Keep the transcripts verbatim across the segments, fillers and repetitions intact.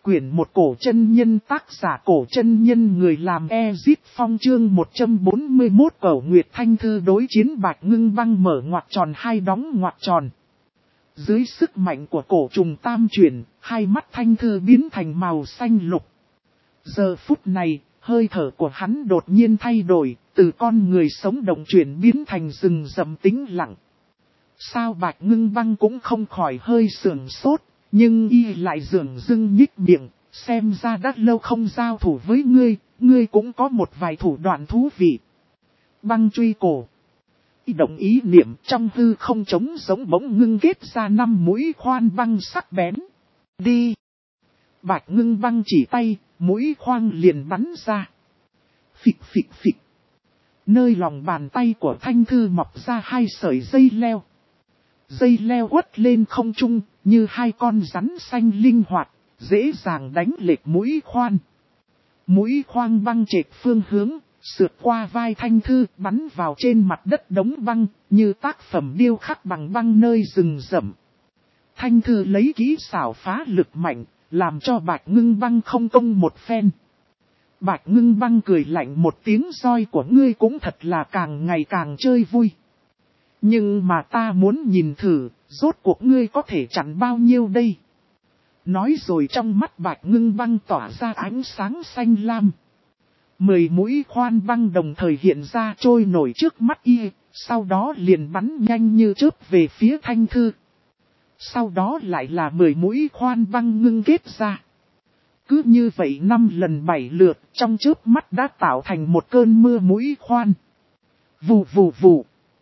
quyển một cổ chân nhân, tác giả cổ chân nhân, người làm Ezit Phong, chương một trăm bốn mươi mốt Cẩu Nguyệt Thanh Thư đối chiến Bạch Ngưng Băng, mở ngoặc tròn hai đóng ngoặc tròn. Dưới sức mạnh của cổ trùng tam chuyển, hai mắt Thanh Thư biến thành màu xanh lục. Giờ phút này, hơi thở của hắn đột nhiên thay đổi, từ con người sống động chuyển biến thành rừng rậm tĩnh lặng. Sao Bạch Ngưng Băng cũng không khỏi hơi sườn sốt, nhưng y lại dường dưng nhích miệng, xem ra đã lâu không giao thủ với ngươi, ngươi cũng có một vài thủ đoạn thú vị. Băng truy cổ. Y động ý niệm, trong hư không trống giống bỗng ngưng kết ra năm mũi khoan băng sắc bén. Đi! Bạch Ngưng Băng chỉ tay, mũi khoan liền bắn ra. Phịch phịch phịch. Nơi lòng bàn tay của Thanh Thư mọc ra hai sợi dây leo. Dây leo quất lên không trung, như hai con rắn xanh linh hoạt, dễ dàng đánh lệch mũi khoan. Mũi khoan băng chệch phương hướng, sượt qua vai Thanh Thư, bắn vào trên mặt đất đống băng, như tác phẩm điêu khắc bằng băng nơi rừng rậm. Thanh Thư lấy kỹ xảo phá lực mạnh, làm cho Bạch Ngưng Băng không công một phen. Bạch Ngưng Băng cười lạnh một tiếng, roi của ngươi cũng thật là càng ngày càng chơi vui. Nhưng mà ta muốn nhìn thử, rốt cuộc ngươi có thể chặn bao nhiêu đây? Nói rồi trong mắt Bạch Ngưng Băng tỏa ra ánh sáng xanh lam. Mười mũi khoan băng đồng thời hiện ra trôi nổi trước mắt y, sau đó liền bắn nhanh như chớp về phía Thanh Thư. Sau đó lại là mười mũi khoan băng ngưng kết ra. Cứ như vậy năm lần bảy lượt, trong chớp mắt đã tạo thành một cơn mưa mũi khoan. Vù vù vù.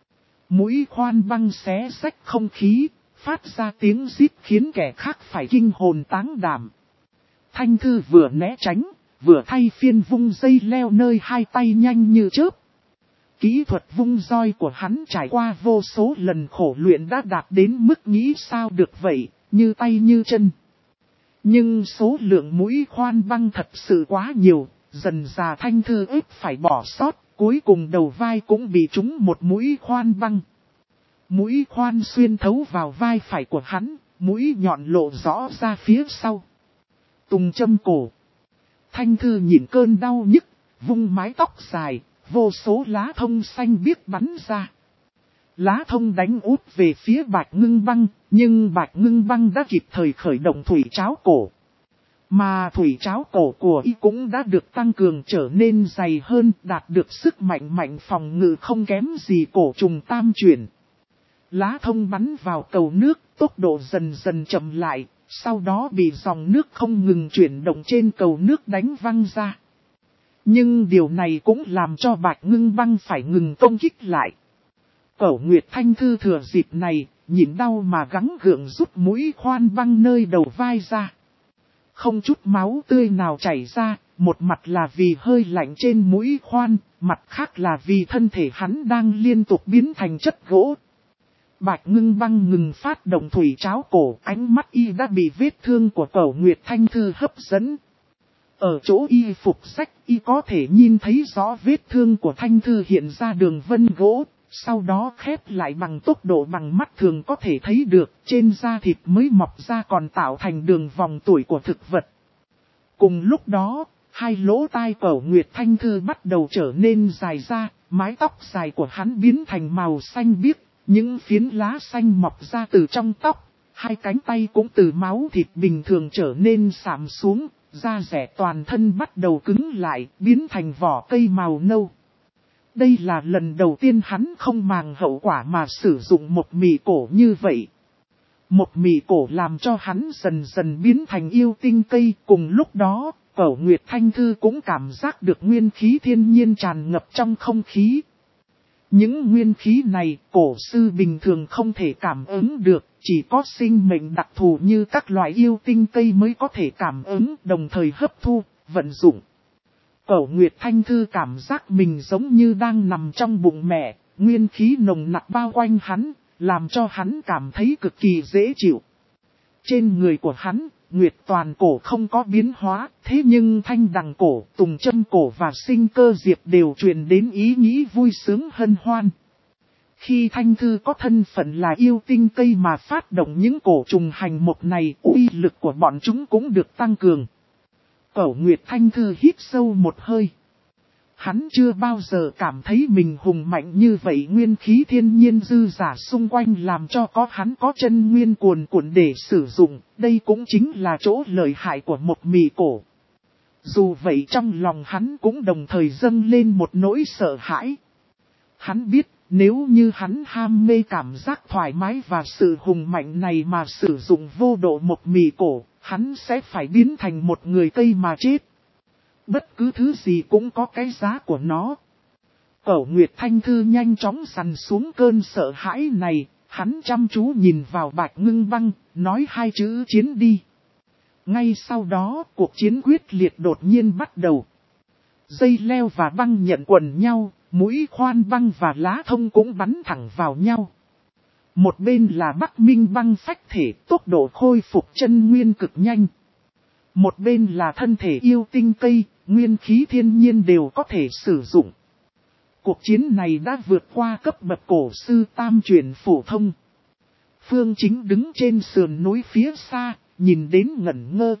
Mũi khoan băng xé rách không khí, phát ra tiếng rít khiến kẻ khác phải kinh hồn táng đảm. Thanh Thư vừa né tránh, vừa thay phiên vung dây leo nơi hai tay nhanh như chớp. Kỹ thuật vung roi của hắn trải qua vô số lần khổ luyện đã đạt đến mức nghĩ sao được vậy, như tay như chân. Nhưng số lượng mũi khoan băng thật sự quá nhiều, dần già Thanh Thư ít phải bỏ sót, cuối cùng đầu vai cũng bị trúng một mũi khoan băng. Mũi khoan xuyên thấu vào vai phải của hắn, mũi nhọn lộ rõ ra phía sau. Tùng châm cổ. Thanh Thư nhìn cơn đau nhức, vung mái tóc dài, vô số lá thông xanh biếc bắn ra. Lá thông đánh út về phía Bạch Ngưng Băng, nhưng Bạch Ngưng Băng đã kịp thời khởi động thủy tráo cổ. Mà thủy tráo cổ của y cũng đã được tăng cường trở nên dày hơn, đạt được sức mạnh mạnh phòng ngự không kém gì cổ trùng tam chuyển. Lá thông bắn vào cầu nước, tốc độ dần dần chậm lại, sau đó bị dòng nước không ngừng chuyển động trên cầu nước đánh văng ra. Nhưng điều này cũng làm cho Bạch Ngưng Băng phải ngừng công kích lại. Cẩu Nguyệt Thanh Thư thừa dịp này, nhịn đau mà gắng gượng rút mũi khoan băng nơi đầu vai ra. Không chút máu tươi nào chảy ra, một mặt là vì hơi lạnh trên mũi khoan, mặt khác là vì thân thể hắn đang liên tục biến thành chất gỗ. Bạch Ngưng Băng ngừng phát động thủy tráo cổ, ánh mắt y đã bị vết thương của Cẩu Nguyệt Thanh Thư hấp dẫn. Ở chỗ y phục sách, y có thể nhìn thấy rõ vết thương của Thanh Thư hiện ra đường vân gỗ, sau đó khép lại bằng tốc độ bằng mắt thường có thể thấy được, trên da thịt mới mọc ra còn tạo thành đường vòng tuổi của thực vật. Cùng lúc đó, hai lỗ tai Cẩu Nguyệt Thanh Thư bắt đầu trở nên dài ra, mái tóc dài của hắn biến thành màu xanh biếc, những phiến lá xanh mọc ra từ trong tóc, hai cánh tay cũng từ máu thịt bình thường trở nên sạm xuống, da rẻ toàn thân bắt đầu cứng lại, biến thành vỏ cây màu nâu. Đây là lần đầu tiên hắn không màng hậu quả mà sử dụng một mị cổ như vậy. Một mị cổ làm cho hắn dần dần biến thành yêu tinh cây. Cùng lúc đó, Cẩu Nguyệt Thanh Thư cũng cảm giác được nguyên khí thiên nhiên tràn ngập trong không khí. Những nguyên khí này, cổ sư bình thường không thể cảm ứng được, chỉ có sinh mệnh đặc thù như các loại yêu tinh cây mới có thể cảm ứng, đồng thời hấp thu, vận dụng. Cẩu Nguyệt Thanh Thư cảm giác mình giống như đang nằm trong bụng mẹ, nguyên khí nồng nặc bao quanh hắn, làm cho hắn cảm thấy cực kỳ dễ chịu. Trên người của hắn, Nguyệt toàn cổ không có biến hóa, thế nhưng thanh đằng cổ, tùng châm cổ và sinh cơ diệp đều truyền đến ý nghĩ vui sướng hân hoan. Khi Thanh Thư có thân phận là yêu tinh cây mà phát động những cổ trùng hành một này, uy lực của bọn chúng cũng được tăng cường. Cẩu Nguyệt Thanh Thư hít sâu một hơi. Hắn chưa bao giờ cảm thấy mình hùng mạnh như vậy, nguyên khí thiên nhiên dư giả xung quanh làm cho có hắn có chân nguyên cuồn cuộn để sử dụng, đây cũng chính là chỗ lợi hại của một mị cổ. Dù vậy trong lòng hắn cũng đồng thời dâng lên một nỗi sợ hãi. Hắn biết nếu như hắn ham mê cảm giác thoải mái và sự hùng mạnh này mà sử dụng vô độ một mị cổ, hắn sẽ phải biến thành một người cây mà chết. Bất cứ thứ gì cũng có cái giá của nó. Cẩu Nguyệt Thanh Thư nhanh chóng sằn xuống cơn sợ hãi này, hắn chăm chú nhìn vào Bạch Ngưng Băng, nói hai chữ chiến đi. Ngay sau đó, cuộc chiến quyết liệt đột nhiên bắt đầu. Dây leo và băng nhận quần nhau, mũi khoan băng và lá thông cũng bắn thẳng vào nhau. Một bên là Bắc Minh Băng phách thể, tốc độ khôi phục chân nguyên cực nhanh. Một bên là thân thể yêu tinh cây, nguyên khí thiên nhiên đều có thể sử dụng. Cuộc chiến này đã vượt qua cấp bậc cổ sư tam truyền phổ thông. Phương Chính đứng trên sườn núi phía xa, nhìn đến ngẩn ngơ.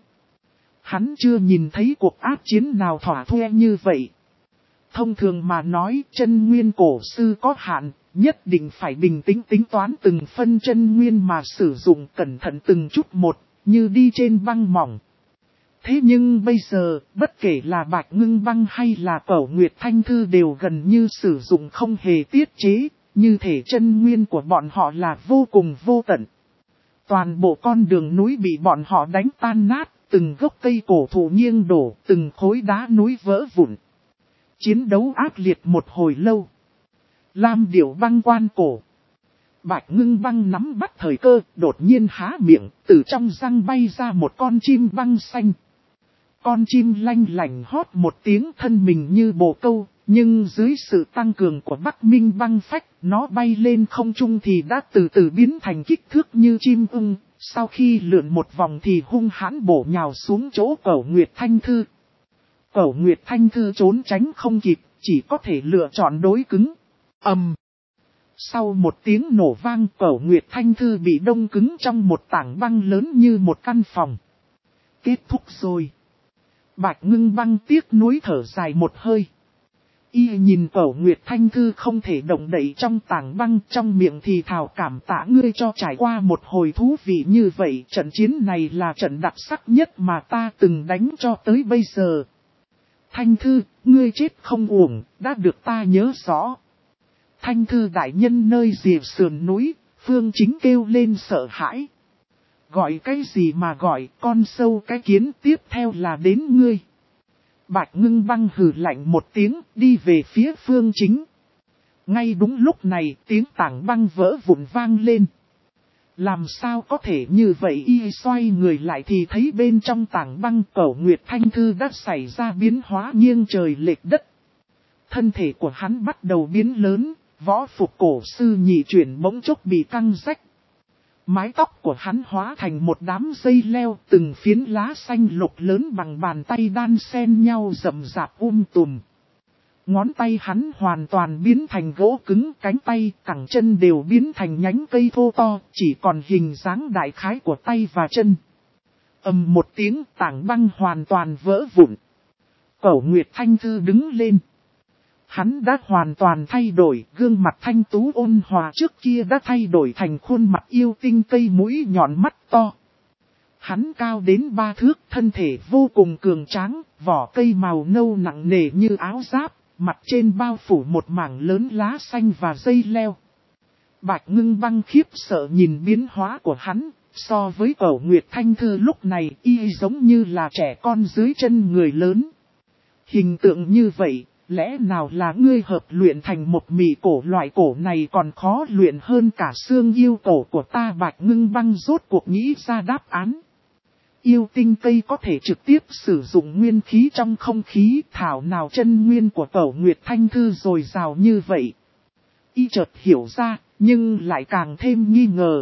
Hắn chưa nhìn thấy cuộc ác chiến nào thỏa thuê như vậy. Thông thường mà nói, chân nguyên cổ sư có hạn, nhất định phải bình tĩnh tính toán từng phân chân nguyên mà sử dụng cẩn thận từng chút một, như đi trên băng mỏng. Thế nhưng bây giờ, bất kể là Bạch Ngưng Băng hay là Cẩu Nguyệt Thanh Thư đều gần như sử dụng không hề tiết chế, như thể chân nguyên của bọn họ là vô cùng vô tận. Toàn bộ con đường núi bị bọn họ đánh tan nát, từng gốc cây cổ thụ nghiêng đổ, từng khối đá núi vỡ vụn. Chiến đấu ác liệt một hồi lâu. Lam Điểu Băng quan cổ. Bạch Ngưng Băng nắm bắt thời cơ, đột nhiên há miệng, từ trong răng bay ra một con chim băng xanh. Con chim lanh lảnh hót một tiếng, thân mình như bồ câu, nhưng dưới sự tăng cường của Bắc Minh Băng phách, nó bay lên không trung thì đã từ từ biến thành kích thước như chim ưng, sau khi lượn một vòng thì hung hãn bổ nhào xuống chỗ Cẩu Nguyệt Thanh Thư. Cẩu Nguyệt Thanh Thư trốn tránh không kịp, chỉ có thể lựa chọn đối cứng. Ầm. Sau một tiếng nổ vang, Cẩu Nguyệt Thanh Thư bị đông cứng trong một tảng băng lớn như một căn phòng. Kết thúc rồi. Bạch Ngưng Băng tiếc nuối thở dài một hơi. Y nhìn Cẩu Nguyệt Thanh Thư không thể động đậy trong tảng băng, trong miệng thì thào cảm tạ ngươi cho trải qua một hồi thú vị như vậy. Trận chiến này là trận đặc sắc nhất mà ta từng đánh cho tới bây giờ. Thanh Thư, ngươi chết không uổng, đã được ta nhớ rõ. Thanh Thư đại nhân nơi rìa sườn núi, Phương Chính kêu lên sợ hãi. Gọi cái gì mà gọi, con sâu cái kiến, tiếp theo là đến ngươi. Bạch Ngưng Băng hừ lạnh một tiếng, đi về phía Phương Chính. Ngay đúng lúc này, tiếng tảng băng vỡ vụn vang lên. Làm sao có thể như vậy? Y xoay người lại thì thấy bên trong tảng băng Cẩu Nguyệt Thanh Thư đã xảy ra biến hóa nghiêng trời lệch đất. Thân thể của hắn bắt đầu biến lớn, võ phục cổ sư nhị chuyển bỗng chốc bị căng rách. Mái tóc của hắn hóa thành một đám dây leo, từng phiến lá xanh lục lớn bằng bàn tay đan xen nhau rậm rạp um tùm. Ngón tay hắn hoàn toàn biến thành gỗ cứng, cánh tay, cẳng chân đều biến thành nhánh cây thô to, chỉ còn hình dáng đại khái của tay và chân. Ầm một tiếng, tảng băng hoàn toàn vỡ vụn. Cẩu Nguyệt Thanh Thư đứng lên. Hắn đã hoàn toàn thay đổi, gương mặt thanh tú ôn hòa trước kia đã thay đổi thành khuôn mặt yêu tinh cây mũi nhọn mắt to. Hắn cao đến ba thước, thân thể vô cùng cường tráng, vỏ cây màu nâu nặng nề như áo giáp, mặt trên bao phủ một mảng lớn lá xanh và dây leo. Bạch Ngưng Băng khiếp sợ nhìn biến hóa của hắn, so với Cẩu Nguyệt Thanh Thư lúc này y giống như là trẻ con dưới chân người lớn. Hình tượng như vậy, lẽ nào là ngươi hợp luyện thành một mị cổ? Loại cổ này còn khó luyện hơn cả xương yêu cổ của ta. Bạch Ngưng Băng rốt cuộc nghĩ ra đáp án. Yêu tinh cây có thể trực tiếp sử dụng nguyên khí trong không khí, thảo nào chân nguyên của Cẩu Nguyệt Thanh Thư dồi dào như vậy. Y chợt hiểu ra, nhưng lại càng thêm nghi ngờ.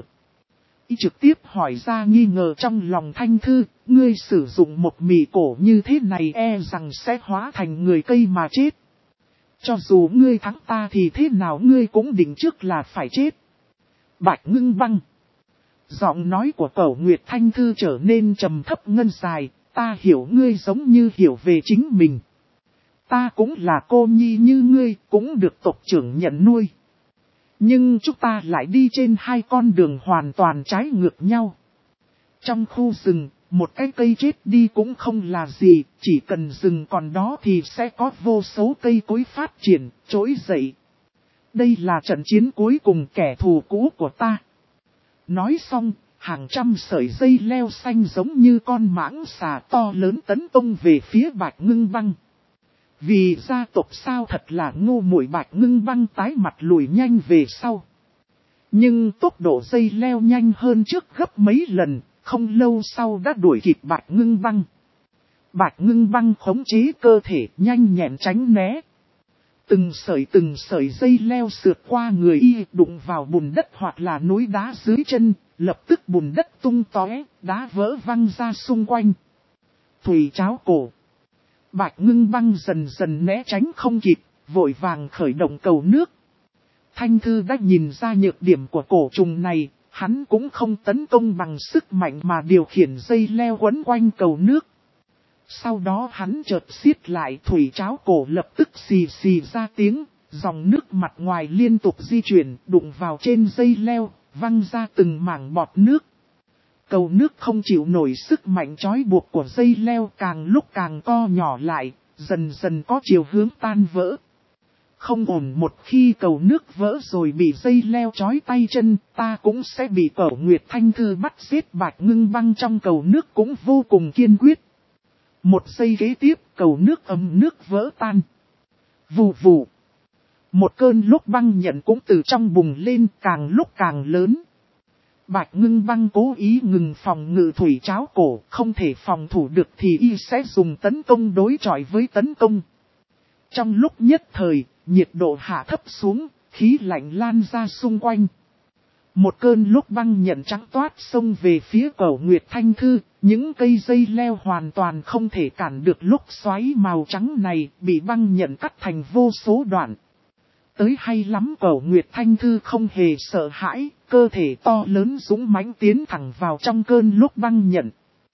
Y trực tiếp hỏi ra nghi ngờ trong lòng Thanh Thư, ngươi sử dụng một mị cổ như thế này e rằng sẽ hóa thành người cây mà chết. Cho dù ngươi thắng ta thì thế nào ngươi cũng định trước là phải chết. Bạch Ngưng Băng. Giọng nói của Cẩu Nguyệt Thanh Thư trở nên trầm thấp ngân dài, ta hiểu ngươi giống như hiểu về chính mình. Ta cũng là cô nhi như ngươi, cũng được tộc trưởng nhận nuôi. Nhưng chúng ta lại đi trên hai con đường hoàn toàn trái ngược nhau. Trong khu rừng, một cái cây chết đi cũng không là gì, chỉ cần rừng còn đó thì sẽ có vô số cây cối phát triển, trỗi dậy. Đây là trận chiến cuối cùng kẻ thù cũ của ta. Nói xong, hàng trăm sợi dây leo xanh giống như con mãng xà to lớn tấn công về phía Bạch Ngưng Băng. Vì gia tộc sao thật là ngu muội, Bạch Ngưng Băng tái mặt lùi nhanh về sau. Nhưng tốc độ dây leo nhanh hơn trước gấp mấy lần, không lâu sau đã đuổi kịp Bạch Ngưng Băng. Bạch Ngưng Băng khống chế cơ thể nhanh nhẹn tránh né. Từng sợi từng sợi dây leo sượt qua người y, đụng vào bùn đất hoặc là núi đá dưới chân, lập tức bùn đất tung tóe, đá vỡ văng ra xung quanh. Thủy cháo cổ. Bạch Ngưng Băng dần dần né tránh không kịp, vội vàng khởi động cầu nước. Thanh Thư đã nhìn ra nhược điểm của cổ trùng này, hắn cũng không tấn công bằng sức mạnh mà điều khiển dây leo quấn quanh cầu nước. Sau đó hắn chợt siết lại, thủy cháo cổ lập tức xì xì ra tiếng, dòng nước mặt ngoài liên tục di chuyển, đụng vào trên dây leo, văng ra từng mảng bọt nước. Cầu nước không chịu nổi sức mạnh trói buộc của dây leo, càng lúc càng co nhỏ lại, dần dần có chiều hướng tan vỡ. Không ổn, một khi cầu nước vỡ rồi bị dây leo trói tay chân, ta cũng sẽ bị Cẩu Nguyệt Thanh Thư bắt giết. Bạch Ngưng Băng trong cầu nước cũng vô cùng kiên quyết. Một giây kế tiếp, cầu nước ấm nước vỡ tan. Vù vù. Một cơn lốc băng nhận cũng từ trong bùng lên, càng lúc càng lớn. Bạch Ngưng Băng cố ý ngừng phòng ngự thủy cháo cổ, không thể phòng thủ được thì y sẽ dùng tấn công đối chọi với tấn công. Trong lúc nhất thời, nhiệt độ hạ thấp xuống, khí lạnh lan ra xung quanh. Một cơn lốc băng nhận trắng toát xông về phía Cẩu Nguyệt Thanh Thư, những cây dây leo hoàn toàn không thể cản được lốc xoáy màu trắng này, bị băng nhận cắt thành vô số đoạn. Tới hay lắm, Cẩu Nguyệt Thanh Thư không hề sợ hãi, cơ thể to lớn dũng mãnh tiến thẳng vào trong cơn lốc băng nhận.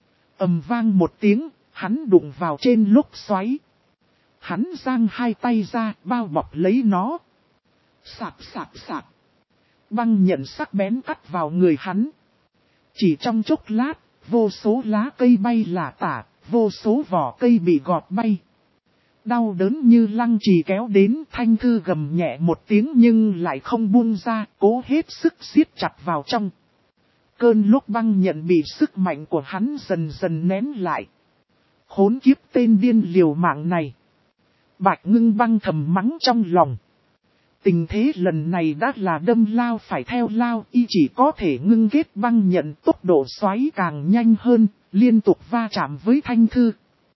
Ầm vang một tiếng, hắn đụng vào trên lốc xoáy. Hắn giang hai tay ra, bao bọc lấy nó. Sạp sạp sạp. Băng nhận sắc bén cắt vào người hắn. Chỉ trong chốc lát, vô số lá cây bay lả tả, vô số vỏ cây bị gọt bay. Đau đớn như lăng trì kéo đến, Thanh Thư gầm nhẹ một tiếng nhưng lại không buông ra, cố hết sức siết chặt vào trong. Cơn lốc băng nhận bị sức mạnh của hắn dần dần nén lại. Khốn kiếp tên điên liều mạng này. Bạch Ngưng Băng thầm mắng trong lòng. Tình thế lần này đã là đâm lao phải theo lao, y chỉ có thể ngưng kết băng nhận, tốc độ xoáy càng nhanh hơn, liên tục va chạm với Thanh Thư.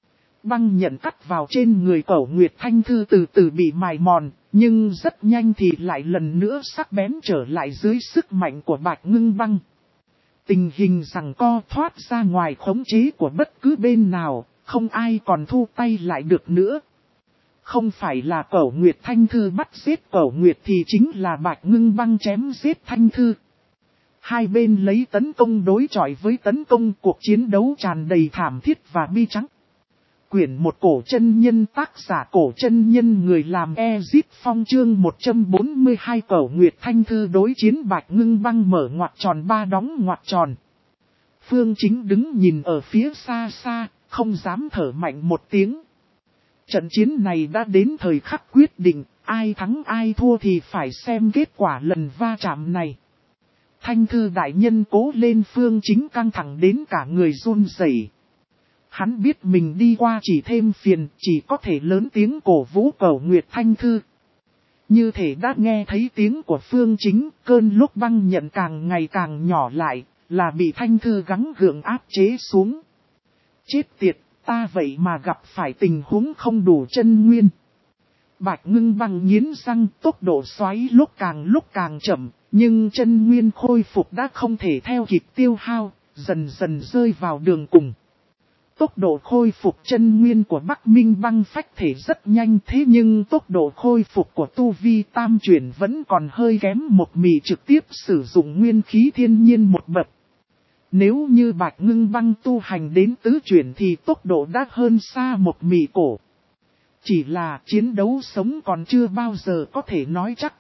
Băng nhận cắt vào trên người Cẩu Nguyệt Thanh Thư từ từ bị mài mòn, nhưng rất nhanh thì lại lần nữa sắc bén trở lại dưới sức mạnh của Bạch Ngưng Băng. Tình hình giằng co thoát ra ngoài khống chế của bất cứ bên nào, không ai còn thu tay lại được nữa. Không phải là Cẩu Nguyệt Thanh Thư bắt giết Cẩu Nguyệt thì chính là Bạch Ngưng Băng chém giết Thanh Thư. Hai bên lấy tấn công đối chọi với tấn công, cuộc chiến đấu tràn đầy thảm thiết và bi trắng. Quyển một Cổ Chân Nhân, tác giả Cổ Chân Nhân, người làm Ezip Phong, chương một trăm bốn mươi hai Cẩu Nguyệt Thanh Thư đối chiến Bạch Ngưng Băng, mở ngoặc tròn ba đóng ngoặc tròn. Phương Chính đứng nhìn ở phía xa xa, không dám thở mạnh một tiếng. Trận chiến này đã đến thời khắc quyết định, ai thắng ai thua thì phải xem kết quả lần va chạm này. Thanh Thư đại nhân cố lên, Phương Chính căng thẳng đến cả người run rẩy. Hắn biết mình đi qua chỉ thêm phiền, chỉ có thể lớn tiếng cổ vũ Cẩu Nguyệt Thanh Thư. Như thể đã nghe thấy tiếng của Phương Chính, cơn lốc băng nhận càng ngày càng nhỏ lại, là bị Thanh Thư gắng gượng áp chế xuống. Chết tiệt, ta vậy mà gặp phải tình huống không đủ chân nguyên. Bạch Ngưng Băng nghiến răng, tốc độ xoáy lúc càng lúc càng chậm, nhưng chân nguyên khôi phục đã không thể theo kịp tiêu hao, dần dần rơi vào đường cùng. Tốc độ khôi phục chân nguyên của Bắc Minh Băng phách thể rất nhanh, thế nhưng tốc độ khôi phục của tu vi tam chuyển vẫn còn hơi kém một mì, trực tiếp sử dụng nguyên khí thiên nhiên một bậc. Nếu như Bạch Ngưng Băng tu hành đến tứ chuyển thì tốc độ đã hơn xa một mị cổ. Chỉ là chiến đấu sống còn chưa bao giờ có thể nói chắc.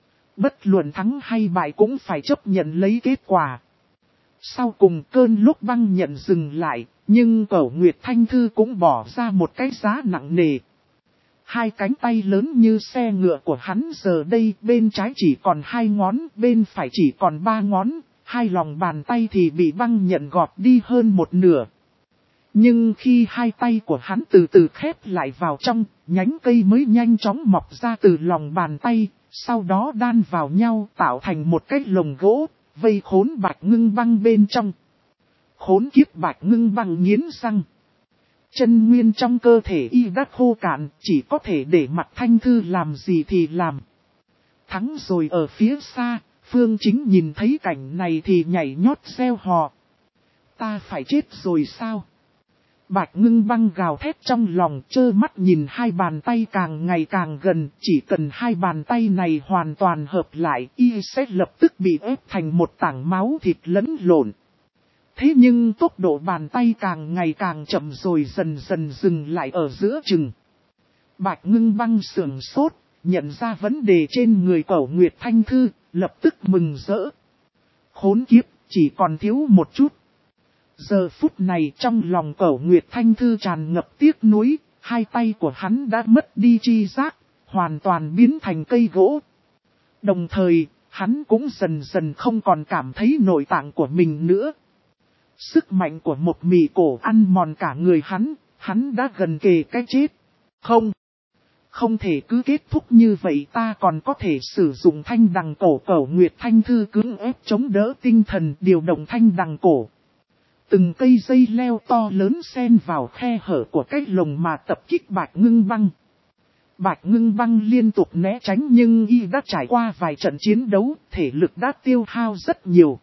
Bất luận thắng hay bại cũng phải chấp nhận lấy kết quả. Sau cùng cơn lúc băng nhận dừng lại, nhưng Cẩu Nguyệt Thanh Thư cũng bỏ ra một cái giá nặng nề. Hai cánh tay lớn như xe ngựa của hắn giờ đây bên trái chỉ còn hai ngón, bên phải chỉ còn ba ngón, hai lòng bàn tay thì bị băng nhận gọt đi hơn một nửa. Nhưng khi hai tay của hắn từ từ khép lại vào trong, nhánh cây mới nhanh chóng mọc ra từ lòng bàn tay, sau đó đan vào nhau tạo thành một cái lồng gỗ, vây khốn Bạch Ngưng Băng bên trong. Khốn kiếp Bạch Ngưng Băng nghiến răng. Chân nguyên trong cơ thể y đã khô cạn, chỉ có thể để mặt Thanh Thư làm gì thì làm. Thắng rồi ở phía xa, Phương Chính nhìn thấy cảnh này thì nhảy nhót reo hò. Ta phải chết rồi sao? Bạch Ngưng Băng gào thét trong lòng, trơ mắt nhìn hai bàn tay càng ngày càng gần, chỉ cần hai bàn tay này hoàn toàn hợp lại, y sẽ lập tức bị ép thành một tảng máu thịt lẫn lộn. Thế nhưng tốc độ bàn tay càng ngày càng chậm rồi dần dần dừng lại ở giữa chừng. Bạch Ngưng Băng sườn sốt, nhận ra vấn đề trên người Cẩu Nguyệt Thanh Thư, lập tức mừng rỡ. Khốn kiếp, chỉ còn thiếu một chút. Giờ phút này trong lòng Cẩu Nguyệt Thanh Thư tràn ngập tiếc nuối, hai tay của hắn đã mất đi chi giác, hoàn toàn biến thành cây gỗ. Đồng thời, hắn cũng dần dần không còn cảm thấy nội tạng của mình nữa. Sức mạnh của một mị cổ ăn mòn cả người hắn, hắn đã gần kề cái chết. Không, không thể cứ kết thúc như vậy, ta còn có thể sử dụng thanh đằng cổ. Cẩu Nguyệt Thanh Thư cưỡng ép chống đỡ tinh thần, điều động thanh đằng cổ. Từng cây dây leo to lớn xen vào khe hở của cái lồng mà tập kích Bạch Ngưng Băng. Bạch Ngưng Băng liên tục né tránh nhưng y đã trải qua vài trận chiến đấu, thể lực đã tiêu hao rất nhiều.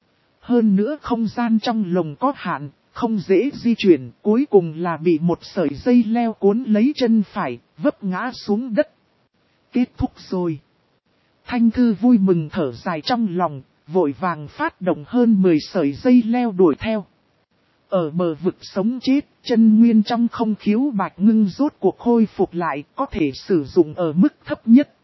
Hơn nữa không gian trong lồng có hạn, không dễ di chuyển, cuối cùng là bị một sợi dây leo cuốn lấy chân phải, vấp ngã xuống đất. Kết thúc rồi. Thanh Thư vui mừng thở dài trong lòng, vội vàng phát động hơn mười sợi dây leo đuổi theo. Ở bờ vực sống chết, chân nguyên trong không khiếu Bạch Ngưng rốt cuộc khôi phục lại, có thể sử dụng ở mức thấp nhất.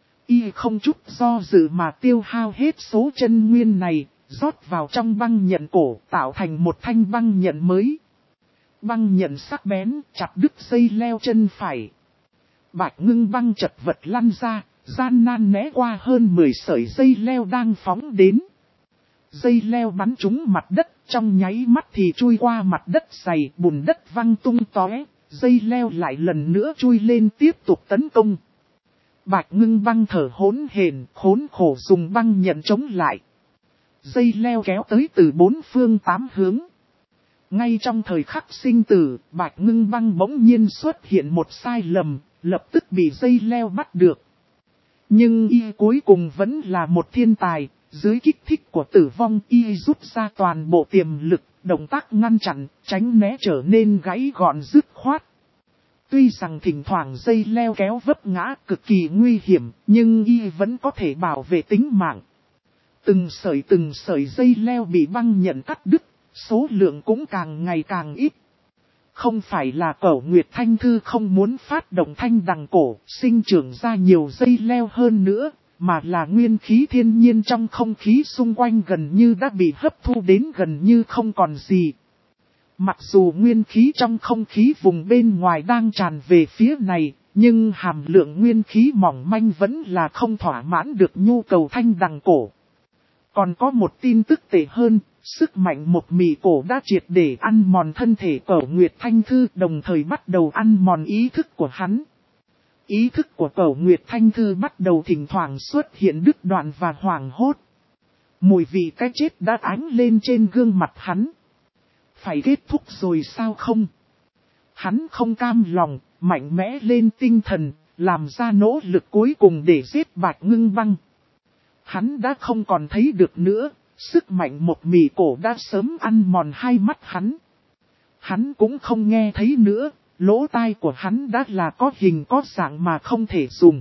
Y không chút do dự mà tiêu hao hết số chân nguyên này, rót vào trong băng nhận cổ, tạo thành một thanh băng nhận mới. Băng nhận sắc bén, chặt đứt dây leo chân phải. Bạch Ngưng Băng chật vật lăn ra, gian nan né qua hơn mười sợi dây leo đang phóng đến. Dây leo bắn trúng mặt đất, trong nháy mắt thì chui qua mặt đất dày, bùn đất văng tung tóe, dây leo lại lần nữa chui lên tiếp tục tấn công. Bạch Ngưng Băng thở hỗn hển, khốn khổ dùng băng nhận chống lại. Dây leo kéo tới từ bốn phương tám hướng. Ngay trong thời khắc sinh tử, Bạch Ngưng Băng bỗng nhiên xuất hiện một sai lầm, lập tức bị dây leo bắt được. Nhưng y cuối cùng vẫn là một thiên tài, dưới kích thích của tử vong y rút ra toàn bộ tiềm lực, động tác ngăn chặn, tránh né trở nên gãy gọn dứt khoát. Tuy rằng thỉnh thoảng dây leo kéo vấp ngã cực kỳ nguy hiểm, nhưng y vẫn có thể bảo vệ tính mạng. Từng sợi từng sợi dây leo bị băng nhận cắt đứt, số lượng cũng càng ngày càng ít. Không phải là Cẩu Nguyệt Thanh Thư không muốn phát động thanh đằng cổ, sinh trưởng ra nhiều dây leo hơn nữa, mà là nguyên khí thiên nhiên trong không khí xung quanh gần như đã bị hấp thu đến gần như không còn gì. Mặc dù nguyên khí trong không khí vùng bên ngoài đang tràn về phía này, nhưng hàm lượng nguyên khí mỏng manh vẫn là không thỏa mãn được nhu cầu thanh đằng cổ. Còn có một tin tức tệ hơn, sức mạnh một mị cổ đã triệt để ăn mòn thân thể Cẩu Nguyệt Thanh Thư, đồng thời bắt đầu ăn mòn ý thức của hắn. Ý thức của Cẩu Nguyệt Thanh Thư bắt đầu thỉnh thoảng xuất hiện đứt đoạn và hoảng hốt. Mùi vị cái chết đã ánh lên trên gương mặt hắn. Phải kết thúc rồi sao không? Hắn không cam lòng, mạnh mẽ lên tinh thần, làm ra nỗ lực cuối cùng để giết Bạch Ngưng Băng. Hắn đã không còn thấy được nữa, sức mạnh một mị cổ đã sớm ăn mòn hai mắt hắn. Hắn cũng không nghe thấy nữa, lỗ tai của hắn đã là có hình có dạng mà không thể dùng.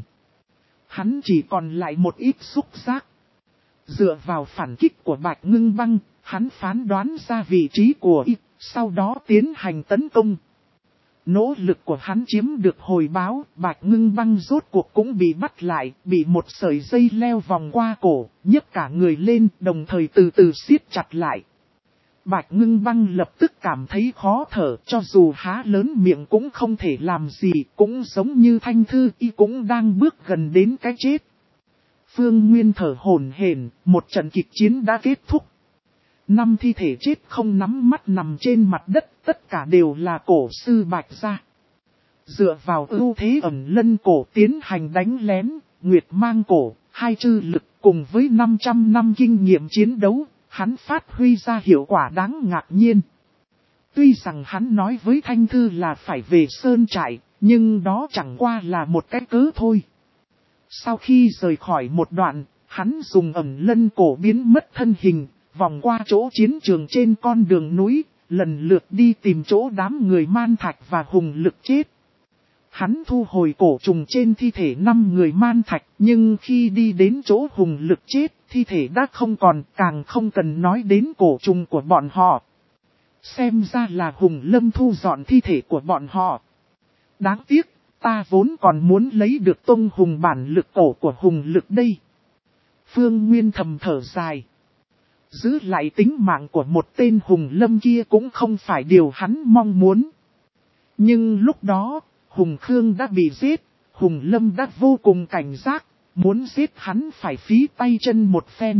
Hắn chỉ còn lại một ít xúc giác. Dựa vào phản kích của Bạch Ngưng Băng, Hắn phán đoán ra vị trí của y, sau đó tiến hành tấn công. Nỗ lực của hắn chiếm được hồi báo, Bạch Ngưng Băng rốt cuộc cũng bị bắt lại, bị một sợi dây leo vòng qua cổ, nhấc cả người lên, đồng thời từ từ siết chặt lại. Bạch Ngưng Băng lập tức cảm thấy khó thở, cho dù há lớn miệng cũng không thể làm gì, cũng giống như Thanh Thư y cũng đang bước gần đến cái chết. Phương Nguyên thở hổn hển, một trận kịch chiến đã kết thúc. Năm thi thể chết không nắm mắt nằm trên mặt đất, tất cả đều là cổ sư Bạch gia. Dựa vào ưu thế ẩn lân cổ tiến hành đánh lén, Nguyệt Mang cổ, hai chư lực cùng với năm trăm năm kinh nghiệm chiến đấu, hắn phát huy ra hiệu quả đáng ngạc nhiên. Tuy rằng hắn nói với Thanh Thư là phải về sơn trại, nhưng đó chẳng qua là một cái cớ thôi. Sau khi rời khỏi một đoạn, hắn dùng ẩn lân cổ biến mất thân hình, vòng qua chỗ chiến trường trên con đường núi, lần lượt đi tìm chỗ đám người Man Thạch và Hùng Lực chết. Hắn thu hồi cổ trùng trên thi thể năm người Man Thạch, nhưng khi đi đến chỗ Hùng Lực chết, thi thể đã không còn, càng không cần nói đến cổ trùng của bọn họ. Xem ra là Hùng Lâm thu dọn thi thể của bọn họ. Đáng tiếc, ta vốn còn muốn lấy được tông hùng bản lực cổ của Hùng Lực đây. Phương Nguyên thầm thở dài. Giữ lại tính mạng của một tên Hùng Lâm kia cũng không phải điều hắn mong muốn. Nhưng lúc đó, Hùng Khương đã bị giết, Hùng Lâm đã vô cùng cảnh giác, muốn giết hắn phải phí tay chân một phen.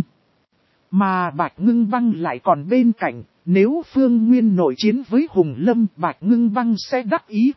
Mà Bạch Ngưng Băng lại còn bên cạnh, nếu Phương Nguyên nội chiến với Hùng Lâm, Bạch Ngưng Băng sẽ đắc ý.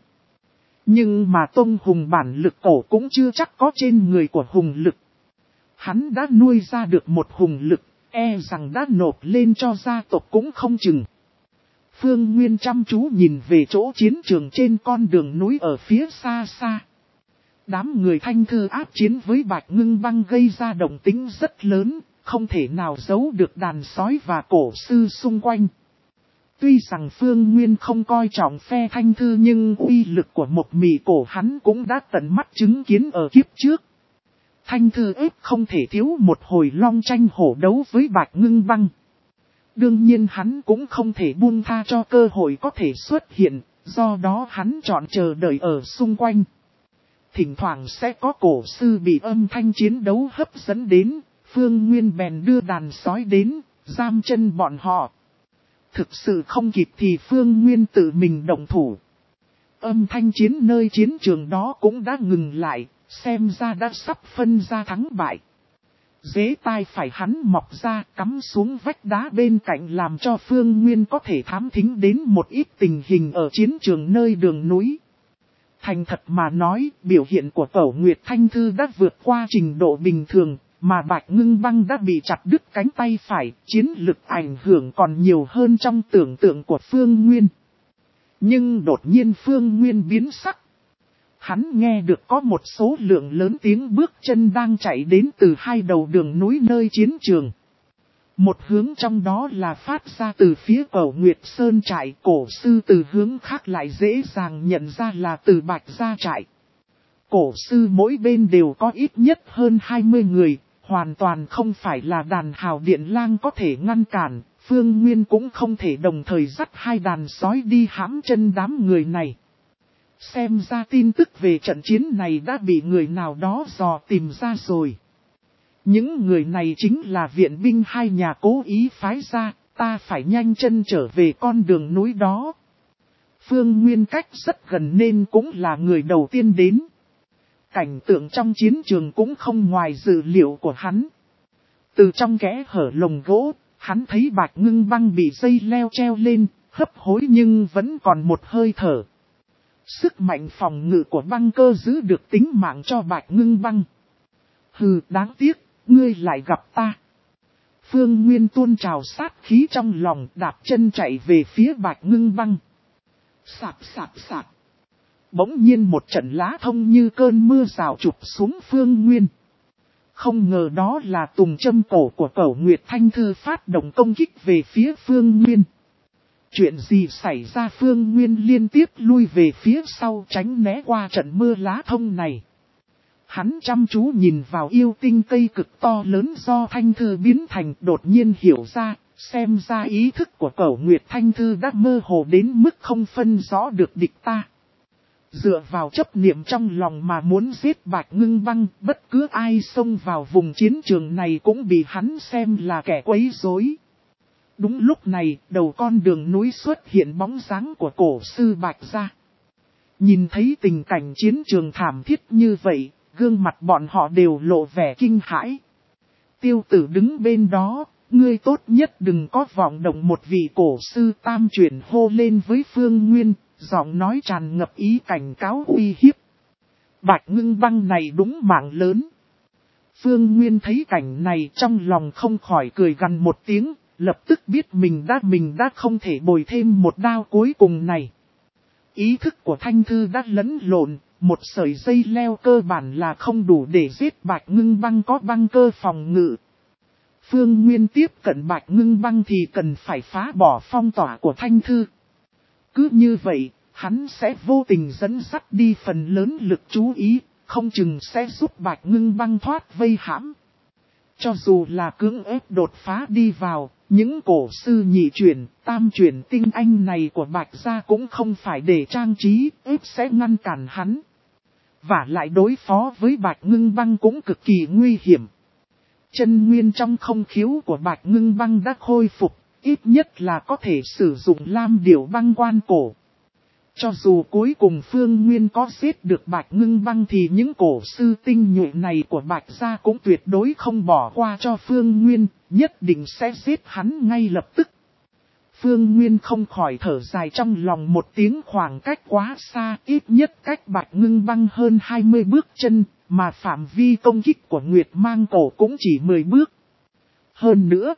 Nhưng mà tông hùng bản lực cổ cũng chưa chắc có trên người của Hùng Lực. Hắn đã nuôi ra được một Hùng Lực, e rằng đã nộp lên cho gia tộc cũng không chừng. Phương Nguyên chăm chú nhìn về chỗ chiến trường trên con đường núi ở phía xa xa. Đám người Thanh Thư áp chiến với Bạch Ngưng Băng gây ra động tĩnh rất lớn, không thể nào giấu được đàn sói và cổ sư xung quanh. Tuy rằng Phương Nguyên không coi trọng phe Thanh Thư nhưng uy lực của một mị cổ hắn cũng đã tận mắt chứng kiến ở kiếp trước. Thanh Thư ếp không thể thiếu một hồi long tranh hổ đấu với Bạch Ngưng Băng. Đương nhiên hắn cũng không thể buông tha cho cơ hội có thể xuất hiện, do đó hắn chọn chờ đợi ở xung quanh. Thỉnh thoảng sẽ có cổ sư bị âm thanh chiến đấu hấp dẫn đến, Phương Nguyên bèn đưa đàn sói đến, giam chân bọn họ. Thực sự không kịp thì Phương Nguyên tự mình động thủ. Âm thanh chiến nơi chiến trường đó cũng đã ngừng lại, xem ra đã sắp phân ra thắng bại. Dế tai phải hắn mọc ra cắm xuống vách đá bên cạnh làm cho Phương Nguyên có thể thám thính đến một ít tình hình ở chiến trường nơi đường núi. Thành thật mà nói, biểu hiện của Cẩu Nguyệt Thanh Thư đã vượt qua trình độ bình thường, mà Bạch Ngưng Băng đã bị chặt đứt cánh tay phải, chiến lực ảnh hưởng còn nhiều hơn trong tưởng tượng của Phương Nguyên. Nhưng đột nhiên Phương Nguyên biến sắc. Hắn nghe được có một số lượng lớn tiếng bước chân đang chạy đến từ hai đầu đường núi nơi chiến trường. Một hướng trong đó là phát ra từ phía Cẩu Nguyệt Sơn trại, cổ sư từ hướng khác lại dễ dàng nhận ra là từ Bạch gia trại. Cổ sư mỗi bên đều có ít nhất hơn hai mươi người, hoàn toàn không phải là đàn hào điện lang có thể ngăn cản, Phương Nguyên cũng không thể đồng thời dắt hai đàn sói đi hãm chân đám người này. Xem ra tin tức về trận chiến này đã bị người nào đó dò tìm ra rồi. Những người này chính là viện binh hai nhà cố ý phái ra, ta phải nhanh chân trở về con đường núi đó. Phương Nguyên cách rất gần nên cũng là người đầu tiên đến. Cảnh tượng trong chiến trường cũng không ngoài dự liệu của hắn. Từ trong kẽ hở lồng gỗ, hắn thấy Bạch Ngưng Băng bị dây leo treo lên, hấp hối nhưng vẫn còn một hơi thở. Sức mạnh phòng ngự của băng cơ giữ được tính mạng cho Bạch Ngưng Băng. Hừ, đáng tiếc, ngươi lại gặp ta. Phương Nguyên tuôn trào sát khí trong lòng, đạp chân chạy về phía Bạch Ngưng Băng. Sạp sạp sạp. Bỗng nhiên một trận lá thông như cơn mưa rào chụp xuống Phương Nguyên. Không ngờ đó là tùng châm cổ của Cẩu Nguyệt Thanh Thư phát động công kích về phía Phương Nguyên. Chuyện gì xảy ra? Phương Nguyên liên tiếp lui về phía sau tránh né qua trận mưa lá thông này. Hắn chăm chú nhìn vào yêu tinh cây cực to lớn do Thanh Thư biến thành, đột nhiên hiểu ra, Xem ra ý thức của Cẩu Nguyệt Thanh Thư đã mơ hồ đến mức không phân rõ được địch ta. Dựa vào chấp niệm trong lòng mà muốn giết Bạch Ngưng Băng, bất cứ ai xông vào vùng chiến trường này cũng bị hắn xem là kẻ quấy rối. Đúng lúc này, đầu con đường núi xuất hiện bóng dáng của cổ sư Bạch gia. Nhìn thấy tình cảnh chiến trường thảm thiết như vậy, gương mặt bọn họ đều lộ vẻ kinh hãi. Tiêu Tử đứng bên đó, ngươi tốt nhất đừng có vọng động một vị cổ sư tam chuyển hô lên với Phương Nguyên, giọng nói tràn ngập ý cảnh cáo uy hiếp. Bạch Ngưng Băng này đúng mạng lớn. Phương Nguyên thấy cảnh này trong lòng không khỏi cười gằn một tiếng, lập tức biết mình đã mình đã không thể bồi thêm một đao cuối cùng này. Ý thức của Thanh Thư đã lẫn lộn, một sợi dây leo cơ bản là không đủ để giết Bạch Ngưng Băng có băng cơ phòng ngự. Phương Nguyên tiếp cận Bạch Ngưng Băng thì cần phải phá bỏ phong tỏa của Thanh Thư. Cứ như vậy, hắn sẽ vô tình dẫn dắt đi phần lớn lực chú ý, không chừng sẽ giúp Bạch Ngưng Băng thoát vây hãm. Cho dù là cưỡng ép đột phá đi vào, những cổ sư nhị chuyển, tam chuyển tinh anh này của Bạch gia cũng không phải để trang trí, ép sẽ ngăn cản hắn. Và lại đối phó với Bạch Ngưng Băng cũng cực kỳ nguy hiểm. Chân nguyên trong không khiếu của Bạch Ngưng Băng đã khôi phục, ít nhất là có thể sử dụng lam điểu băng quan cổ. Cho dù cuối cùng Phương Nguyên có giết được Bạch Ngưng Băng thì những cổ sư tinh nhuệ này của Bạch gia cũng tuyệt đối không bỏ qua cho Phương Nguyên, nhất định sẽ giết hắn ngay lập tức. Phương Nguyên không khỏi thở dài trong lòng một tiếng, khoảng cách quá xa, ít nhất cách Bạch Ngưng Băng hơn hai mươi bước chân, mà phạm vi công kích của Nguyệt Mang Cổ cũng chỉ mười bước. Hơn nữa,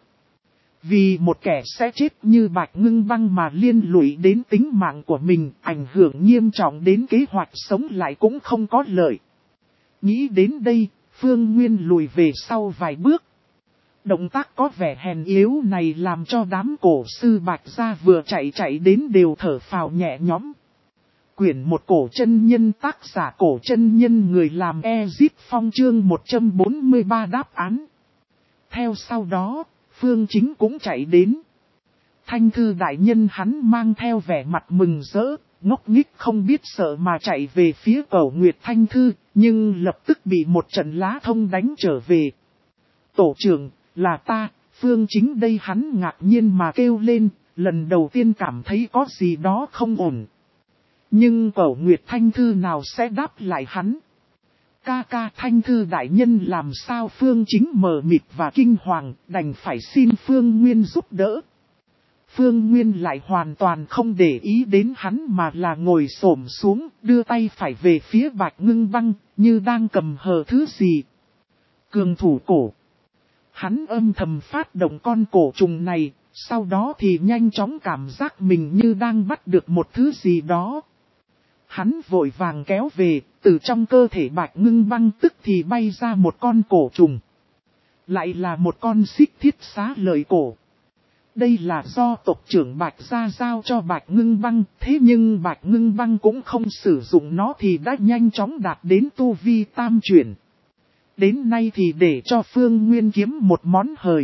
vì một kẻ sẽ chết như Bạch Ngưng Băng mà liên lụy đến tính mạng của mình, ảnh hưởng nghiêm trọng đến kế hoạch sống lại cũng không có lợi. Nghĩ đến đây, Phương Nguyên lùi về sau vài bước. Động tác có vẻ hèn yếu này làm cho đám cổ sư Bạch gia vừa chạy chạy đến đều thở phào nhẹ nhõm. Quyển một cổ chân nhân, tác giả Cổ Chân Nhân, người làm Ezip Phong, chương một trăm bốn mươi ba đáp án. Theo sau đó, Phương Chính cũng chạy đến. Thanh Thư đại nhân hắn mang theo vẻ mặt mừng rỡ, ngốc nghích không biết sợ mà chạy về phía Cẩu Nguyệt Thanh Thư, nhưng lập tức bị một trận lá thông đánh trở về. Tổ trưởng, là ta, Phương Chính đây, hắn ngạc nhiên mà kêu lên, lần đầu tiên cảm thấy có gì đó không ổn. Nhưng Cẩu Nguyệt Thanh Thư nào sẽ đáp lại hắn. Ca ca, Thanh Thư đại nhân làm sao? Phương Chính mờ mịt và kinh hoàng, đành phải xin Phương Nguyên giúp đỡ. Phương Nguyên lại hoàn toàn không để ý đến hắn mà là ngồi xổm xuống, đưa tay phải về phía Bạch Ngưng Băng, như đang cầm hờ thứ gì. Cường thủ cổ. Hắn âm thầm phát động con cổ trùng này, sau đó thì nhanh chóng cảm giác mình như đang bắt được một thứ gì đó. Hắn vội vàng kéo về, từ trong cơ thể Bạch Ngưng Băng tức thì bay ra một con cổ trùng. Lại là một con xích thiết xá lợi cổ. Đây là do tộc trưởng Bạch gia giao cho Bạch Ngưng Băng, thế nhưng Bạch Ngưng Băng cũng không sử dụng nó thì đã nhanh chóng đạt đến tu vi tam chuyển. Đến nay thì để cho Phương Nguyên kiếm một món hời.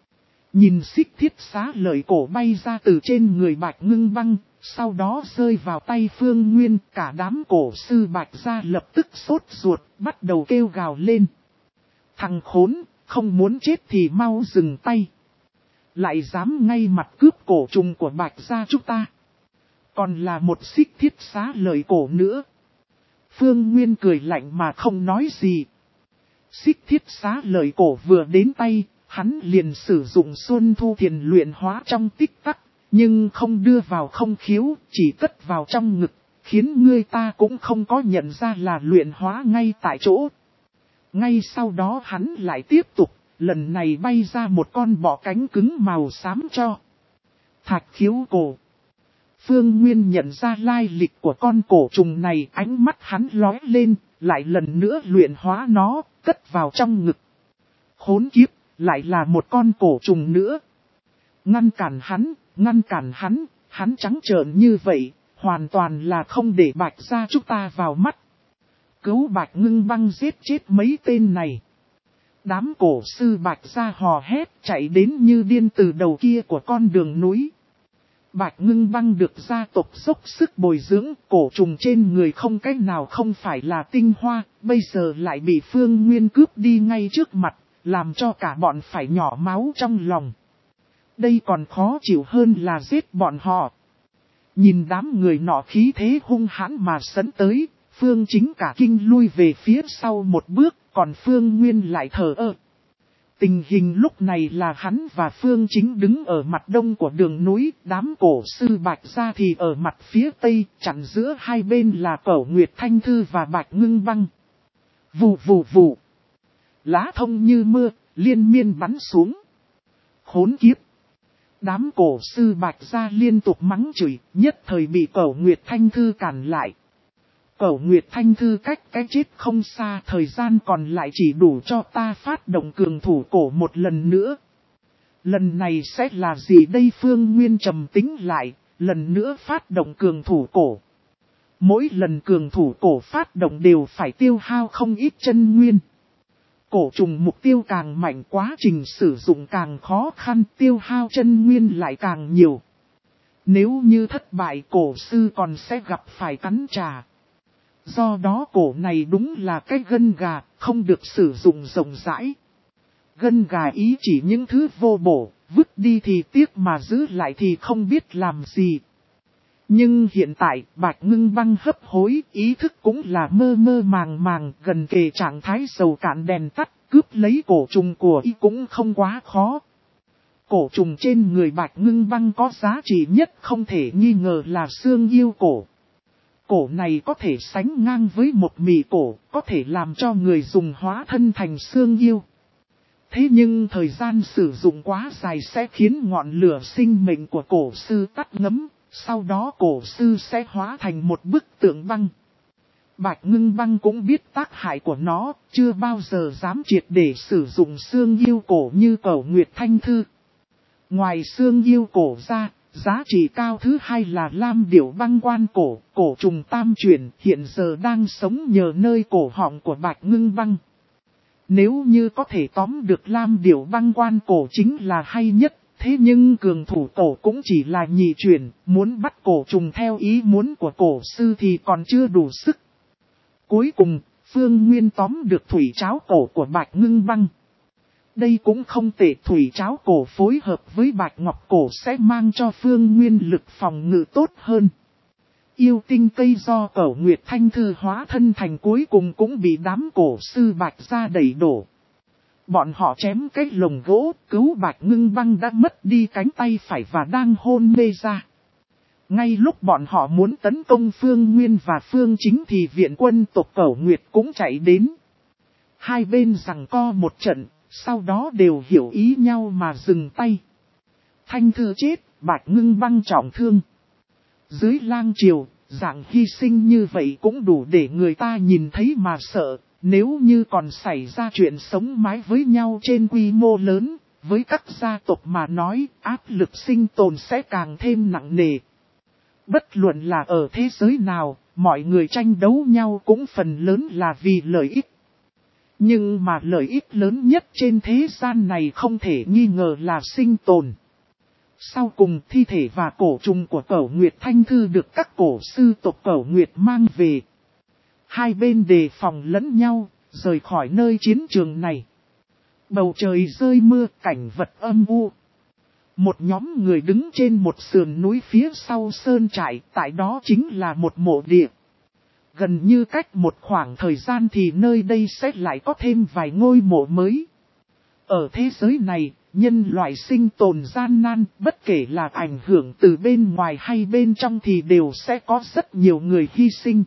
Nhìn xích thiết xá lợi cổ bay ra từ trên người Bạch Ngưng Băng, sau đó rơi vào tay Phương Nguyên, cả đám cổ sư Bạch gia lập tức sốt ruột, bắt đầu kêu gào lên. Thằng khốn, không muốn chết thì mau dừng tay. Lại dám ngay mặt cướp cổ trùng của Bạch gia chúng ta. Còn là một xích thiết xá lợi cổ nữa. Phương Nguyên cười lạnh mà không nói gì. Xích thiết xá lợi cổ vừa đến tay, hắn liền sử dụng Xuân Thu Thiền luyện hóa trong tích tắc, nhưng không đưa vào không khiếu, chỉ cất vào trong ngực, khiến người ta cũng không có nhận ra là luyện hóa ngay tại chỗ. Ngay sau đó hắn lại tiếp tục, lần này bay ra một con bọ cánh cứng màu xám cho. Thạch khiếu cổ. Phương Nguyên nhận ra lai lịch của con cổ trùng này, ánh mắt hắn lóe lên, lại lần nữa luyện hóa nó, cất vào trong ngực. Khốn kiếp, lại là một con cổ trùng nữa. Ngăn cản hắn, ngăn cản hắn, hắn trắng trợn như vậy, hoàn toàn là không để Bạch gia chúng ta vào mắt. Cứu Bạch Ngưng Băng giết chết mấy tên này. Đám cổ sư Bạch Gia hò hét chạy đến như điên từ đầu kia của con đường núi. Bạch Ngưng Băng được gia tộc dốc sức bồi dưỡng, cổ trùng trên người không cách nào không phải là tinh hoa, bây giờ lại bị Phương Nguyên cướp đi ngay trước mặt, làm cho cả bọn phải nhỏ máu trong lòng. Đây còn khó chịu hơn là giết bọn họ. Nhìn đám người nọ khí thế hung hãn mà sấn tới, Phương Chính cả kinh lui về phía sau một bước, còn Phương Nguyên lại thờ ơ. Tình hình lúc này là hắn và Phương Chính đứng ở mặt đông của đường núi, đám cổ sư Bạch Gia thì ở mặt phía tây, chặn giữa hai bên là Cẩu Nguyệt Thanh Thư và Bạch Ngưng Băng. Vù vù vù. Lá thông như mưa, liên miên bắn xuống. Khốn kiếp. Đám cổ sư Bạch Gia liên tục mắng chửi, nhất thời bị Cẩu Nguyệt Thanh Thư cản lại. Cẩu Nguyệt Thanh Thư cách cái chết không xa, thời gian còn lại chỉ đủ cho ta phát động cường thủ cổ một lần nữa. Lần này sẽ là gì đây? Phương Nguyên trầm tính lại, lần nữa phát động cường thủ cổ. Mỗi lần cường thủ cổ phát động đều phải tiêu hao không ít chân nguyên. Cổ trùng mục tiêu càng mạnh, quá trình sử dụng càng khó khăn, tiêu hao chân nguyên lại càng nhiều. Nếu như thất bại, cổ sư còn sẽ gặp phải cắn trả. Do đó cổ này đúng là cái gân gà, không được sử dụng rộng rãi. Gân gà ý chỉ những thứ vô bổ, vứt đi thì tiếc mà giữ lại thì không biết làm gì. Nhưng hiện tại, Bạch Ngưng Băng hấp hối, ý thức cũng là mơ mơ màng màng, gần kề trạng thái dầu cạn đèn tắt, cướp lấy cổ trùng của y cũng không quá khó. Cổ trùng trên người Bạch Ngưng Băng có giá trị nhất không thể nghi ngờ là xương yêu cổ. Cổ này có thể sánh ngang với một mì cổ, có thể làm cho người dùng hóa thân thành xương yêu. Thế nhưng thời gian sử dụng quá dài sẽ khiến ngọn lửa sinh mệnh của cổ sư tắt ngấm, sau đó cổ sư sẽ hóa thành một bức tượng băng. Bạch Ngưng Băng cũng biết tác hại của nó, chưa bao giờ dám triệt để sử dụng xương yêu cổ như Cẩu Nguyệt Thanh Thư. Ngoài xương yêu cổ ra, giá trị cao thứ hai là lam điểu băng quan cổ, cổ trùng tam chuyển hiện giờ đang sống nhờ nơi cổ họng của Bạch Ngưng Băng. Nếu như có thể tóm được lam điểu băng quan cổ chính là hay nhất, thế nhưng cường thủ cổ cũng chỉ là nhị chuyển, muốn bắt cổ trùng theo ý muốn của cổ sư thì còn chưa đủ sức. Cuối cùng, Phương Nguyên tóm được thủy tráo cổ của Bạch Ngưng Băng. Đây cũng không tệ, thủy tráo cổ phối hợp với Bạch Ngọc cổ sẽ mang cho Phương Nguyên lực phòng ngự tốt hơn. Yêu tinh cây do Cẩu Nguyệt Thanh Thư hóa thân thành cuối cùng cũng bị đám cổ sư Bạch Gia đẩy đổ. Bọn họ chém cái lồng gỗ, cứu Bạch Ngưng Băng đã mất đi cánh tay phải và đang hôn mê ra. Ngay lúc bọn họ muốn tấn công Phương Nguyên và Phương Chính thì viện quân tộc Cẩu Nguyệt cũng chạy đến. Hai bên giằng co một trận, sau đó đều hiểu ý nhau mà dừng tay. Thanh Thư chết, Bạch Ngưng Băng trọng thương. Dưới lang triều, dạng hy sinh như vậy cũng đủ để người ta nhìn thấy mà sợ. Nếu như còn xảy ra chuyện sống mái với nhau trên quy mô lớn, với các gia tộc mà nói, áp lực sinh tồn sẽ càng thêm nặng nề. Bất luận là ở thế giới nào, mọi người tranh đấu nhau cũng phần lớn là vì lợi ích. Nhưng mà lợi ích lớn nhất trên thế gian này không thể nghi ngờ là sinh tồn. Sau cùng thi thể và cổ trùng của Cẩu Nguyệt Thanh Thư được các cổ sư tộc Cẩu Nguyệt mang về. Hai bên đề phòng lẫn nhau, rời khỏi nơi chiến trường này. Bầu trời rơi mưa, cảnh vật âm u. Một nhóm người đứng trên một sườn núi phía sau sơn trại, tại đó chính là một mộ địa. Gần như cách một khoảng thời gian thì nơi đây sẽ lại có thêm vài ngôi mộ mới. Ở thế giới này, nhân loại sinh tồn gian nan, bất kể là ảnh hưởng từ bên ngoài hay bên trong thì đều sẽ có rất nhiều người hy sinh.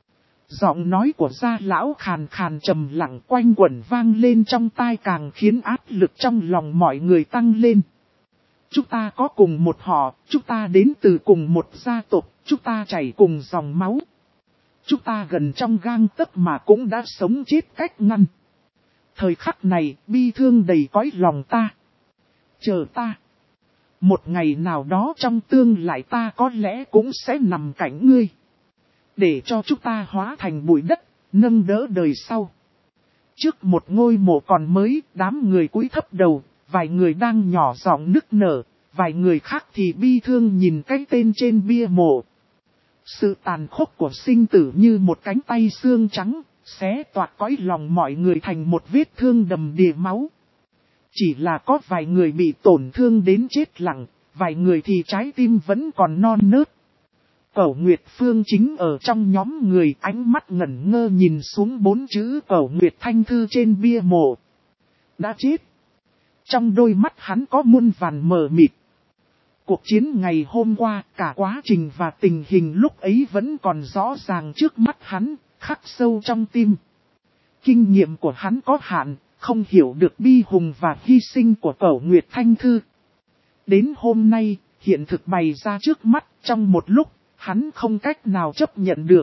Giọng nói của gia lão khàn khàn trầm lặng quanh quẩn vang lên trong tai càng khiến áp lực trong lòng mọi người tăng lên. Chúng ta có cùng một họ, chúng ta đến từ cùng một gia tộc, chúng ta chảy cùng dòng máu. Chúng ta gần trong gang tấc mà cũng đã sống chết cách ngăn. Thời khắc này, bi thương đầy cõi lòng ta. Chờ ta. Một ngày nào đó trong tương lai ta có lẽ cũng sẽ nằm cạnh ngươi. Để cho chúng ta hóa thành bụi đất, nâng đỡ đời sau. Trước một ngôi mộ còn mới, đám người cúi thấp đầu, vài người đang nhỏ giọng nức nở, vài người khác thì bi thương nhìn cái tên trên bia mộ. Sự tàn khốc của sinh tử như một cánh tay xương trắng, xé toạc cõi lòng mọi người thành một vết thương đầm đìa máu. Chỉ là có vài người bị tổn thương đến chết lặng, vài người thì trái tim vẫn còn non nớt. Cẩu Nguyệt Phương Chính ở trong nhóm người, ánh mắt ngẩn ngơ nhìn xuống bốn chữ Cẩu Nguyệt Thanh Thư trên bia mộ. Đã chết. Trong đôi mắt hắn có muôn vàn mờ mịt. Cuộc chiến ngày hôm qua, cả quá trình và tình hình lúc ấy vẫn còn rõ ràng trước mắt hắn, khắc sâu trong tim. Kinh nghiệm của hắn có hạn, không hiểu được bi hùng và hy sinh của Cẩu Nguyệt Thanh Thư. Đến hôm nay, hiện thực bày ra trước mắt, trong một lúc, hắn không cách nào chấp nhận được.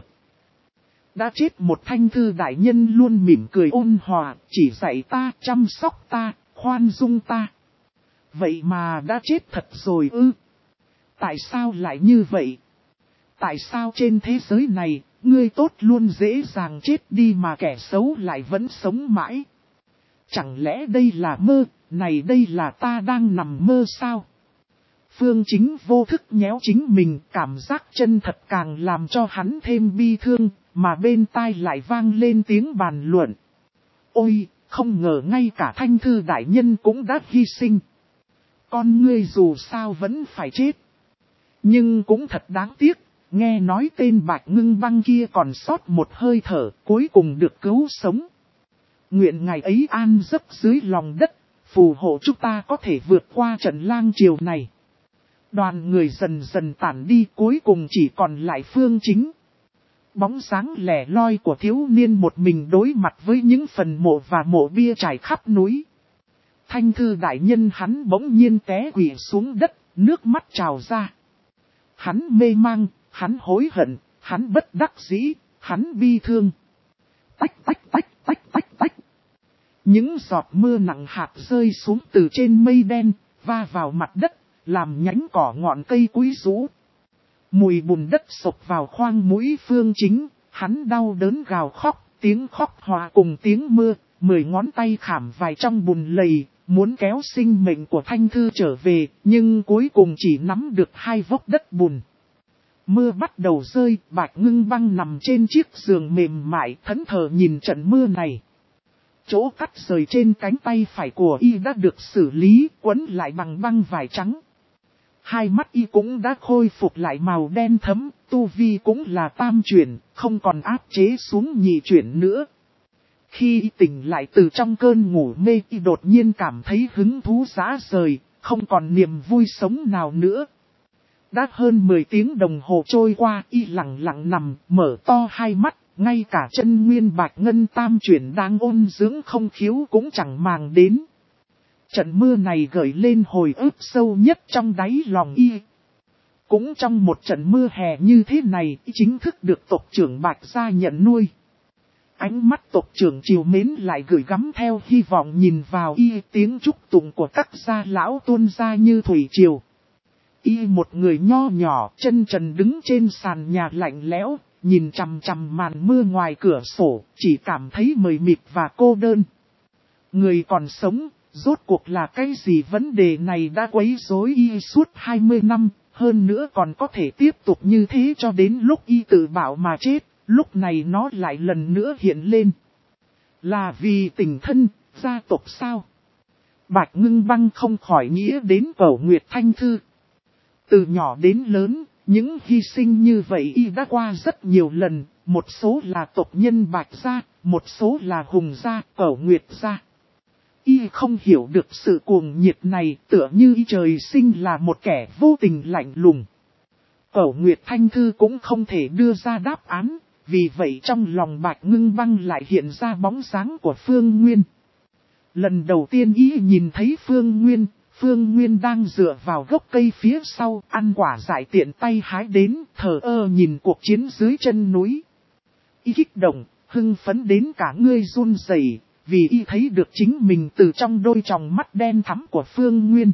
Đã chết một Thanh Thư đại nhân luôn mỉm cười ôn hòa, chỉ dạy ta, chăm sóc ta, khoan dung ta. Vậy mà đã chết thật rồi ư? Tại sao lại như vậy? Tại sao trên thế giới này, người tốt luôn dễ dàng chết đi mà kẻ xấu lại vẫn sống mãi? Chẳng lẽ đây là mơ, này đây là ta đang nằm mơ sao? Phương Chính vô thức nhéo chính mình, cảm giác chân thật càng làm cho hắn thêm bi thương, mà bên tai lại vang lên tiếng bàn luận. Ôi, không ngờ ngay cả Thanh Thư đại nhân cũng đã hy sinh. Con ngươi dù sao vẫn phải chết. Nhưng cũng thật đáng tiếc, nghe nói tên Bạch Ngưng Băng kia còn sót một hơi thở, cuối cùng được cứu sống. Nguyện ngày ấy an giấc dưới lòng đất, phù hộ chúng ta có thể vượt qua trận lang triều này. Đoàn người dần dần tản đi, cuối cùng chỉ còn lại Phương Chính. Bóng dáng lẻ loi của thiếu niên một mình đối mặt với những phần mộ và mộ bia trải khắp núi. Thanh Thư đại nhân hắn bỗng nhiên té quỵ xuống đất, nước mắt trào ra. Hắn mê mang, hắn hối hận, hắn bất đắc dĩ, hắn bi thương. Tách tách tách tách tách tách. Những giọt mưa nặng hạt rơi xuống từ trên mây đen, va vào mặt đất, làm nhánh cỏ ngọn cây cúi rũ. Mùi bùn đất sộc vào khoang mũi Phương Chính, hắn đau đớn gào khóc, tiếng khóc hòa cùng tiếng mưa, mười ngón tay khảm vài trong bùn lầy, muốn kéo sinh mệnh của Thanh Thư trở về, nhưng cuối cùng chỉ nắm được hai vốc đất bùn. Mưa bắt đầu rơi, Bạch Ngưng Băng nằm trên chiếc giường mềm mại thẫn thờ nhìn trận mưa này. Chỗ cắt rời trên cánh tay phải của y đã được xử lý, quấn lại bằng băng vải trắng. Hai mắt y cũng đã khôi phục lại màu đen thẫm, tu vi cũng là tam chuyển, không còn áp chế xuống nhị chuyển nữa. Khi y tỉnh lại từ trong cơn ngủ mê, y đột nhiên cảm thấy hứng thú rã rời, không còn niềm vui sống nào nữa. Đã hơn mười tiếng đồng hồ trôi qua, y lặng lặng nằm, mở to hai mắt, ngay cả chân nguyên Bạch Ngân tam chuyển đang ôn dưỡng không khiếu cũng chẳng màng đến. Trận mưa này gợi lên hồi ức sâu nhất trong đáy lòng y. Cũng trong một trận mưa hè như thế này, y chính thức được tộc trưởng Bạch gia nhận nuôi. Ánh mắt tộc trưởng triều mến lại gửi gắm theo hy vọng nhìn vào y, tiếng chúc tụng của các gia lão tuôn ra như thủy triều. Y một người nho nhỏ, chân trần đứng trên sàn nhà lạnh lẽo, nhìn chằm chằm màn mưa ngoài cửa sổ, chỉ cảm thấy mờ mịt và cô đơn. Người còn sống, rốt cuộc là cái gì? Vấn đề này đã quấy rối y suốt hai mươi năm, hơn nữa còn có thể tiếp tục như thế cho đến lúc y tự bảo mà chết, lúc này nó lại lần nữa hiện lên. Là vì tình thân, gia tộc sao? Bạch Ngưng Băng không khỏi nghĩa đến Cẩu Nguyệt Thanh Thư. Từ nhỏ đến lớn, những hy sinh như vậy y đã qua rất nhiều lần, một số là tộc nhân Bạch gia, một số là Hùng gia, Cẩu Nguyệt gia. Y không hiểu được sự cuồng nhiệt này, tựa như y trời sinh là một kẻ vô tình lạnh lùng. Cẩu Nguyệt Thanh Thư cũng không thể đưa ra đáp án, vì vậy trong lòng Bạch Ngưng Băng lại hiện ra bóng dáng của Phương Nguyên. Lần đầu tiên y nhìn thấy Phương Nguyên, Phương Nguyên đang dựa vào gốc cây phía sau, ăn quả dại tiện tay hái đến, thờ ơ nhìn cuộc chiến dưới chân núi. Y kích động, hưng phấn đến cả người run rẩy, vì y thấy được chính mình từ trong đôi tròng mắt đen thắm của Phương Nguyên.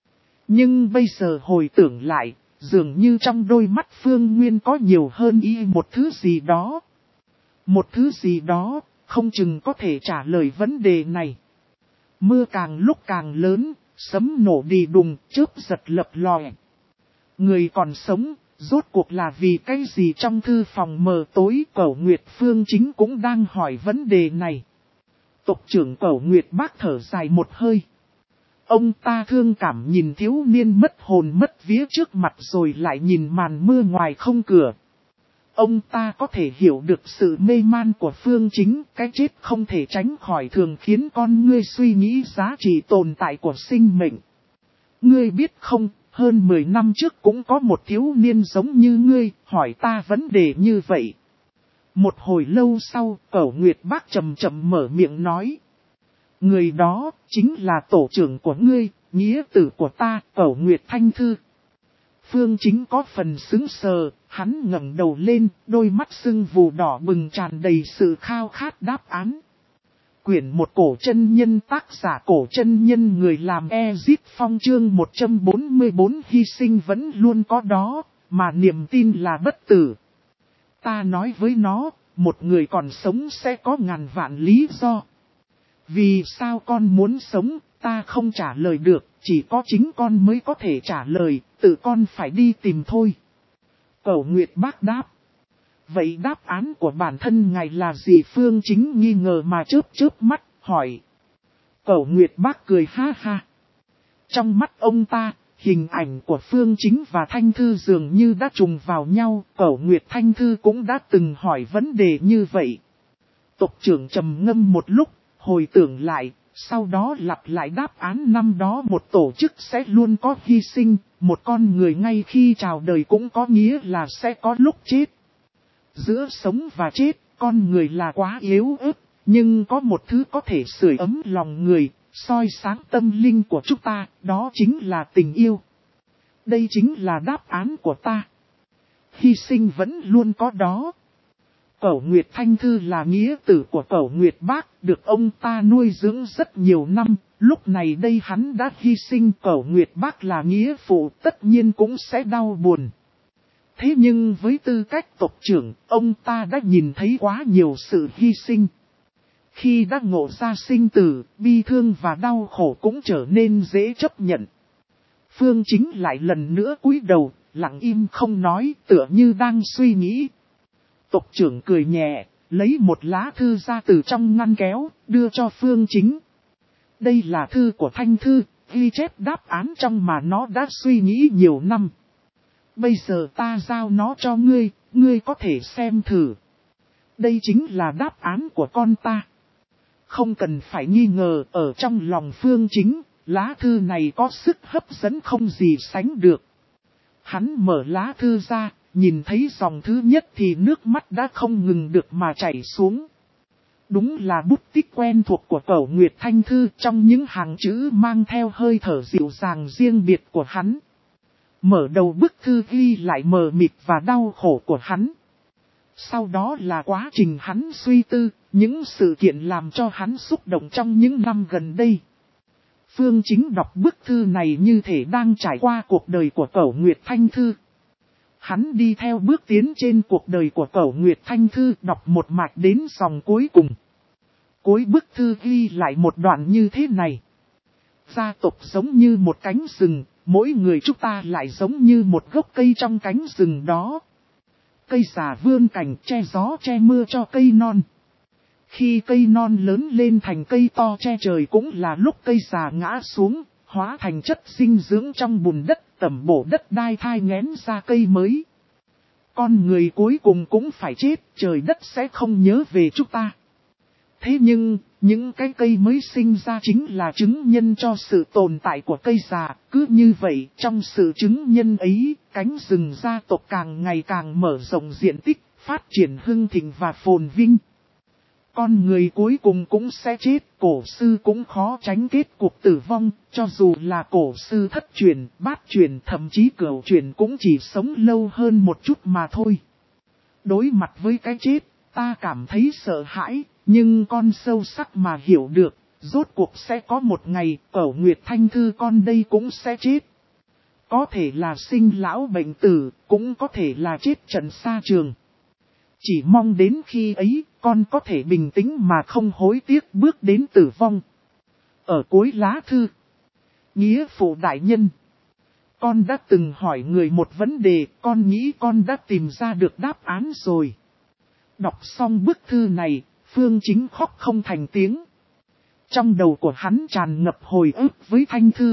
Nhưng bây giờ hồi tưởng lại, dường như trong đôi mắt Phương Nguyên có nhiều hơn y một thứ gì đó. Một thứ gì đó, không chừng có thể trả lời vấn đề này. Mưa càng lúc càng lớn, sấm nổ đi đùng, chớp giật lập lòe. Người còn sống, rốt cuộc là vì cái gì trong thư phòng mờ tối? Cẩu Nguyệt Phương Chính cũng đang hỏi vấn đề này. Tộc trưởng Cẩu Nguyệt Bác thở dài một hơi. Ông ta thương cảm nhìn thiếu niên mất hồn mất vía trước mặt rồi lại nhìn màn mưa ngoài không cửa. Ông ta có thể hiểu được sự mê man của Phương Chính, cái chết không thể tránh khỏi thường khiến con ngươi suy nghĩ giá trị tồn tại của sinh mệnh. Ngươi biết không, hơn mười năm trước cũng có một thiếu niên giống như ngươi, hỏi ta vấn đề như vậy. Một hồi lâu sau, Cẩu Nguyệt Bác chậm chậm mở miệng nói. Người đó, chính là tổ trưởng của ngươi, nghĩa tử của ta, Cẩu Nguyệt Thanh Thư. Phương Chính có phần sững sờ, hắn ngẩng đầu lên, đôi mắt sưng vù đỏ bừng tràn đầy sự khao khát đáp án. Quyển một cổ chân nhân, tác giả cổ chân nhân, người làm Ezip Phong, chương một trăm bốn mươi bốn, hy sinh vẫn luôn có đó, mà niềm tin là bất tử. Ta nói với nó, một người còn sống sẽ có ngàn vạn lý do. Vì sao con muốn sống, ta không trả lời được, chỉ có chính con mới có thể trả lời, tự con phải đi tìm thôi. Cẩu Nguyệt Bác đáp. Vậy đáp án của bản thân ngài là gì? Phương Chính nghi ngờ mà chớp chớp mắt, hỏi. Cẩu Nguyệt Bác cười ha ha. Trong mắt ông ta, hình ảnh của Phương Chính và Thanh Thư dường như đã trùng vào nhau. Cẩu Nguyệt Thanh Thư cũng đã từng hỏi vấn đề như vậy. Tộc trưởng trầm ngâm một lúc, hồi tưởng lại, sau đó lặp lại đáp án năm đó. Một tổ chức sẽ luôn có hy sinh, một con người ngay khi chào đời cũng có nghĩa là sẽ có lúc chết. Giữa sống và chết, con người là quá yếu ớt, nhưng có một thứ có thể sưởi ấm lòng người, soi sáng tâm linh của chúng ta, đó chính là tình yêu. Đây chính là đáp án của ta. Hy sinh vẫn luôn có đó. Cẩu Nguyệt Thanh Thư là nghĩa tử của Cẩu Nguyệt Bác, được ông ta nuôi dưỡng rất nhiều năm, lúc này đây hắn đã hy sinh. Cẩu Nguyệt Bác là nghĩa phụ, tất nhiên cũng sẽ đau buồn. Thế nhưng với tư cách tộc trưởng, ông ta đã nhìn thấy quá nhiều sự hy sinh. Khi đã ngộ ra sinh tử, bi thương và đau khổ cũng trở nên dễ chấp nhận. Phương Chính lại lần nữa cúi đầu, lặng im không nói, tựa như đang suy nghĩ. Tộc trưởng cười nhẹ, lấy một lá thư ra từ trong ngăn kéo, đưa cho Phương Chính. Đây là thư của Thanh Thư, ghi chép đáp án trong mà nó đã suy nghĩ nhiều năm. Bây giờ ta giao nó cho ngươi, ngươi có thể xem thử. Đây chính là đáp án của con ta. Không cần phải nghi ngờ, ở trong lòng Phương Chính, lá thư này có sức hấp dẫn không gì sánh được. Hắn mở lá thư ra, nhìn thấy dòng thứ nhất thì nước mắt đã không ngừng được mà chảy xuống. Đúng là bút tích quen thuộc của Cẩu Nguyệt Thanh Thư, trong những hàng chữ mang theo hơi thở dịu dàng riêng biệt của hắn. Mở đầu bức thư ghi lại mờ mịt và đau khổ của hắn. Sau đó là quá trình hắn suy tư, những sự kiện làm cho hắn xúc động trong những năm gần đây. Phương Chính đọc bức thư này như thể đang trải qua cuộc đời của Cẩu Nguyệt Thanh Thư. Hắn đi theo bước tiến trên cuộc đời của Cẩu Nguyệt Thanh Thư, đọc một mạch đến dòng cuối cùng. Cuối bức thư ghi lại một đoạn như thế này. Gia tộc giống như một cánh rừng, mỗi người chúng ta lại giống như một gốc cây trong cánh rừng đó. Cây già vươn cành che gió che mưa cho cây non. Khi cây non lớn lên thành cây to che trời cũng là lúc cây già ngã xuống, hóa thành chất dinh dưỡng trong bùn đất, tẩm bổ đất đai thai nghén ra cây mới. Con người cuối cùng cũng phải chết, trời đất sẽ không nhớ về chúng ta. Thế nhưng, những cái cây mới sinh ra chính là chứng nhân cho sự tồn tại của cây già. Cứ như vậy, trong sự chứng nhân ấy, cánh rừng gia tộc càng ngày càng mở rộng diện tích, phát triển hưng thịnh và phồn vinh. Con người cuối cùng cũng sẽ chết, cổ sư cũng khó tránh kết cuộc tử vong, cho dù là cổ sư thất truyền, bát truyền, thậm chí cửu truyền cũng chỉ sống lâu hơn một chút mà thôi. Đối mặt với cái chết, ta cảm thấy sợ hãi, nhưng con sâu sắc mà hiểu được, rốt cuộc sẽ có một ngày, Cẩu Nguyệt Thanh Thư con đây cũng sẽ chết. Có thể là sinh lão bệnh tử, cũng có thể là chết trận xa trường. Chỉ mong đến khi ấy, con có thể bình tĩnh mà không hối tiếc bước đến tử vong. Ở cuối lá thư. Nghĩa phụ đại nhân. Con đã từng hỏi người một vấn đề, con nghĩ con đã tìm ra được đáp án rồi. Đọc xong bức thư này, Phương Chính khóc không thành tiếng. Trong đầu của hắn tràn ngập hồi ức với Thanh Thư.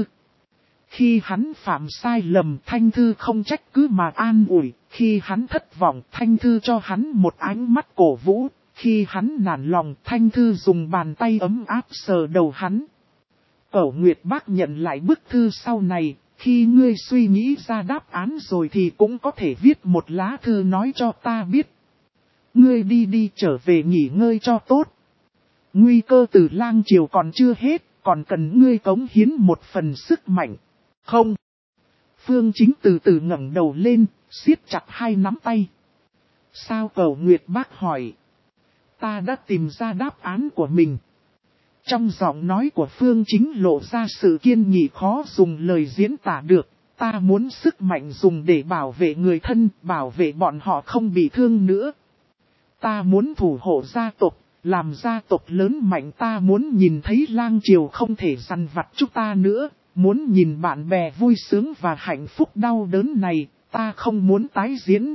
Khi hắn phạm sai lầm, Thanh Thư không trách cứ mà an ủi. Khi hắn thất vọng, Thanh Thư cho hắn một ánh mắt cổ vũ. Khi hắn nản lòng, Thanh Thư dùng bàn tay ấm áp sờ đầu hắn. Cẩu Nguyệt Bác nhận lại bức thư sau này. Khi ngươi suy nghĩ ra đáp án rồi thì cũng có thể viết một lá thư nói cho ta biết. Ngươi đi đi trở về nghỉ ngơi cho tốt. Nguy cơ từ Lang Triều còn chưa hết, còn cần ngươi cống hiến một phần sức mạnh. Không. Phương Chính từ từ ngẩng đầu lên, siết chặt hai nắm tay. Sao Cẩu Nguyệt Bác hỏi. Ta đã tìm ra đáp án của mình. Trong giọng nói của Phương Chính lộ ra sự kiên nghị khó dùng lời diễn tả được. Ta muốn sức mạnh dùng để bảo vệ người thân, bảo vệ bọn họ không bị thương nữa. Ta muốn thủ hộ gia tộc, làm gia tộc lớn mạnh. Ta muốn nhìn thấy Lang Triều không thể dằn vặt chúng ta nữa. Muốn nhìn bạn bè vui sướng và hạnh phúc đau đớn này, ta không muốn tái diễn.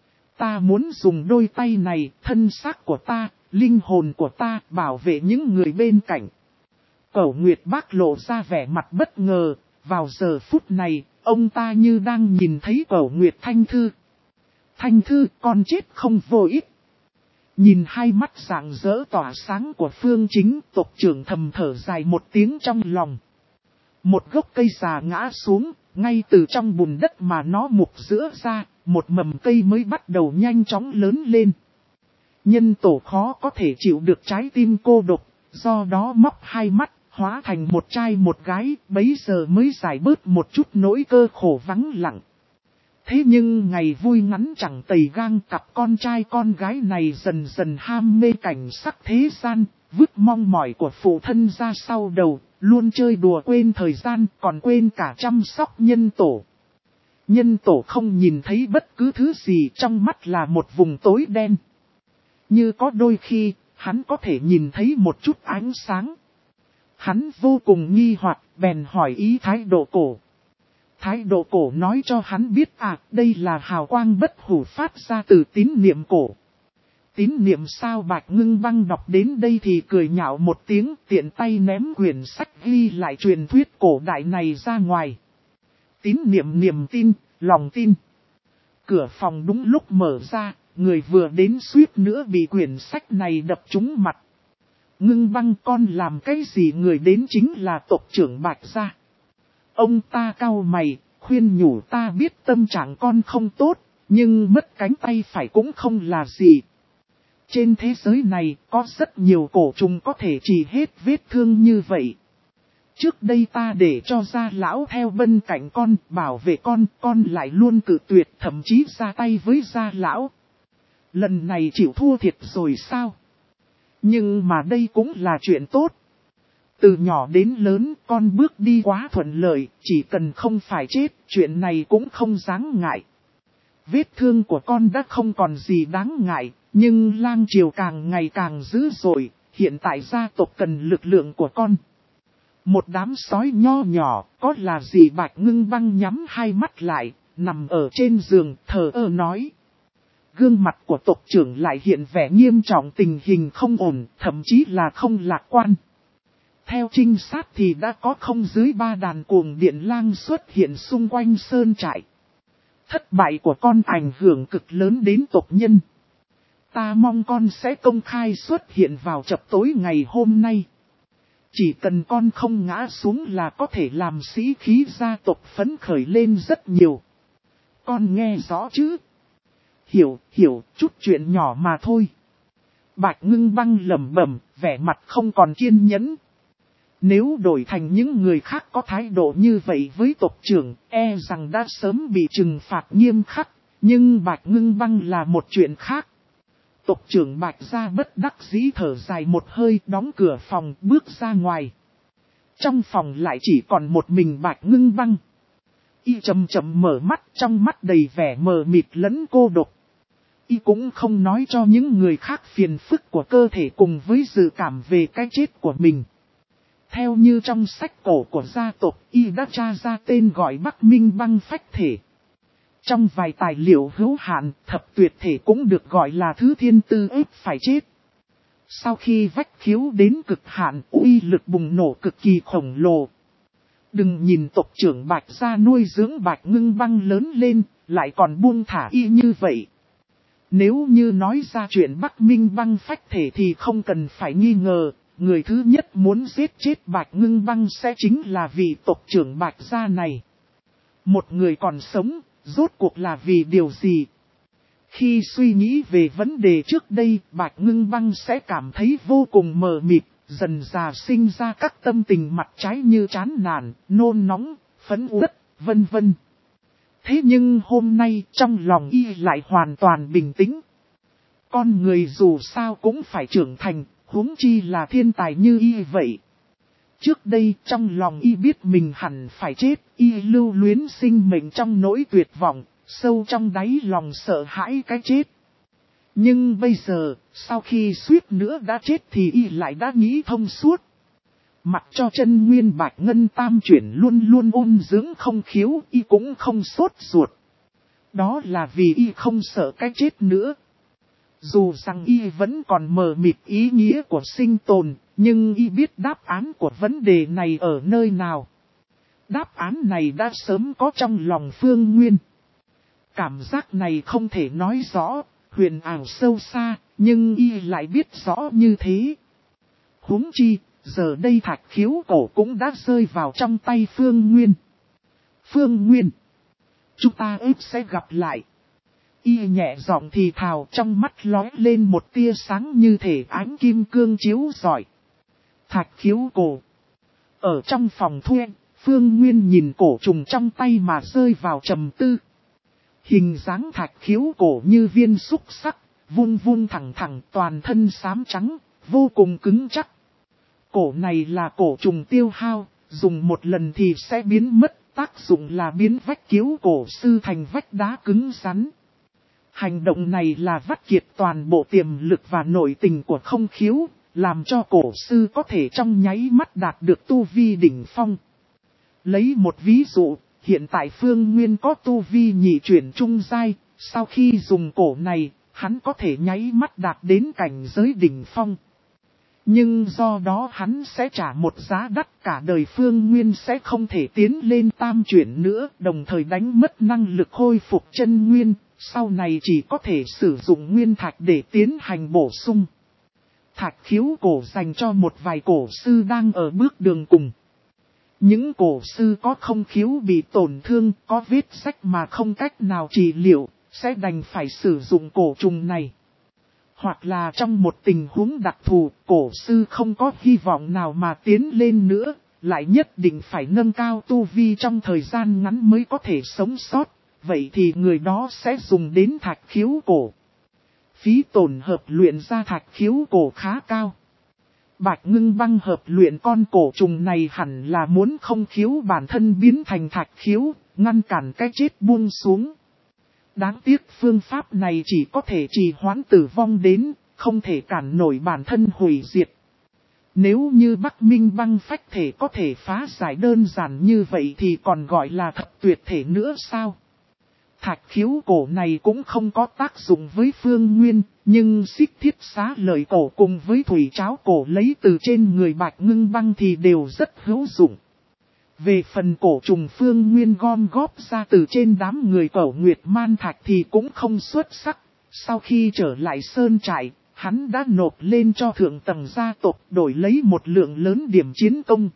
Ta muốn dùng đôi tay này, thân xác của ta, linh hồn của ta, bảo vệ những người bên cạnh. Cẩu Nguyệt Bác lộ ra vẻ mặt bất ngờ, vào giờ phút này, ông ta như đang nhìn thấy Cẩu Nguyệt Thanh Thư. Thanh Thư, con chết không vô ích. Nhìn hai mắt rạng rỡ tỏa sáng của Phương Chính, tộc trưởng thầm thở dài một tiếng trong lòng. Một gốc cây già ngã xuống, ngay từ trong bùn đất mà nó mục giữa ra, một mầm cây mới bắt đầu nhanh chóng lớn lên. Nhân tổ khó có thể chịu được trái tim cô độc, do đó móc hai mắt, hóa thành một trai một gái, bấy giờ mới giải bớt một chút nỗi cơ khổ vắng lặng. Thế nhưng ngày vui ngắn chẳng tày gang, cặp con trai con gái này dần dần ham mê cảnh sắc thế gian, vứt mong mỏi của phụ thân ra sau đầu, luôn chơi đùa quên thời gian, còn quên cả chăm sóc nhân tổ. Nhân tổ không nhìn thấy bất cứ thứ gì, trong mắt là một vùng tối đen. Như có đôi khi, hắn có thể nhìn thấy một chút ánh sáng. Hắn vô cùng nghi hoặc, bèn hỏi ý thái độ cổ. Thái độ cổ nói cho hắn biết à, đây là hào quang bất hủ phát ra từ tín niệm cổ. Tín niệm sao? Bạch Ngưng Băng đọc đến đây thì cười nhạo một tiếng, tiện tay ném quyển sách ghi lại truyền thuyết cổ đại này ra ngoài. Tín niệm, niềm tin, lòng tin. Cửa phòng đúng lúc mở ra, người vừa đến suýt nữa bị quyển sách này đập trúng mặt. Ngưng Băng, con làm cái gì? Người đến chính là tộc trưởng Bạch gia. Ông ta cau mày, khuyên nhủ ta biết tâm trạng con không tốt, nhưng mất cánh tay phải cũng không là gì. Trên thế giới này có rất nhiều cổ trùng có thể trị hết vết thương như vậy. Trước đây ta để cho gia lão theo bên cạnh con, bảo vệ con, con lại luôn cự tuyệt, thậm chí ra tay với gia lão. Lần này chịu thua thiệt rồi sao? Nhưng mà đây cũng là chuyện tốt. Từ nhỏ đến lớn con bước đi quá thuận lợi, chỉ cần không phải chết, chuyện này cũng không đáng ngại. Vết thương của con đã không còn gì đáng ngại, nhưng Lang Triều càng ngày càng dữ dội, hiện tại gia tộc cần lực lượng của con. Một đám sói nho nhỏ, có là gì? Bạch Ngưng Băng nhắm hai mắt lại, nằm ở trên giường, thờ ơ nói. Gương mặt của tộc trưởng lại hiện vẻ nghiêm trọng, tình hình không ổn, thậm chí là không lạc quan. Theo trinh sát thì đã có không dưới ba đàn cuồng điện lang xuất hiện xung quanh sơn trại. Thất bại của con ảnh hưởng cực lớn đến tộc nhân. Ta mong con sẽ công khai xuất hiện vào chập tối ngày hôm nay. Chỉ cần con không ngã xuống là có thể làm sĩ khí gia tộc phấn khởi lên rất nhiều. Con nghe rõ chứ? Hiểu, hiểu, chút chuyện nhỏ mà thôi. Bạch Ngưng Băng lẩm bẩm, vẻ mặt không còn kiên nhẫn. Nếu đổi thành những người khác có thái độ như vậy với tộc trưởng, e rằng đã sớm bị trừng phạt nghiêm khắc, nhưng Bạch Ngưng Băng là một chuyện khác. Tộc trưởng Bạch gia bất đắc dĩ thở dài một hơi, đóng cửa phòng, bước ra ngoài. Trong phòng lại chỉ còn một mình Bạch Ngưng Băng. Y chậm chậm mở mắt, trong mắt đầy vẻ mờ mịt lẫn cô độc. Y cũng không nói cho những người khác phiền phức của cơ thể cùng với dự cảm về cái chết của mình. Theo như trong sách cổ của gia tộc, Y đã tra ra tên gọi Bắc Minh băng phách thể. Trong vài tài liệu hữu hạn, thập tuyệt thể cũng được gọi là thứ thiên tư ép phải chết. Sau khi vách khiếu đến cực hạn, uy lực bùng nổ cực kỳ khổng lồ. Đừng nhìn tộc trưởng Bạch gia nuôi dưỡng Bạch Ngưng Băng lớn lên, lại còn buông thả Y như vậy. Nếu như nói ra chuyện Bắc Minh băng phách thể thì không cần phải nghi ngờ, người thứ nhất muốn giết chết Bạch Ngưng Băng sẽ chính là vị tộc trưởng Bạch gia này. Một người còn sống, rốt cuộc là vì điều gì? Khi suy nghĩ về vấn đề trước đây, Bạch Ngưng Băng sẽ cảm thấy vô cùng mờ mịt, dần dà sinh ra các tâm tình mặt trái như chán nản, nôn nóng, phẫn uất, vân vân. Thế nhưng hôm nay trong lòng Y lại hoàn toàn bình tĩnh. Con người dù sao cũng phải trưởng thành, huống chi là thiên tài như Y vậy. Trước đây trong lòng Y biết mình hẳn phải chết, Y lưu luyến sinh mệnh trong nỗi tuyệt vọng, sâu trong đáy lòng sợ hãi cái chết. Nhưng bây giờ, sau khi suýt nữa đã chết thì Y lại đã nghĩ thông suốt. Mặc cho chân nguyên Bạch Ngân Tam chuyển luôn luôn ôn dưỡng không khiếu, Y cũng không sốt ruột. Đó là vì Y không sợ cái chết nữa. Dù rằng Y vẫn còn mờ mịt ý nghĩa của sinh tồn, nhưng Y biết đáp án của vấn đề này ở nơi nào. Đáp án này đã sớm có trong lòng Phương Nguyên. Cảm giác này không thể nói rõ, huyền ảo sâu xa, nhưng Y lại biết rõ như thế. Huống chi, giờ đây thạch khiếu cổ cũng đã rơi vào trong tay Phương Nguyên. Phương Nguyên, chúng ta ếp sẽ gặp lại. Y nhẹ giọng thì thào, trong mắt lóe lên một tia sáng như thể ánh kim cương chiếu rọi. Thạch khiếu cổ. Ở trong phòng thuê, Phương Nguyên nhìn cổ trùng trong tay mà rơi vào trầm tư. Hình dáng thạch khiếu cổ như viên xúc sắc, vung vung thẳng thẳng, toàn thân xám trắng, vô cùng cứng chắc. Cổ này là cổ trùng tiêu hao, dùng một lần thì sẽ biến mất, tác dụng là biến vách kiếu cổ sư thành vách đá cứng rắn. Hành động này là vắt kiệt toàn bộ tiềm lực và nội tình của không khiếu, làm cho cổ sư có thể trong nháy mắt đạt được tu vi đỉnh phong. Lấy một ví dụ, hiện tại Phương Nguyên có tu vi nhị chuyển trung giai, sau khi dùng cổ này, hắn có thể nháy mắt đạt đến cảnh giới đỉnh phong. Nhưng do đó hắn sẽ trả một giá đắt, cả đời Phương Nguyên sẽ không thể tiến lên tam chuyển nữa, đồng thời đánh mất năng lực khôi phục chân nguyên, sau này chỉ có thể sử dụng nguyên thạch để tiến hành bổ sung. Thạch khiếu cổ dành cho một vài cổ sư đang ở bước đường cùng. Những cổ sư có không khiếu bị tổn thương, có vết rách mà không cách nào trị liệu, sẽ đành phải sử dụng cổ trùng này. Hoặc là trong một tình huống đặc thù, cổ sư không có hy vọng nào mà tiến lên nữa, lại nhất định phải nâng cao tu vi trong thời gian ngắn mới có thể sống sót, vậy thì người đó sẽ dùng đến thạch khiếu cổ. Phí tổn hợp luyện ra thạch khiếu cổ khá cao. Bạch Ngưng Băng hợp luyện con cổ trùng này hẳn là muốn không khiếu bản thân biến thành thạch khiếu, ngăn cản cái chết buông xuống. Đáng tiếc phương pháp này chỉ có thể trì hoãn tử vong đến, không thể cản nổi bản thân hủy diệt. Nếu như Bắc Minh băng phách thể có thể phá giải đơn giản như vậy thì còn gọi là thập tuyệt thể nữa sao? Thạch khiếu cổ này cũng không có tác dụng với Phương Nguyên, nhưng xích thiết xá lợi cổ cùng với thủy cháo cổ lấy từ trên người Bạch Ngưng Băng thì đều rất hữu dụng. Về phần cổ trùng Phương Nguyên gom góp ra từ trên đám người Cẩu Nguyệt Man Thạch thì cũng không xuất sắc. Sau khi trở lại sơn trại, hắn đã nộp lên cho thượng tầng gia tộc đổi lấy một lượng lớn điểm chiến công.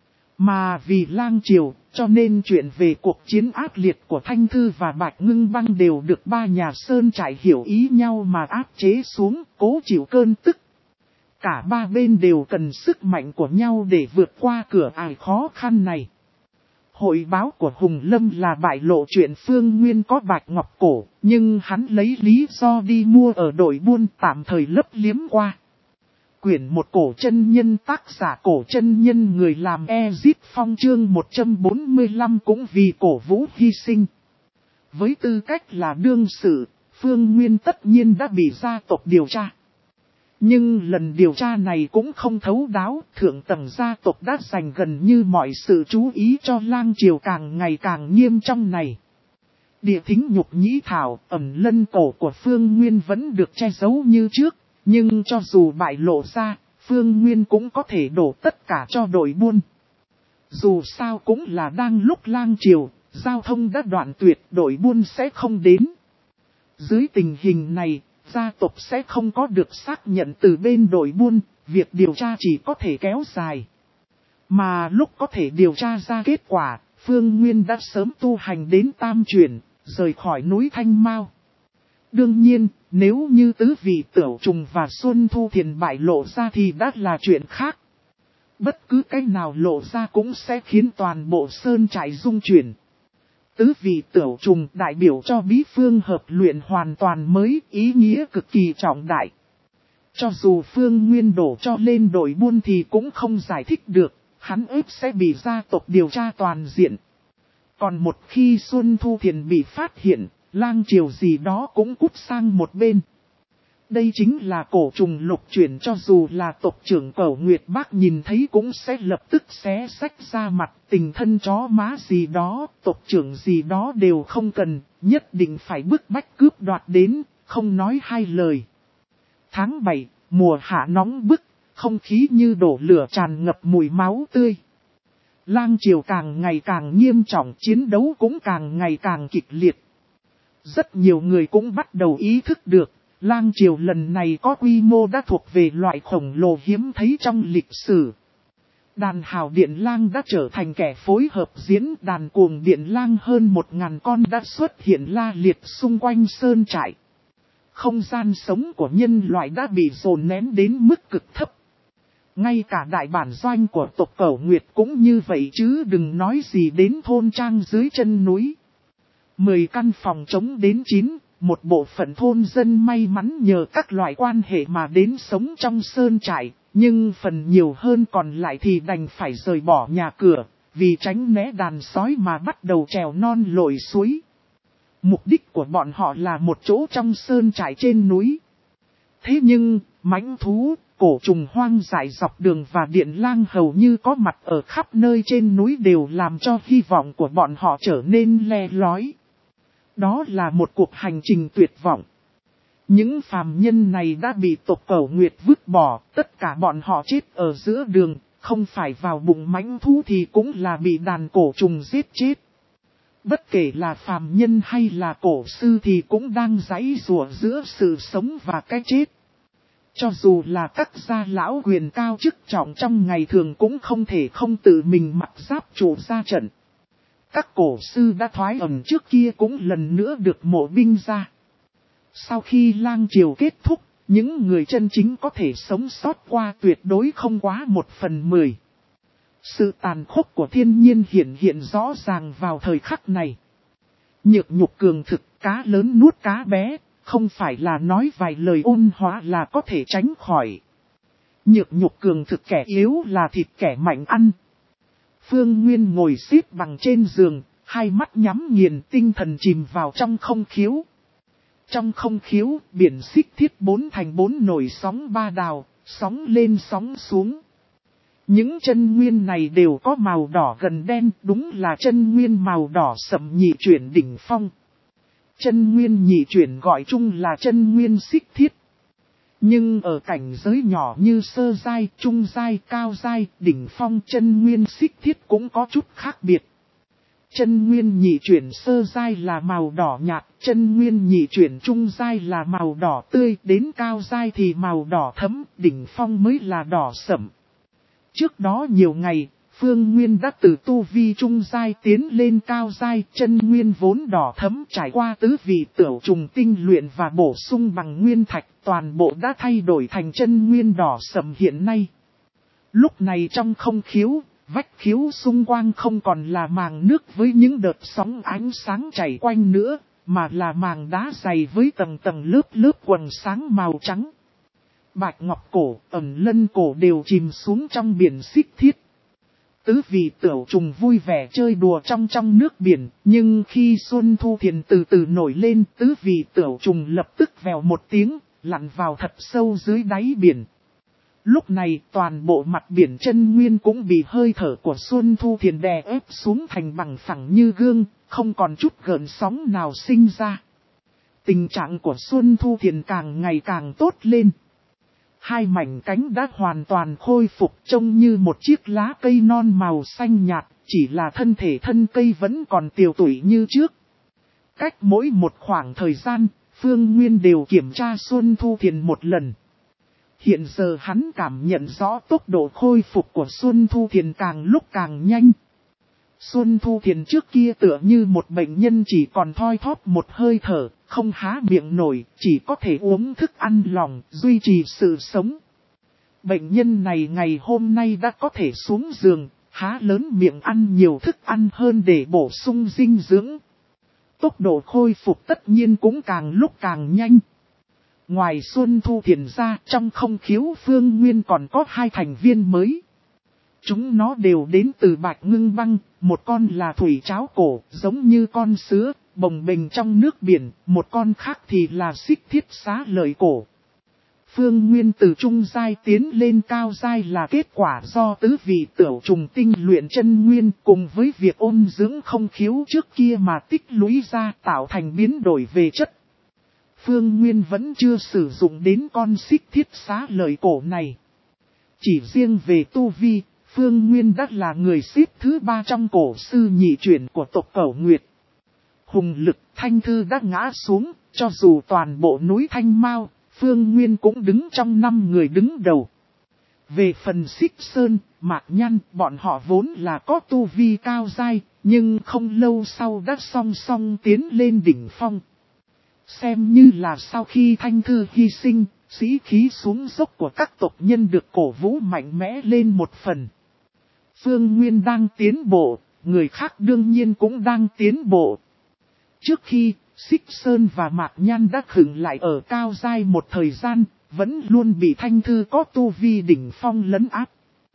Mà vì lang triều, cho nên chuyện về cuộc chiến ác liệt của Thanh Thư và Bạch Ngưng Băng đều được ba nhà sơn trại hiểu ý nhau mà áp chế xuống, cố chịu cơn tức. Cả ba bên đều cần sức mạnh của nhau để vượt qua cửa ải khó khăn này. Hội báo của Hùng Lâm là bại lộ chuyện Phương Nguyên có bạch ngọc cổ, nhưng hắn lấy lý do đi mua ở đội buôn tạm thời lấp liếm qua. Quyển một cổ chân nhân tác giả cổ chân nhân người làm Ezip Phong chương một trăm bốn mươi lăm cũng vì cổ vũ hy sinh. Với tư cách là đương sự, Phương Nguyên tất nhiên đã bị gia tộc điều tra. Nhưng lần điều tra này cũng không thấu đáo, thượng tầng gia tộc đã dành gần như mọi sự chú ý cho lang triều càng ngày càng nghiêm trong này. Địa thính nhục nhĩ thảo, ẩn lân cổ của Phương Nguyên vẫn được che giấu như trước, nhưng cho dù bại lộ ra, Phương Nguyên cũng có thể đổ tất cả cho đội buôn. Dù sao cũng là đang lúc lang triều, giao thông đã đoạn tuyệt, đội buôn sẽ không đến. Dưới tình hình này, gia tộc sẽ không có được xác nhận từ bên đội buôn, việc điều tra chỉ có thể kéo dài. Mà lúc có thể điều tra ra kết quả, Phương Nguyên đã sớm tu hành đến tam chuyển, rời khỏi núi Thanh Mao. Đương nhiên, nếu như tứ vị Tửu Trùng và Xuân Thu Thiền bại lộ ra thì đã là chuyện khác. Bất cứ cái nào lộ ra cũng sẽ khiến toàn bộ sơn trại rung chuyển. Tứ vị Tửu Trùng đại biểu cho bí phương hợp luyện hoàn toàn mới, ý nghĩa cực kỳ trọng đại. Cho dù Phương Nguyên đổ cho lên đội buôn thì cũng không giải thích được, hắn ếp sẽ bị gia tộc điều tra toàn diện. Còn một khi Xuân Thu Thiền bị phát hiện, lang triều gì đó cũng cút sang một bên. Đây chính là cổ trùng lục chuyển, cho dù là tộc trưởng Cẩu Nguyệt Bác nhìn thấy cũng sẽ lập tức xé xách ra mặt, tình thân chó má gì đó, tộc trưởng gì đó đều không cần, nhất định phải bức bách cướp đoạt đến, không nói hai lời. Tháng bảy, mùa hạ nóng bức, không khí như đổ lửa tràn ngập mùi máu tươi. Lang triều càng ngày càng nghiêm trọng, chiến đấu cũng càng ngày càng kịch liệt. Rất nhiều người cũng bắt đầu ý thức được, lang triều lần này có quy mô đã thuộc về loại khổng lồ hiếm thấy trong lịch sử. Đàn hào điện lang đã trở thành kẻ phối hợp diễn, đàn cuồng điện lang hơn một ngàn con đã xuất hiện la liệt xung quanh sơn trại. Không gian sống của nhân loại đã bị dồn nén đến mức cực thấp. Ngay cả đại bản doanh của tộc Cẩu Nguyệt cũng như vậy chứ đừng nói gì đến thôn trang dưới chân núi. Mười căn phòng trống đến chín, một bộ phận thôn dân may mắn nhờ các loại quan hệ mà đến sống trong sơn trại, nhưng phần nhiều hơn còn lại thì đành phải rời bỏ nhà cửa, vì tránh né đàn sói mà bắt đầu trèo non lội suối. Mục đích của bọn họ là một chỗ trong sơn trại trên núi. Thế nhưng, mãnh thú, cổ trùng hoang dại dọc đường và điện lang hầu như có mặt ở khắp nơi trên núi đều làm cho hy vọng của bọn họ trở nên le lói. Đó là một cuộc hành trình tuyệt vọng. Những phàm nhân này đã bị tộc Cẩu Nguyệt vứt bỏ, tất cả bọn họ chết ở giữa đường, không phải vào bụng mãnh thú thì cũng là bị đàn cổ trùng giết chết. Bất kể là phàm nhân hay là cổ sư thì cũng đang giãy giụa giữa sự sống và cái chết. Cho dù là các gia lão quyền cao chức trọng trong ngày thường cũng không thể không tự mình mặc giáp trụ ra trận. Các cổ sư đã thoái ẩn trước kia cũng lần nữa được mộ binh ra. Sau khi lang triều kết thúc, những người chân chính có thể sống sót qua tuyệt đối không quá một phần mười. Sự tàn khốc của thiên nhiên hiện hiện rõ ràng vào thời khắc này. Nhược nhục cường thực, cá lớn nuốt cá bé, không phải là nói vài lời ôn hóa là có thể tránh khỏi. Nhược nhục cường thực, kẻ yếu là thịt kẻ mạnh ăn. Phương Nguyên ngồi xếp bằng trên giường, hai mắt nhắm nghiền, tinh thần chìm vào trong không khiếu. Trong không khiếu, biển xích thiết bốn thành bốn nổi sóng ba đào, sóng lên sóng xuống. Những chân nguyên này đều có màu đỏ gần đen, đúng là chân nguyên màu đỏ sẫm nhị chuyển đỉnh phong. Chân nguyên nhị chuyển gọi chung là chân nguyên xích thiết. Nhưng ở cảnh giới nhỏ như sơ giai, trung giai, cao giai, đỉnh phong chân nguyên xích thiết cũng có chút khác biệt. Chân nguyên nhị chuyển sơ giai là màu đỏ nhạt, chân nguyên nhị chuyển trung giai là màu đỏ tươi, đến cao giai thì màu đỏ thẫm, đỉnh phong mới là đỏ sẫm. Trước đó nhiều ngày, Phương Nguyên đã từ tu vi trung giai tiến lên cao giai, chân nguyên vốn đỏ thẫm trải qua tứ vị Tửu Trùng tinh luyện và bổ sung bằng nguyên thạch, toàn bộ đã thay đổi thành chân nguyên đỏ sẫm hiện nay. Lúc này trong không khiếu, vách khiếu xung quanh không còn là màng nước với những đợt sóng ánh sáng chảy quanh nữa, mà là màng đá dày với tầng tầng lớp lớp quầng sáng màu trắng. Bạch ngọc cổ, ẩn lân cổ đều chìm xuống trong biển xích thiết. tứ vị tửu trùng vui vẻ chơi đùa trong trong nước biển, nhưng khi Xuân Thu Thiền từ từ nổi lên, tứ vị tửu trùng lập tức vèo một tiếng, lặn vào thật sâu dưới đáy biển. Lúc này toàn bộ mặt biển chân nguyên cũng bị hơi thở của Xuân Thu Thiền đè ép xuống thành bằng phẳng như gương, không còn chút gợn sóng nào sinh ra. Tình trạng của Xuân Thu Thiền càng ngày càng tốt lên. Hai mảnh cánh đã hoàn toàn khôi phục trông như một chiếc lá cây non màu xanh nhạt, chỉ là thân thể thân cây vẫn còn tiều tụy như trước. Cách mỗi một khoảng thời gian, Phương Nguyên đều kiểm tra Xuân Thu Thiền một lần. Hiện giờ hắn cảm nhận rõ tốc độ khôi phục của Xuân Thu Thiền càng lúc càng nhanh. Xuân Thu Thiền trước kia tựa như một bệnh nhân chỉ còn thoi thóp một hơi thở, không há miệng nổi, chỉ có thể uống thức ăn lỏng, duy trì sự sống. Bệnh nhân này ngày hôm nay đã có thể xuống giường, há lớn miệng ăn nhiều thức ăn hơn để bổ sung dinh dưỡng. Tốc độ khôi phục tất nhiên cũng càng lúc càng nhanh. Ngoài Xuân Thu Thiền ra, trong không khiếu Phương Nguyên còn có hai thành viên mới. Chúng nó đều đến từ Bạch Ngưng Băng, một con là thủy cháo cổ, giống như con sứa, bồng bềnh trong nước biển, một con khác thì là xích thiết xá lợi cổ. Phương Nguyên từ trung giai tiến lên cao giai là kết quả do tứ vị tửu trùng tinh luyện chân nguyên cùng với việc ôn dưỡng không khiếu trước kia mà tích lũy ra tạo thành biến đổi về chất. Phương Nguyên vẫn chưa sử dụng đến con xích thiết xá lợi cổ này. Chỉ riêng về tu vi, Phương Nguyên đã là người xếp thứ ba trong cổ sư nhị chuyển của tộc Cẩu Nguyệt. Hùng lực Thanh Thư đã ngã xuống, cho dù toàn bộ núi Thanh Mao, Phương Nguyên cũng đứng trong năm người đứng đầu. Về phần Xích Sơn, Mạc Nhăn, bọn họ vốn là có tu vi cao giai, nhưng không lâu sau đã song song tiến lên đỉnh phong. Xem như là sau khi Thanh Thư hy sinh, sĩ khí xuống dốc của các tộc nhân được cổ vũ mạnh mẽ lên một phần. Phương Nguyên đang tiến bộ, người khác đương nhiên cũng đang tiến bộ. Trước khi, Xích Sơn và Mạc Nhan đã khựng lại ở cao giai một thời gian, vẫn luôn bị Thanh Thư có tu vi đỉnh phong lấn áp.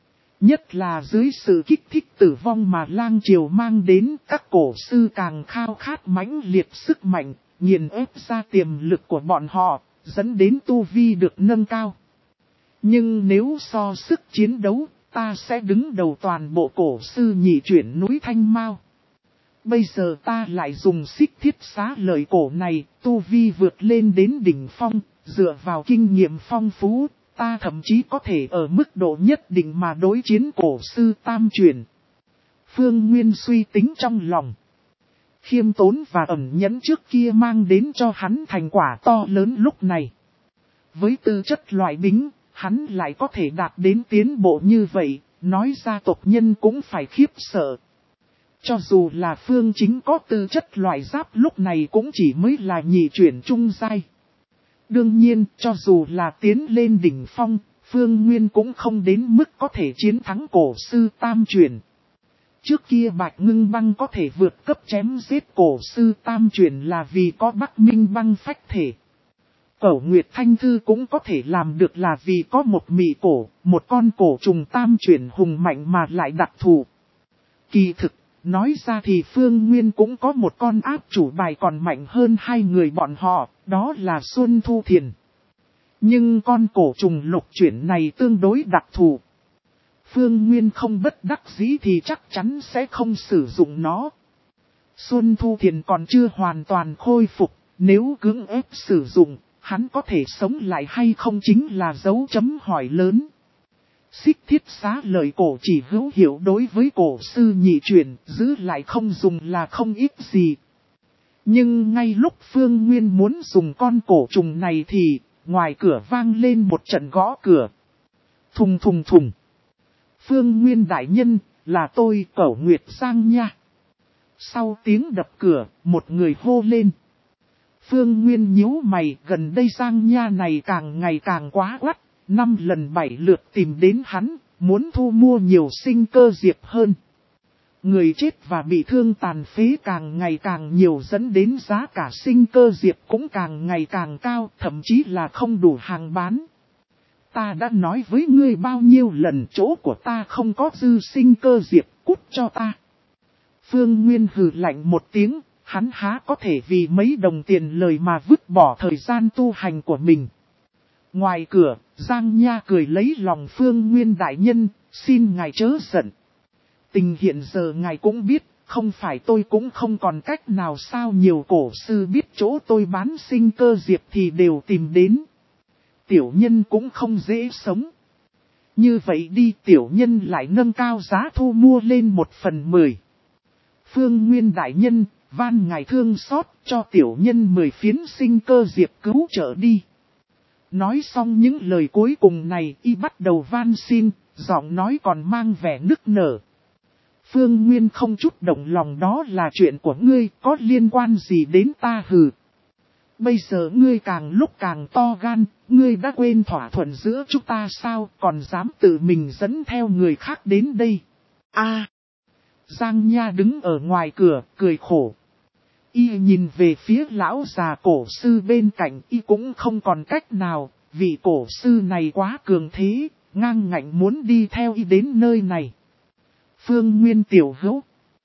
Nhất là dưới sự kích thích tử vong mà lang triều mang đến, các cổ sư càng khao khát mãnh liệt sức mạnh, nghiền ép ra tiềm lực của bọn họ, dẫn đến tu vi được nâng cao. Nhưng nếu so sức chiến đấu, ta sẽ đứng đầu toàn bộ cổ sư nhị chuyển núi Thanh Mao. Bây giờ ta lại dùng xích thiết xá lợi cổ này, tu vi vượt lên đến đỉnh phong, dựa vào kinh nghiệm phong phú, ta thậm chí có thể ở mức độ nhất định mà đối chiến cổ sư tam chuyển. Phương Nguyên suy tính trong lòng. Khiêm tốn và ẩn nhẫn trước kia mang đến cho hắn thành quả to lớn lúc này. Với tư chất loại bính, hắn lại có thể đạt đến tiến bộ như vậy, nói ra tộc nhân cũng phải khiếp sợ. Cho dù là Phương Chính có tư chất loại giáp lúc này cũng chỉ mới là nhị chuyển trung giai. Đương nhiên, cho dù là tiến lên đỉnh phong, Phương Nguyên cũng không đến mức có thể chiến thắng cổ sư tam chuyển. Trước kia Bạch Ngưng Băng có thể vượt cấp chém giết cổ sư tam chuyển là vì có Bắc Minh Băng phách thể. Cẩu Nguyệt Thanh Thư cũng có thể làm được là vì có một mị cổ, một con cổ trùng tam chuyển hùng mạnh mà lại đặc thù. Kỳ thực, nói ra thì Phương Nguyên cũng có một con áp chủ bài còn mạnh hơn hai người bọn họ, đó là Xuân Thu Thiền. Nhưng con cổ trùng lục chuyển này tương đối đặc thù. Phương Nguyên không bất đắc dĩ thì chắc chắn sẽ không sử dụng nó. Xuân Thu Thiền còn chưa hoàn toàn khôi phục, nếu cưỡng ép sử dụng, hắn có thể sống lại hay không chính là dấu chấm hỏi lớn. Xích thiết xá lợi cổ chỉ hữu hiệu đối với cổ sư nhị chuyển, giữ lại không dùng là không ít gì. Nhưng ngay lúc Phương Nguyên muốn dùng con cổ trùng này thì, ngoài cửa vang lên một trận gõ cửa. Thùng thùng thùng. Phương Nguyên đại nhân, là tôi Cẩu Nguyệt Giang nha. Sau tiếng đập cửa, một người hô lên. Phương Nguyên nhíu mày, gần đây Giang nha này càng ngày càng quá quắt, năm lần bảy lượt tìm đến hắn, muốn thu mua nhiều sinh cơ diệp hơn. Người chết và bị thương tàn phế càng ngày càng nhiều dẫn đến giá cả sinh cơ diệp cũng càng ngày càng cao, thậm chí là không đủ hàng bán. Ta đã nói với ngươi bao nhiêu lần chỗ của ta không có dư sinh cơ diệp, cút cho ta. Phương Nguyên hừ lạnh một tiếng, hắn há có thể vì mấy đồng tiền lời mà vứt bỏ thời gian tu hành của mình. Ngoài cửa, Giang Nha cười lấy lòng Phương Nguyên đại nhân, xin ngài chớ giận. Tình hiện giờ ngài cũng biết, không phải tôi cũng không còn cách nào sao nhiều cổ sư biết chỗ tôi bán sinh cơ diệp thì đều tìm đến. Tiểu nhân cũng không dễ sống. Như vậy đi tiểu nhân lại nâng cao giá thu mua lên một phần mười. Phương Nguyên đại nhân, van ngài thương xót cho tiểu nhân mười phiến sinh cơ diệp cứu trợ đi. Nói xong những lời cuối cùng này y bắt đầu van xin, giọng nói còn mang vẻ nức nở. Phương Nguyên không chút động lòng đó là chuyện của ngươi, có liên quan gì đến ta hừ. Bây giờ ngươi càng lúc càng to gan, ngươi đã quên thỏa thuận giữa chúng ta sao, còn dám tự mình dẫn theo người khác đến đây. A, Giang Nha đứng ở ngoài cửa, cười khổ. Y nhìn về phía lão già cổ sư bên cạnh, y cũng không còn cách nào, vì cổ sư này quá cường thế, ngang ngạnh muốn đi theo y đến nơi này. Phương Nguyên tiểu hữu.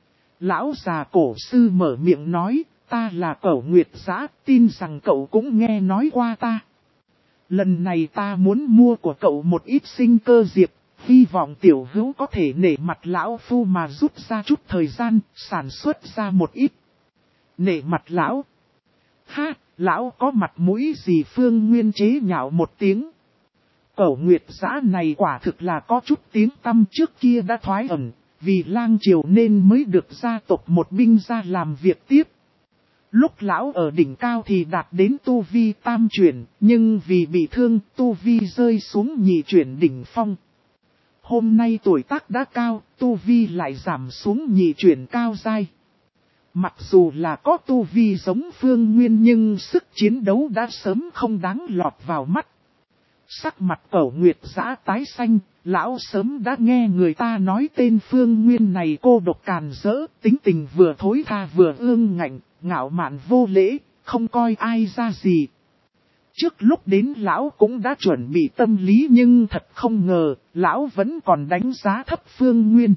Lão già cổ sư mở miệng nói, ta là Cẩu Nguyệt Giã, tin rằng cậu cũng nghe nói qua ta. Lần này ta muốn mua của cậu một ít sinh cơ diệp, hy vọng tiểu hữu có thể nể mặt lão phu mà rút ra chút thời gian, sản xuất ra một ít. Nể mặt lão. Ha, lão có mặt mũi gì? Phương Nguyên chế nhạo một tiếng. Cẩu Nguyệt Giã này quả thực là có chút tiếng tăm, trước kia đã thoái ẩn, vì lang triều nên mới được gia tộc một binh ra làm việc tiếp. Lúc lão ở đỉnh cao thì đạt đến tu vi tam chuyển, nhưng vì bị thương tu vi rơi xuống nhị chuyển đỉnh phong. Hôm nay tuổi tác đã cao, tu vi lại giảm xuống nhị chuyển cao giai. Mặc dù là có tu vi giống Phương Nguyên nhưng sức chiến đấu đã sớm không đáng lọt vào mắt. Sắc mặt Cẩu Nguyệt Giã tái xanh, lão sớm đã nghe người ta nói tên Phương Nguyên này cô độc càn rỡ, tính tình vừa thối tha vừa ương ngạnh, ngạo mạn vô lễ, không coi ai ra gì. Trước lúc đến lão cũng đã chuẩn bị tâm lý nhưng thật không ngờ, lão vẫn còn đánh giá thấp Phương Nguyên.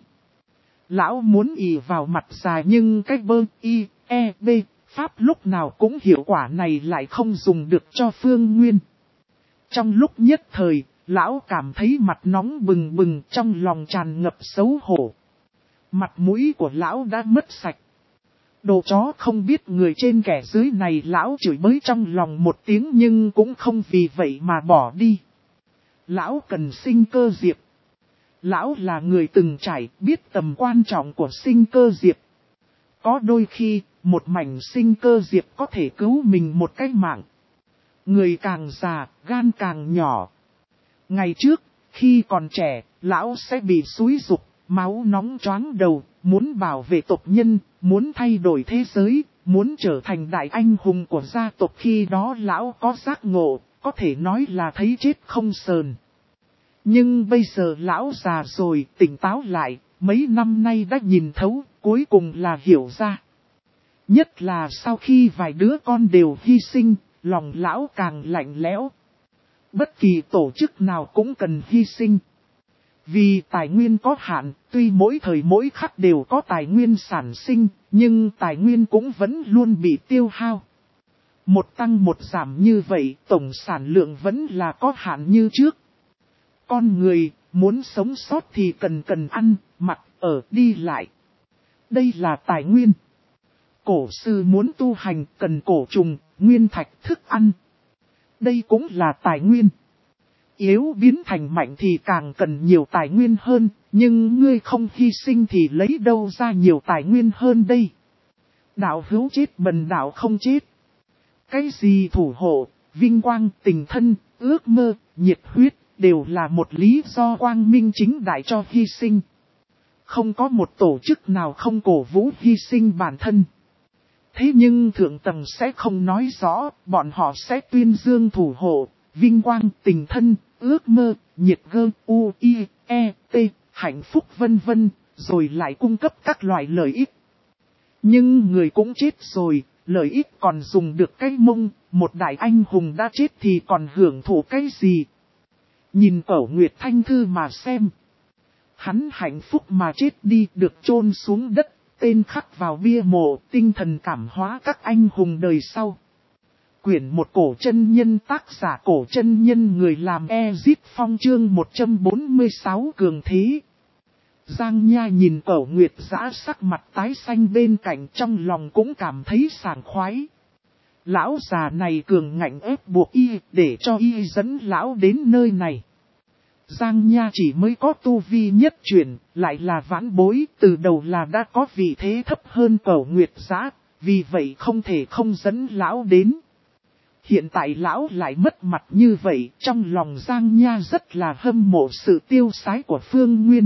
Lão muốn ỷ vào mặt dài nhưng cái bơ, y, e, b, pháp lúc nào cũng hiệu quả này lại không dùng được cho Phương Nguyên. Trong lúc nhất thời, lão cảm thấy mặt nóng bừng bừng, trong lòng tràn ngập xấu hổ. Mặt mũi của lão đã mất sạch. Đồ chó không biết người trên kẻ dưới này, lão chửi bới trong lòng một tiếng nhưng cũng không vì vậy mà bỏ đi. Lão cần sinh cơ diệp. Lão là người từng trải, biết tầm quan trọng của sinh cơ diệp. Có đôi khi, một mảnh sinh cơ diệp có thể cứu mình một cái mạng. Người càng già, gan càng nhỏ. Ngày trước, khi còn trẻ, lão sẽ bị xúi giục, máu nóng choáng đầu, muốn bảo vệ tộc nhân, muốn thay đổi thế giới, muốn trở thành đại anh hùng của gia tộc. Khi đó lão có giác ngộ, có thể nói là thấy chết không sờn. Nhưng bây giờ lão già rồi, tỉnh táo lại, mấy năm nay đã nhìn thấu, cuối cùng là hiểu ra. Nhất là sau khi vài đứa con đều hy sinh, lòng lão càng lạnh lẽo. Bất kỳ tổ chức nào cũng cần hy sinh. Vì tài nguyên có hạn, tuy mỗi thời mỗi khắc đều có tài nguyên sản sinh, nhưng tài nguyên cũng vẫn luôn bị tiêu hao. Một tăng một giảm như vậy, tổng sản lượng vẫn là có hạn như trước. Con người, muốn sống sót thì cần cần ăn, mặc, ở, đi lại. Đây là tài nguyên. Cổ sư muốn tu hành cần cổ trùng, nguyên thạch, thức ăn. Đây cũng là tài nguyên. Yếu biến thành mạnh thì càng cần nhiều tài nguyên hơn, nhưng ngươi không hy sinh thì lấy đâu ra nhiều tài nguyên hơn đây. Đạo hữu chết bần đạo không chết. Cái gì thủ hộ, vinh quang, tình thân, ước mơ, nhiệt huyết, đều là một lý do quang minh chính đại cho hy sinh. Không có một tổ chức nào không cổ vũ hy sinh bản thân. Thế nhưng thượng tầng sẽ không nói rõ, bọn họ sẽ tuyên dương thủ hộ, vinh quang, tình thân, ước mơ, nhiệt gơ, u, i, e, t, hạnh phúc vân vân, rồi lại cung cấp các loại lợi ích. Nhưng người cũng chết rồi, lợi ích còn dùng được cái mông, một đại anh hùng đã chết thì còn hưởng thụ cái gì? Nhìn Cẩu Nguyệt Thanh Thư mà xem. Hắn hạnh phúc mà chết đi, được chôn xuống đất, tên khắc vào bia mộ, tinh thần cảm hóa các anh hùng đời sau. Quyển một cổ chân nhân, tác giả Cổ Chân Nhân, người làm Ezip Phong, chương một trăm bốn mươi sáu cường thế. Giang Nha nhìn Cẩu Nguyệt Dã sắc mặt tái xanh bên cạnh, trong lòng cũng cảm thấy sảng khoái. Lão già này cường ngạnh ép buộc y, để cho y dẫn lão đến nơi này. Giang Nha chỉ mới có tu vi nhất chuyển, lại là vãn bối, từ đầu là đã có vị thế thấp hơn Cẩu Nguyệt Dã, vì vậy không thể không dẫn lão đến. Hiện tại lão lại mất mặt như vậy, trong lòng Giang Nha rất là hâm mộ sự tiêu sái của Phương Nguyên.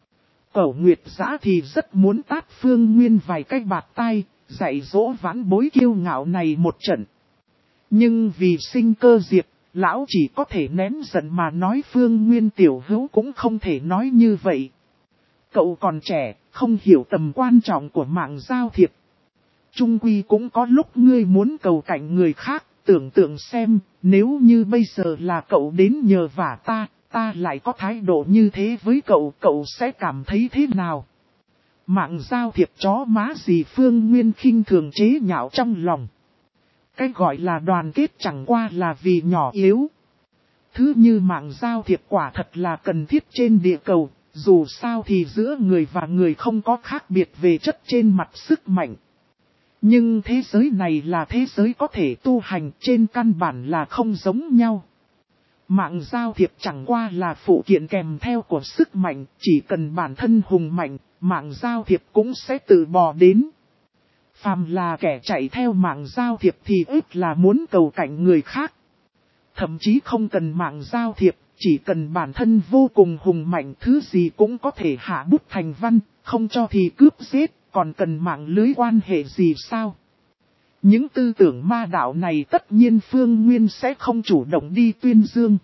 Cẩu Nguyệt Dã thì rất muốn tát Phương Nguyên vài cái bạt tai, dạy dỗ vãn bối kiêu ngạo này một trận. Nhưng vì sinh cơ diệp, lão chỉ có thể nén giận mà nói Phương Nguyên tiểu hữu cũng không thể nói như vậy. Cậu còn trẻ, không hiểu tầm quan trọng của mạng giao thiệp. Trung quy cũng có lúc ngươi muốn cầu cạnh người khác, tưởng tượng xem, nếu như bây giờ là cậu đến nhờ vả ta, ta lại có thái độ như thế với cậu, cậu sẽ cảm thấy thế nào? Mạng giao thiệp chó má gì, Phương Nguyên khinh thường chế nhạo trong lòng. Cái gọi là đoàn kết chẳng qua là vì nhỏ yếu. Thứ như mạng giao thiệp quả thật là cần thiết trên địa cầu, dù sao thì giữa người và người không có khác biệt về chất trên mặt sức mạnh. Nhưng thế giới này là thế giới có thể tu hành, trên căn bản là không giống nhau. Mạng giao thiệp chẳng qua là phụ kiện kèm theo của sức mạnh, chỉ cần bản thân hùng mạnh, mạng giao thiệp cũng sẽ tự bò đến. Phàm là kẻ chạy theo mạng giao thiệp thì ít là muốn cầu cạnh người khác. Thậm chí không cần mạng giao thiệp, chỉ cần bản thân vô cùng hùng mạnh, thứ gì cũng có thể hạ bút thành văn, không cho thì cướp giết, còn cần mạng lưới quan hệ gì sao? Những tư tưởng ma đạo này tất nhiên Phương Nguyên sẽ không chủ động đi tuyên dương.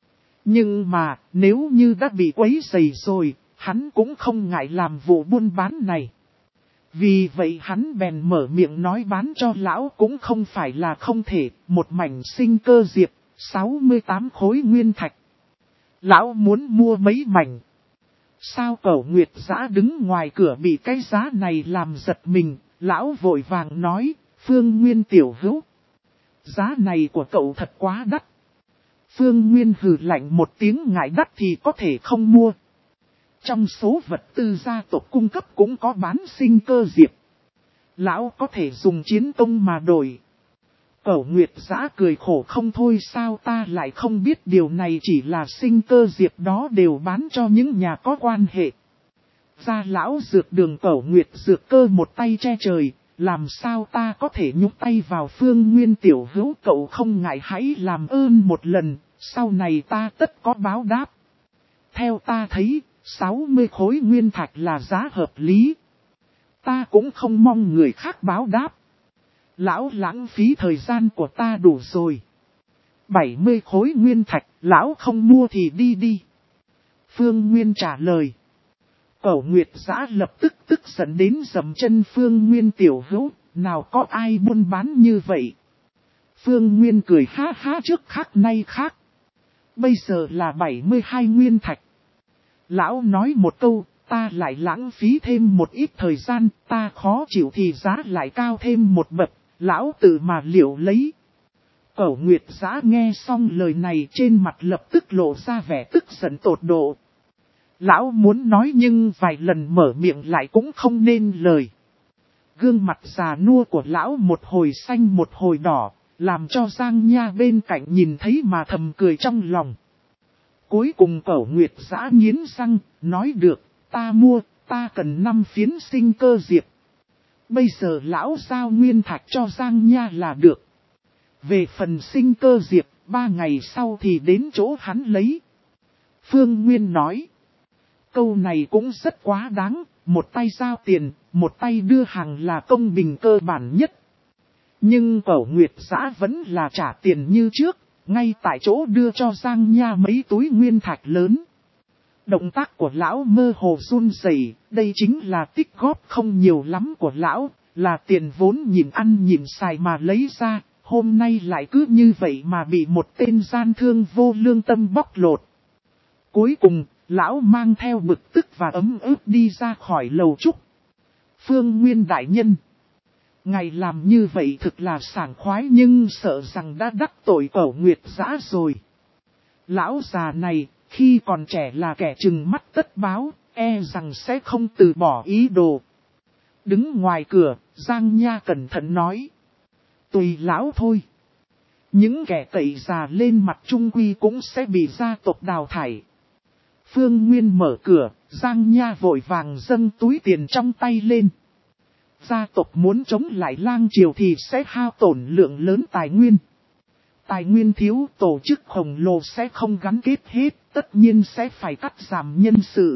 Nhưng mà, nếu như đã bị quấy rầy rồi, hắn cũng không ngại làm vụ buôn bán này. Vì vậy hắn bèn mở miệng nói bán cho lão cũng không phải là không thể, một mảnh sinh cơ diệp, sáu mươi tám khối nguyên thạch. Lão muốn mua mấy mảnh. Sao Cẩu Nguyệt Dã đứng ngoài cửa bị cái giá này làm giật mình, lão vội vàng nói, Phương Nguyên tiểu hữu. Giá này của cậu thật quá đắt. Phương Nguyên hừ lạnh một tiếng, ngại đắt thì có thể không mua. Trong số vật tư gia tộc cung cấp cũng có bán sinh cơ diệp. Lão có thể dùng chiến công mà đổi. Cẩu Nguyệt Dã cười khổ không thôi, sao ta lại không biết điều này, chỉ là sinh cơ diệp đó đều bán cho những nhà có quan hệ. Gia lão dược đường Cẩu Nguyệt dược cơ một tay che trời, làm sao ta có thể nhúc tay vào Phương Nguyên tiểu hữu, cậu không ngại hãy làm ơn một lần, sau này ta tất có báo đáp. Theo ta thấy, sáu mươi khối nguyên thạch là giá hợp lý. Ta cũng không mong người khác báo đáp. Lão lãng phí thời gian của ta đủ rồi. bảy mươi khối nguyên thạch, lão không mua thì đi đi. Phương Nguyên trả lời. Cẩu Nguyệt Dã lập tức tức giận đến dầm chân, Phương Nguyên tiểu hữu, nào có ai buôn bán như vậy. Phương Nguyên cười ha ha, trước khác nay khác. Bây giờ là bảy mươi hai nguyên thạch. Lão nói một câu, ta lại lãng phí thêm một ít thời gian, ta khó chịu thì giá lại cao thêm một bậc, lão tự mà liệu lấy. Cẩu Nguyệt Dã nghe xong lời này, trên mặt lập tức lộ ra vẻ tức giận tột độ. Lão muốn nói nhưng vài lần mở miệng lại cũng không nên lời. Gương mặt già nua của lão một hồi xanh một hồi đỏ, làm cho Giang Nha bên cạnh nhìn thấy mà thầm cười trong lòng. Cuối cùng Cẩu Nguyệt Dã nghiến răng, nói được, ta mua, ta cần năm phiến sinh cơ diệp. Bây giờ lão giao nguyên thạch cho Giang Nha là được. Về phần sinh cơ diệp, ba ngày sau thì đến chỗ hắn lấy. Phương Nguyên nói. Câu này cũng rất quá đáng, một tay giao tiền, một tay đưa hàng là công bình cơ bản nhất. Nhưng Cẩu Nguyệt Dã vẫn là trả tiền như trước, ngay tại chỗ đưa cho Giang Nha mấy túi nguyên thạch lớn. Động tác của lão mơ hồ run rẩy, đây chính là tích góp không nhiều lắm của lão, là tiền vốn nhìn ăn nhìn xài mà lấy ra, hôm nay lại cứ như vậy mà bị một tên gian thương vô lương tâm bóc lột. Cuối cùng, lão mang theo bực tức và ấm ức đi ra khỏi lầu trúc. Phương Nguyên đại nhân. Ngài làm như vậy thực là sảng khoái nhưng sợ rằng đã đắc tội Cẩu Nguyệt Dã rồi. Lão già này, khi còn trẻ là kẻ trừng mắt tất báo, e rằng sẽ không từ bỏ ý đồ. Đứng ngoài cửa, Giang Nha cẩn thận nói. Tùy lão thôi. Những kẻ cậy già lên mặt trung quy cũng sẽ bị gia tộc đào thải. Phương Nguyên mở cửa, Giang Nha vội vàng dâng túi tiền trong tay lên. Gia tộc muốn chống lại lang triều thì sẽ hao tổn lượng lớn tài nguyên. Tài nguyên thiếu, tổ chức khổng lồ sẽ không gắn kết hết, tất nhiên sẽ phải cắt giảm nhân sự.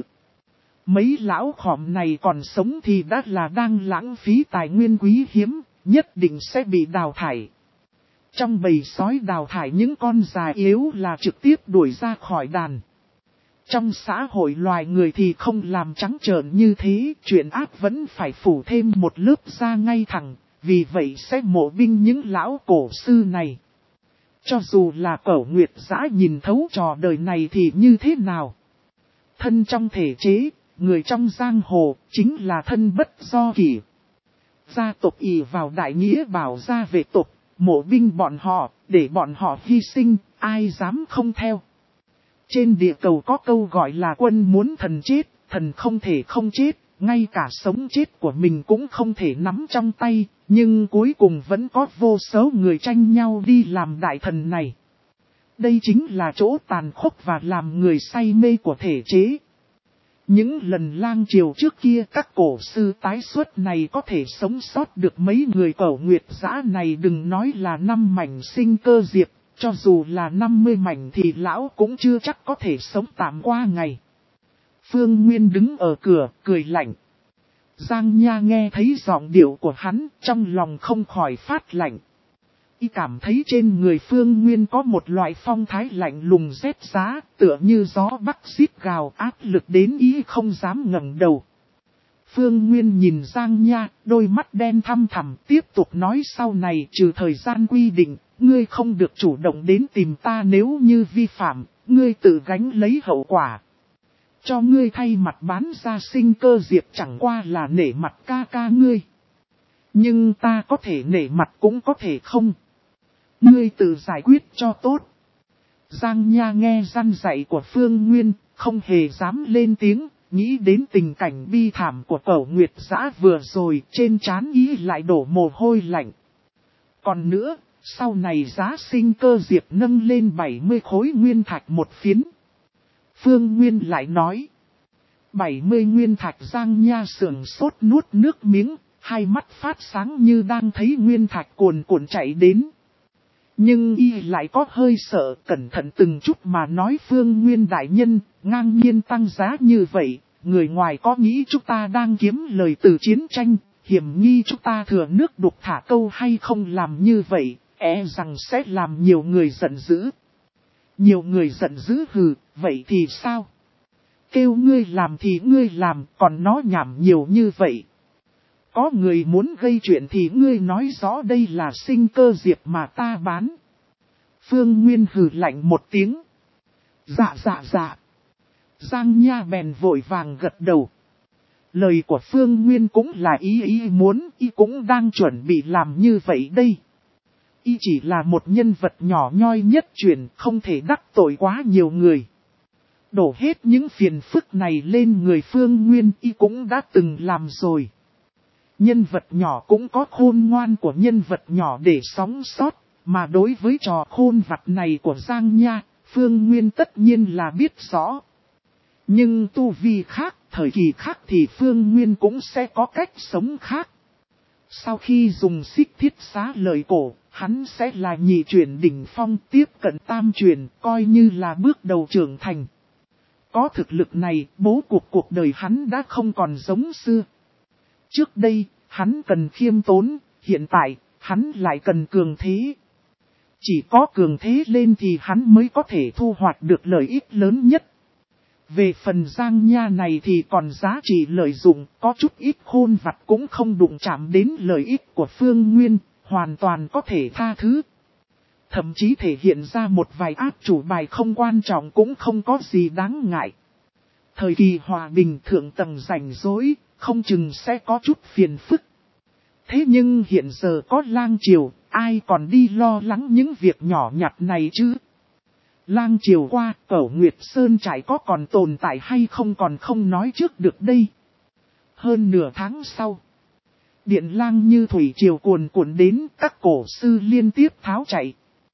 Mấy lão khòm này còn sống thì đã là đang lãng phí tài nguyên quý hiếm, nhất định sẽ bị đào thải. Trong bầy sói đào thải những con già yếu là trực tiếp đuổi ra khỏi đàn. Trong xã hội loài người thì không làm trắng trợn như thế, chuyện ác vẫn phải phủ thêm một lớp da ngay thẳng, vì vậy sẽ mộ binh những lão cổ sư này. Cho dù là Cẩu Nguyệt Dã nhìn thấu trò đời này thì như thế nào? Thân trong thể chế, người trong giang hồ, chính là thân bất do kỷ. Gia tộc ỷ vào đại nghĩa bảo gia vệ tộc, mộ binh bọn họ, để bọn họ hy sinh, ai dám không theo. Trên địa cầu có câu gọi là quân muốn thần chết, thần không thể không chết, ngay cả sống chết của mình cũng không thể nắm trong tay, nhưng cuối cùng vẫn có vô số người tranh nhau đi làm đại thần này. Đây chính là chỗ tàn khốc và làm người say mê của thể chế. Những lần lang triều trước kia các cổ sư tái xuất này có thể sống sót được mấy người Cẩu Nguyệt Dã này, đừng nói là năm mảnh sinh cơ diệp, cho dù là năm mươi mảnh thì lão cũng chưa chắc có thể sống tạm qua ngày. Phương Nguyên đứng ở cửa, cười lạnh. Giang Nha nghe thấy giọng điệu của hắn, trong lòng không khỏi phát lạnh. Y cảm thấy trên người Phương Nguyên có một loại phong thái lạnh lùng rét giá, tựa như gió bắc xít gào, áp lực đến ý không dám ngẩng đầu. Phương Nguyên nhìn Giang Nha, đôi mắt đen thăm thẳm, tiếp tục nói sau này trừ thời gian quy định, ngươi không được chủ động đến tìm ta, nếu như vi phạm, ngươi tự gánh lấy hậu quả. Cho ngươi thay mặt bán ra sinh cơ diệp chẳng qua là nể mặt ca ca ngươi. Nhưng ta có thể nể mặt cũng có thể không. Ngươi tự giải quyết cho tốt. Giang Nha nghe răn dạy của Phương Nguyên, không hề dám lên tiếng, nghĩ đến tình cảnh bi thảm của Cẩu Nguyệt Dã vừa rồi, trên trán ý lại đổ mồ hôi lạnh. Còn nữa, sau này giá sinh cơ diệp nâng lên bảy mươi khối nguyên thạch một phiến. Phương Nguyên lại nói. bảy mươi nguyên thạch. Giang Nha sườn sốt nuốt nước miếng, hai mắt phát sáng như đang thấy nguyên thạch cuồn cuộn chạy đến. Nhưng y lại có hơi sợ, cẩn thận từng chút mà nói, Phương Nguyên đại nhân, ngang nhiên tăng giá như vậy, người ngoài có nghĩ chúng ta đang kiếm lời từ chiến tranh, hiểm nghi chúng ta thừa nước đục thả câu hay không làm như vậy, e rằng sẽ làm nhiều người giận dữ. Nhiều người giận dữ hừ, vậy thì sao? Kêu ngươi làm thì ngươi làm, còn nó nhảm nhiều như vậy. Có người muốn gây chuyện thì ngươi nói rõ đây là sinh cơ diệp mà ta bán. Phương Nguyên hừ lạnh một tiếng. Dạ dạ dạ. Giang Nha bèn vội vàng gật đầu. Lời của Phương Nguyên cũng là ý ý muốn, y cũng đang chuẩn bị làm như vậy đây. Y chỉ là một nhân vật nhỏ nhoi nhất truyền, không thể đắc tội quá nhiều người. Đổ hết những phiền phức này lên người Phương Nguyên, y cũng đã từng làm rồi. Nhân vật nhỏ cũng có khôn ngoan của nhân vật nhỏ để sống sót, mà đối với trò khôn vặt này của Giang Nha, Phương Nguyên tất nhiên là biết rõ. Nhưng tu vi khác, thời kỳ khác thì Phương Nguyên cũng sẽ có cách sống khác. Sau khi dùng xích thiết xá lợi cổ, hắn sẽ là nhị chuyển đỉnh phong, tiếp cận tam chuyển, coi như là bước đầu trưởng thành. Có thực lực này, bố cục cuộc đời hắn đã không còn giống xưa. Trước đây, hắn cần khiêm tốn, hiện tại, hắn lại cần cường thế. Chỉ có cường thế lên thì hắn mới có thể thu hoạch được lợi ích lớn nhất. Về phần Giang Nha này thì còn giá trị lợi dụng, có chút ít khôn vặt cũng không đụng chạm đến lợi ích của Phương Nguyên, hoàn toàn có thể tha thứ. Thậm chí thể hiện ra một vài áp chủ bài không quan trọng cũng không có gì đáng ngại. Thời kỳ hòa bình thượng tầng rảnh rỗi, không chừng sẽ có chút phiền phức. Thế nhưng hiện giờ có lang triều, ai còn đi lo lắng những việc nhỏ nhặt này chứ? Lang triều qua, Cẩu Nguyệt Sơn trải có còn tồn tại hay không còn không nói trước được đây. Hơn nửa tháng sau, điện lang như thủy triều cuồn cuộn đến, các cổ sư liên tiếp tháo chạy.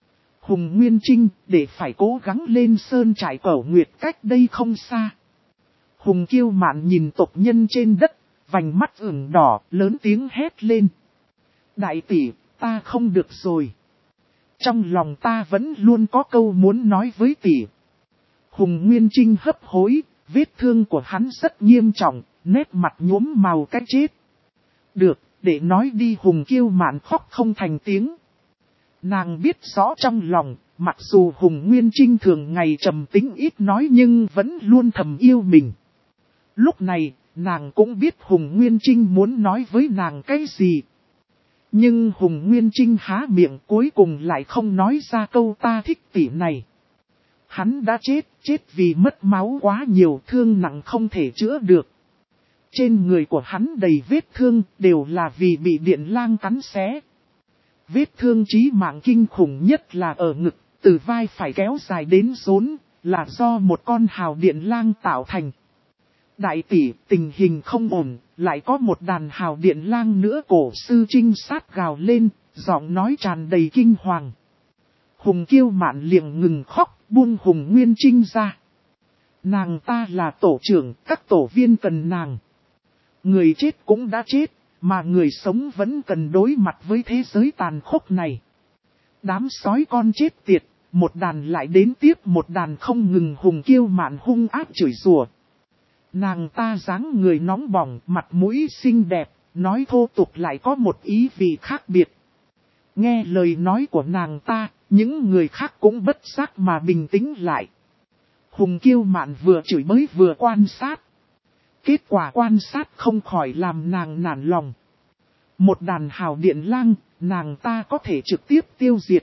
Hùng Nguyên Trinh để phải cố gắng lên sơn trải Cẩu Nguyệt cách đây không xa. Hùng Kiêu Mạn nhìn tộc nhân trên đất, vành mắt ửng đỏ, lớn tiếng hét lên. Đại tỷ, ta không được rồi. Trong lòng ta vẫn luôn có câu muốn nói với tỷ. Hùng Nguyên Trinh hấp hối, vết thương của hắn rất nghiêm trọng, nét mặt nhuốm màu cái chết. Được, để nói đi. Hùng Kiêu Mạn khóc không thành tiếng. Nàng biết rõ trong lòng, mặc dù Hùng Nguyên Trinh thường ngày trầm tính ít nói nhưng vẫn luôn thầm yêu mình. Lúc này, nàng cũng biết Hùng Nguyên Trinh muốn nói với nàng cái gì. Nhưng Hùng Nguyên Trinh há miệng cuối cùng lại không nói ra câu ta thích tỷ này. Hắn đã chết, chết vì mất máu quá nhiều, thương nặng không thể chữa được. Trên người của hắn đầy vết thương, đều là vì bị điện lang cắn xé. Vết thương chí mạng kinh khủng nhất là ở ngực, từ vai phải kéo dài đến rốn, là do một con hào điện lang tạo thành. Đại tỷ, tình hình không ổn, lại có một đàn hào điện lang nữa. Cổ sư trinh sát gào lên, giọng nói tràn đầy kinh hoàng. Hùng Kiêu Mạn liền ngừng khóc, buông Hùng Nguyên Trinh ra. Nàng ta là tổ trưởng, các tổ viên cần nàng. Người chết cũng đã chết, mà người sống vẫn cần đối mặt với thế giới tàn khốc này. Đám sói con chết tiệt, một đàn lại đến tiếp một đàn không ngừng. Hùng Kiêu Mạn hung ác chửi rủa. Nàng ta dáng người nóng bỏng, mặt mũi xinh đẹp, nói thô tục lại có một ý vị khác biệt. Nghe lời nói của nàng ta, những người khác cũng bất giác mà bình tĩnh lại. Hùng Kiêu Mạn vừa chửi bới vừa quan sát. Kết quả quan sát không khỏi làm nàng nản lòng. Một đàn hào điện lang, nàng ta có thể trực tiếp tiêu diệt.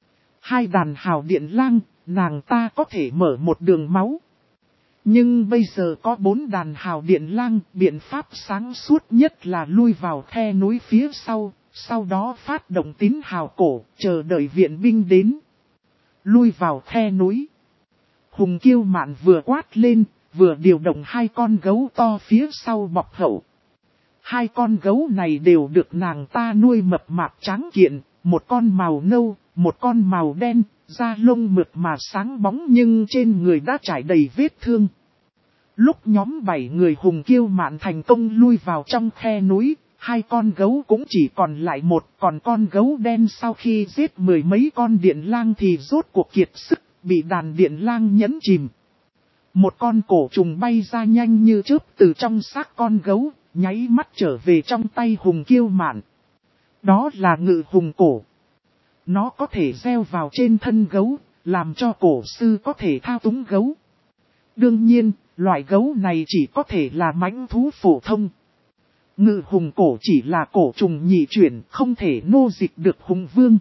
Hai đàn hào điện lang, nàng ta có thể mở một đường máu. Nhưng bây giờ có bốn đàn hào điện lang, biện pháp sáng suốt nhất là lui vào khe núi phía sau, sau đó phát động tín hào cổ, chờ đợi viện binh đến. Lui vào khe núi. Hùng Kiêu Mạn vừa quát lên, vừa điều động hai con gấu to phía sau bọc hậu. Hai con gấu này đều được nàng ta nuôi mập mạp tráng kiện, một con màu nâu, một con màu đen, da lông mượt mà sáng bóng nhưng trên người đã trải đầy vết thương. Lúc nhóm bảy người Hùng Kiêu Mạn thành công lui vào trong khe núi, hai con gấu cũng chỉ còn lại một, còn con gấu đen sau khi giết mười mấy con điện lang thì rốt cuộc kiệt sức, bị đàn điện lang nhấn chìm. Một con cổ trùng bay ra nhanh như chớp từ trong xác con gấu, nháy mắt trở về trong tay Hùng Kiêu Mạn. Đó là ngự hùng cổ. Nó có thể gieo vào trên thân gấu, làm cho cổ sư có thể thao túng gấu. Đương nhiên, loại gấu này chỉ có thể là mãnh thú phổ thông. Ngự hùng cổ chỉ là cổ trùng nhị chuyển, không thể nô dịch được hùng vương.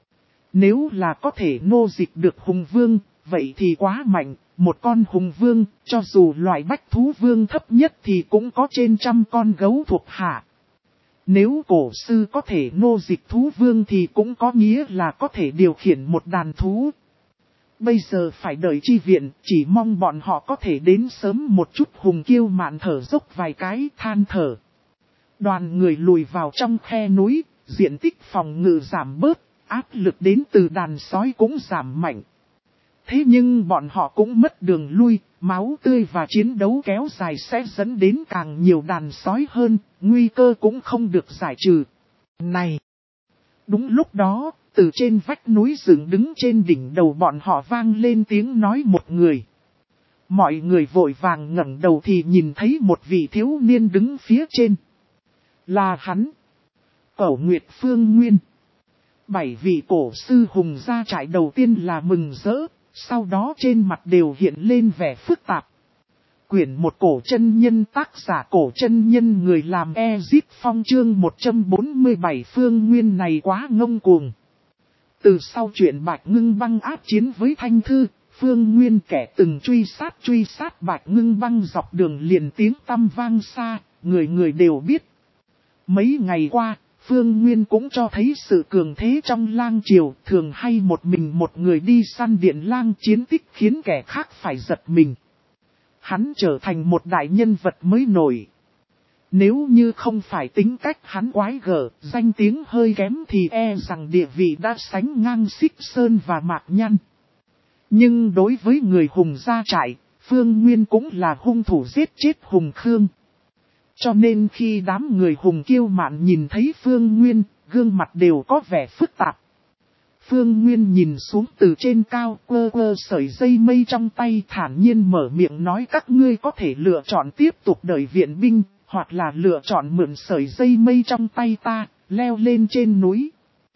Nếu là có thể nô dịch được hùng vương, vậy thì quá mạnh. Một con hùng vương, cho dù loại bách thú vương thấp nhất thì cũng có trên trăm con gấu thuộc hạ. Nếu cổ sư có thể nô dịch thú vương thì cũng có nghĩa là có thể điều khiển một đàn thú. Bây giờ phải đợi chi viện, chỉ mong bọn họ có thể đến sớm một chút. Hùng Kiêu Mạn thở dốc vài cái, than thở. Đoàn người lùi vào trong khe núi, diện tích phòng ngự giảm bớt, áp lực đến từ đàn sói cũng giảm mạnh. Thế nhưng bọn họ cũng mất đường lui, máu tươi và chiến đấu kéo dài sẽ dẫn đến càng nhiều đàn sói hơn, nguy cơ cũng không được giải trừ. Này! Đúng lúc đó, từ trên vách núi dựng đứng trên đỉnh đầu bọn họ vang lên tiếng nói một người. Mọi người vội vàng ngẩng đầu thì nhìn thấy một vị thiếu niên đứng phía trên. Là hắn! Cẩu Nguyệt Phương Nguyên. Bảy vị cổ sư hùng gia trại đầu tiên là mừng rỡ. Sau đó trên mặt đều hiện lên vẻ phức tạp. Quyển một cổ chân nhân, tác giả cổ chân nhân, người làm Ezip Phong, chương một trăm bốn mươi bảy. Phương Nguyên này quá ngông cuồng. Từ sau chuyện Bạch Ngưng Băng áp chiến với Thanh Thư, Phương Nguyên kẻ từng truy sát truy sát Bạch Ngưng Băng dọc đường liền tiếng tăm vang xa, người người đều biết. Mấy ngày qua, Phương Nguyên cũng cho thấy sự cường thế trong lang triều, thường hay một mình một người đi săn điện lang chiến tích khiến kẻ khác phải giật mình. Hắn trở thành một đại nhân vật mới nổi. Nếu như không phải tính cách hắn quái gở, danh tiếng hơi kém thì e rằng địa vị đã sánh ngang Xích Sơn và Mạc Nhăn. Nhưng đối với người Hùng gia trại, Phương Nguyên cũng là hung thủ giết chết Hùng Khương. Cho nên khi đám người Hùng kiêu mạn nhìn thấy Phương Nguyên, gương mặt đều có vẻ phức tạp. Phương Nguyên nhìn xuống từ trên cao, quơ quơ sợi dây mây trong tay, thản nhiên mở miệng nói các ngươi có thể lựa chọn tiếp tục đợi viện binh, hoặc là lựa chọn mượn sợi dây mây trong tay ta, leo lên trên núi.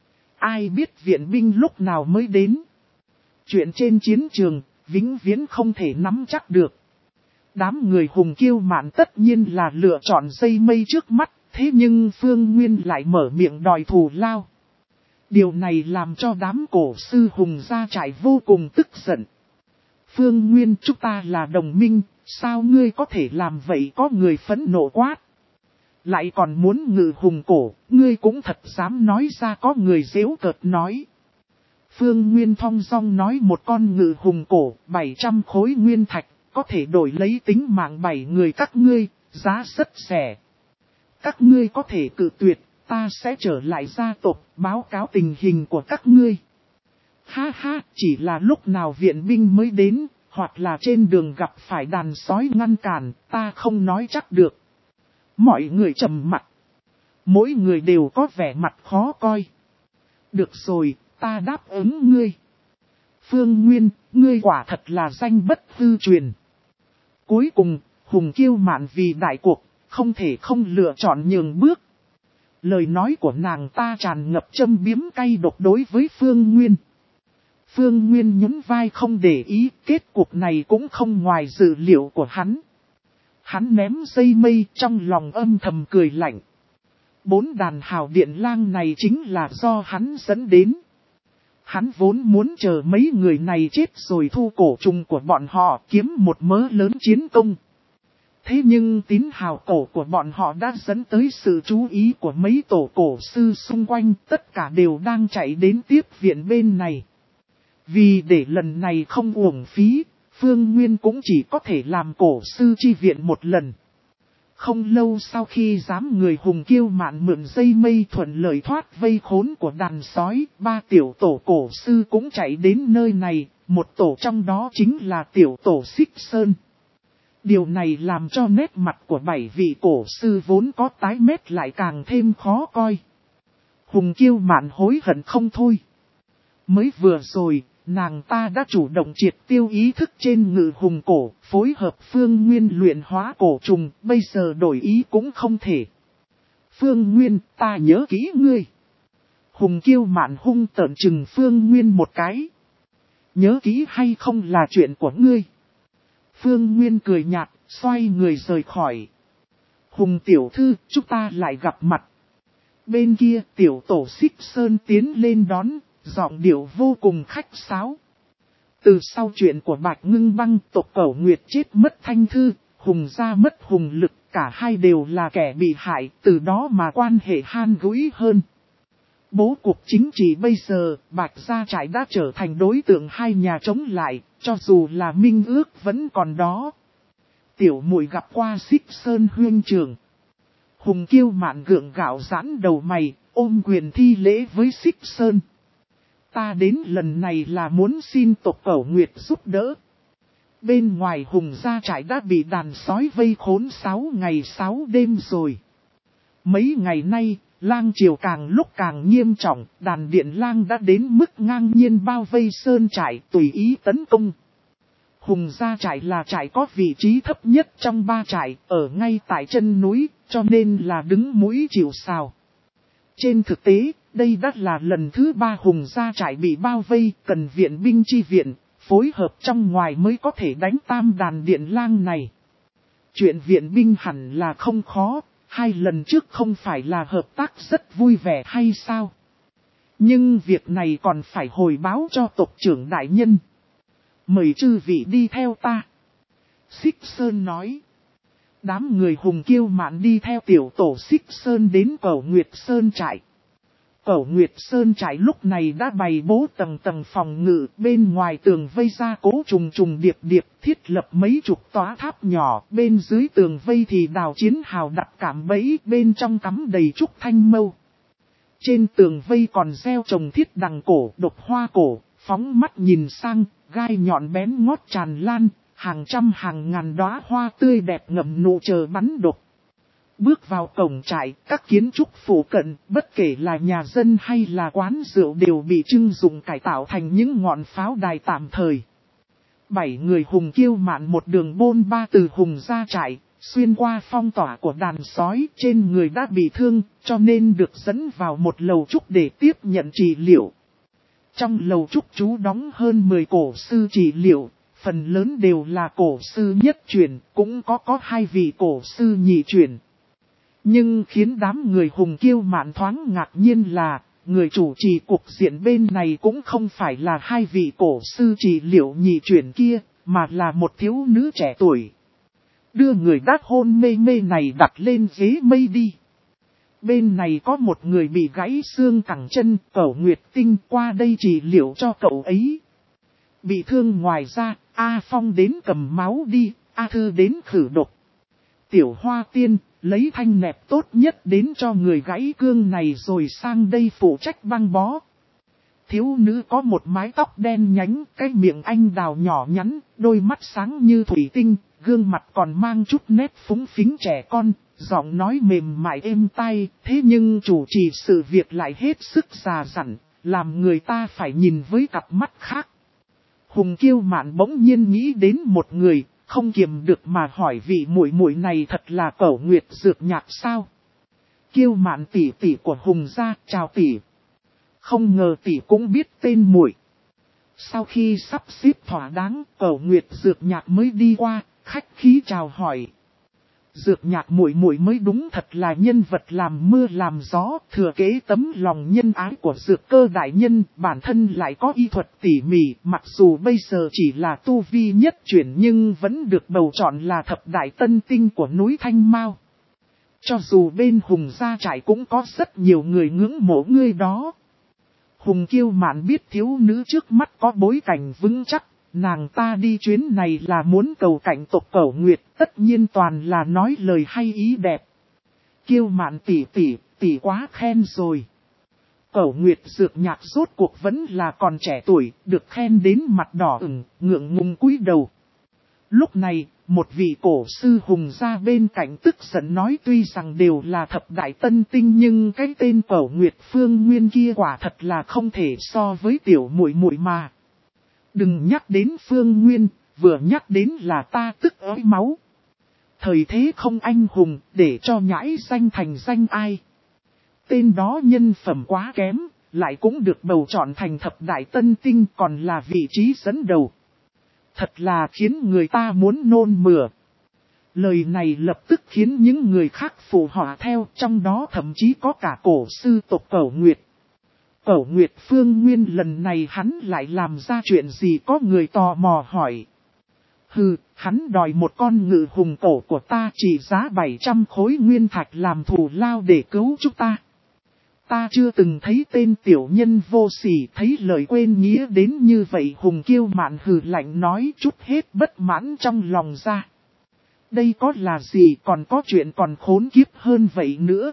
Ai biết viện binh lúc nào mới đến. Chuyện trên chiến trường, vĩnh viễn không thể nắm chắc được. Đám người Hùng kiêu mạn tất nhiên là lựa chọn dây mây trước mắt, thế nhưng Phương Nguyên lại mở miệng đòi thù lao. Điều này làm cho đám cổ sư Hùng gia trại vô cùng tức giận. Phương Nguyên, chúng ta là đồng minh, sao ngươi có thể làm vậy? Có người phẫn nộ quát. Lại còn muốn ngự Hùng cổ, ngươi cũng thật dám nói ra. Có người giễu cợt nói. Phương Nguyên thong dong nói một con ngự Hùng cổ, bảy trăm khối nguyên thạch, có thể đổi lấy tính mạng bảy người các ngươi, giá rất rẻ. Các ngươi có thể cự tuyệt, ta sẽ trở lại gia tộc, báo cáo tình hình của các ngươi. Ha ha, chỉ là lúc nào viện binh mới đến, hoặc là trên đường gặp phải đàn sói ngăn cản, ta không nói chắc được. Mọi người trầm mặt. Mỗi người đều có vẻ mặt khó coi. Được rồi, ta đáp ứng ngươi. Phương Nguyên, ngươi quả thật là danh bất hư truyền. Cuối cùng, Hùng kiêu mạn vì đại cuộc, không thể không lựa chọn nhường bước. Lời nói của nàng ta tràn ngập châm biếm cay độc đối với Phương Nguyên. Phương Nguyên nhún vai không để ý, kết cục này cũng không ngoài dự liệu của hắn. Hắn ném dây mây trong lòng âm thầm cười lạnh. Bốn đàn hào điện lang này chính là do hắn dẫn đến. Hắn vốn muốn chờ mấy người này chết rồi thu cổ trùng của bọn họ kiếm một mớ lớn chiến công. Thế nhưng tín hào cổ của bọn họ đã dẫn tới sự chú ý của mấy tổ cổ sư xung quanh, tất cả đều đang chạy đến tiếp viện bên này. Vì để lần này không uổng phí, Phương Nguyên cũng chỉ có thể làm cổ sư chi viện một lần. Không lâu sau khi dám người Hùng kiêu mạn mượn dây mây thuận lợi thoát vây khốn của đàn sói, ba tiểu tổ cổ sư cũng chạy đến nơi này, một tổ trong đó chính là tiểu tổ Xích Sơn. Điều này làm cho nét mặt của bảy vị cổ sư vốn có tái mét lại càng thêm khó coi. Hùng kiêu mạn hối hận không thôi. Mới vừa rồi, nàng ta đã chủ động triệt tiêu ý thức trên ngự hùng cổ, phối hợp Phương Nguyên luyện hóa cổ trùng, bây giờ đổi ý cũng không thể. Phương Nguyên, ta nhớ kỹ ngươi. Hùng kiêu mạn hung tợn chừng Phương Nguyên một cái. Nhớ kỹ hay không là chuyện của ngươi. Phương Nguyên cười nhạt, xoay người rời khỏi. Hùng tiểu thư, chúng ta lại gặp mặt. Bên kia tiểu tổ Xích Sơn tiến lên đón, giọng điệu vô cùng khách sáo. Từ sau chuyện của Bạch Ngưng Băng, tộc Cẩu Nguyệt chết mất Thanh Thư, Hùng gia mất Hùng Lực, cả hai đều là kẻ bị hại, từ đó mà quan hệ han gũi hơn. Bố cục chính trị bây giờ, Bạch gia trại đã trở thành đối tượng hai nhà chống lại, cho dù là minh ước vẫn còn đó. Tiểu muội gặp qua Xích Sơn huynh trưởng. Hùng kiêu mạn gượng gạo giãn đầu mày, ôm quyền thi lễ với Xích Sơn. Ta đến lần này là muốn xin tộc Cẩu Nguyệt giúp đỡ. Bên ngoài Hùng gia trại đã bị đàn sói vây khốn sáu ngày sáu đêm rồi. Mấy ngày nay, lang triều càng lúc càng nghiêm trọng, đàn điện lang đã đến mức ngang nhiên bao vây sơn trại tùy ý tấn công. Hùng gia trại là trại có vị trí thấp nhất trong ba trại, ở ngay tại chân núi, cho nên là đứng mũi chịu sào. Trên thực tế, đây đã là lần thứ ba Hùng gia trại bị bao vây, cần viện binh chi viện, phối hợp trong ngoài mới có thể đánh tam đàn điện lang này. Chuyện viện binh hẳn là không khó, hai lần trước không phải là hợp tác rất vui vẻ hay sao? Nhưng việc này còn phải hồi báo cho tộc trưởng đại nhân. Mời chư vị đi theo ta. Xích Sơn nói. Đám người Hùng Kiêu Mạn đi theo tiểu tổ Xích Sơn đến Cẩu Nguyệt Sơn trại. Cẩu Nguyệt Sơn trại lúc này đã bày bố tầng tầng phòng ngự, bên ngoài tường vây ra cố trùng trùng điệp điệp thiết lập mấy chục tòa tháp nhỏ, bên dưới tường vây thì đào chiến hào đặt cạm bẫy, bên trong cắm đầy trúc thanh mâu. Trên tường vây còn gieo trồng thiết đằng cổ, độc hoa cổ, phóng mắt nhìn sang, gai nhọn bén ngót tràn lan, hàng trăm hàng ngàn đóa hoa tươi đẹp ngậm nụ chờ bắn độc. Bước vào cổng trại, các kiến trúc phủ cận, bất kể là nhà dân hay là quán rượu đều bị trưng dụng cải tạo thành những ngọn pháo đài tạm thời. Bảy người Hùng Kiêu Mạn một đường bôn ba từ Hùng ra trại, xuyên qua phong tỏa của đàn sói, trên người đã bị thương, cho nên được dẫn vào một lầu trúc để tiếp nhận trị liệu. Trong lầu trúc trú đóng hơn mười cổ sư trị liệu, phần lớn đều là cổ sư nhất truyền, cũng có có hai vị cổ sư nhị truyền. Nhưng khiến đám người Hùng Kiêu Mạn thoáng ngạc nhiên là, người chủ trì cục diện bên này cũng không phải là hai vị cổ sư trị liệu nhị truyền kia, mà là một thiếu nữ trẻ tuổi. Đưa người đã hôn mê mê này đặt lên ghế mây đi. Bên này có một người bị gãy xương cẳng chân, Cẩu Nguyệt Tinh qua đây trị liệu cho cậu ấy. Bị thương ngoài ra, A Phong đến cầm máu đi, A Thư đến khử độc. Tiểu Hoa Tiên, lấy thanh nẹp tốt nhất đến cho người gãy cương này rồi sang đây phụ trách băng bó. Thiếu nữ có một mái tóc đen nhánh, cái miệng anh đào nhỏ nhắn, đôi mắt sáng như thủy tinh, gương mặt còn mang chút nét phúng phính trẻ con, giọng nói mềm mại êm tai, thế nhưng chủ trì sự việc lại hết sức già dặn, làm người ta phải nhìn với cặp mắt khác. Hùng Kiêu Mạn bỗng nhiên nghĩ đến một người, không kiềm được mà hỏi vị muội muội này thật là Cẩu Nguyệt Dược Nhạc sao? Kiêu Mạn tỷ tỷ của Hùng gia, chào tỷ. Không ngờ tỷ cũng biết tên muội. Sau khi sắp xếp thỏa đáng, Cẩu Nguyệt Dược Nhạc mới đi qua, khách khí chào hỏi. Dược Nhạc muội muội mới đúng thật là nhân vật làm mưa làm gió, thừa kế tấm lòng nhân ái của Dược Cơ đại nhân, bản thân lại có y thuật tỉ mỉ, mặc dù bây giờ chỉ là tu vi nhất chuyển nhưng vẫn được bầu chọn là thập đại tân tinh của núi Thanh Mao. Cho dù bên Hùng gia trại cũng có rất nhiều người ngưỡng mộ ngươi đó. Hùng Kiêu Mạn biết thiếu nữ trước mắt có bối cảnh vững chắc. Nàng ta đi chuyến này là muốn cầu cảnh tộc Cẩu Nguyệt, tất nhiên toàn là nói lời hay ý đẹp. Kiêu Mạn tỷ tỷ, tỷ quá khen rồi. Cẩu Nguyệt Dược Nhạc rốt cuộc vẫn là còn trẻ tuổi, được khen đến mặt đỏ ửng, ngượng ngùng cúi đầu. Lúc này, một vị cổ sư Hùng ra bên cạnh tức giận nói tuy rằng đều là thập đại tân tinh nhưng cái tên Cẩu Nguyệt Phương Nguyên kia quả thật là không thể so với tiểu muội muội mà. Đừng nhắc đến Phương Nguyên, vừa nhắc đến là ta tức ới máu. Thời thế không anh hùng, để cho nhãi danh thành danh ai. Tên đó nhân phẩm quá kém, lại cũng được bầu chọn thành thập đại tân tinh còn là vị trí dẫn đầu. Thật là khiến người ta muốn nôn mửa. Lời này lập tức khiến những người khác phụ họa theo, trong đó thậm chí có cả cổ sư tộc Cẩu Nguyệt. Cẩu Nguyệt Phương Nguyên lần này hắn lại làm ra chuyện gì có người tò mò hỏi. Hừ, hắn đòi một con ngự hùng cổ của ta chỉ giá bảy trăm khối nguyên thạch làm thù lao để cứu chúng ta. Ta chưa từng thấy tên tiểu nhân vô sỉ thấy lời quên nghĩa đến như vậy. Hùng Kiêu Mạn hừ lạnh nói chút hết bất mãn trong lòng ra. Đây có là gì còn có chuyện còn khốn kiếp hơn vậy nữa.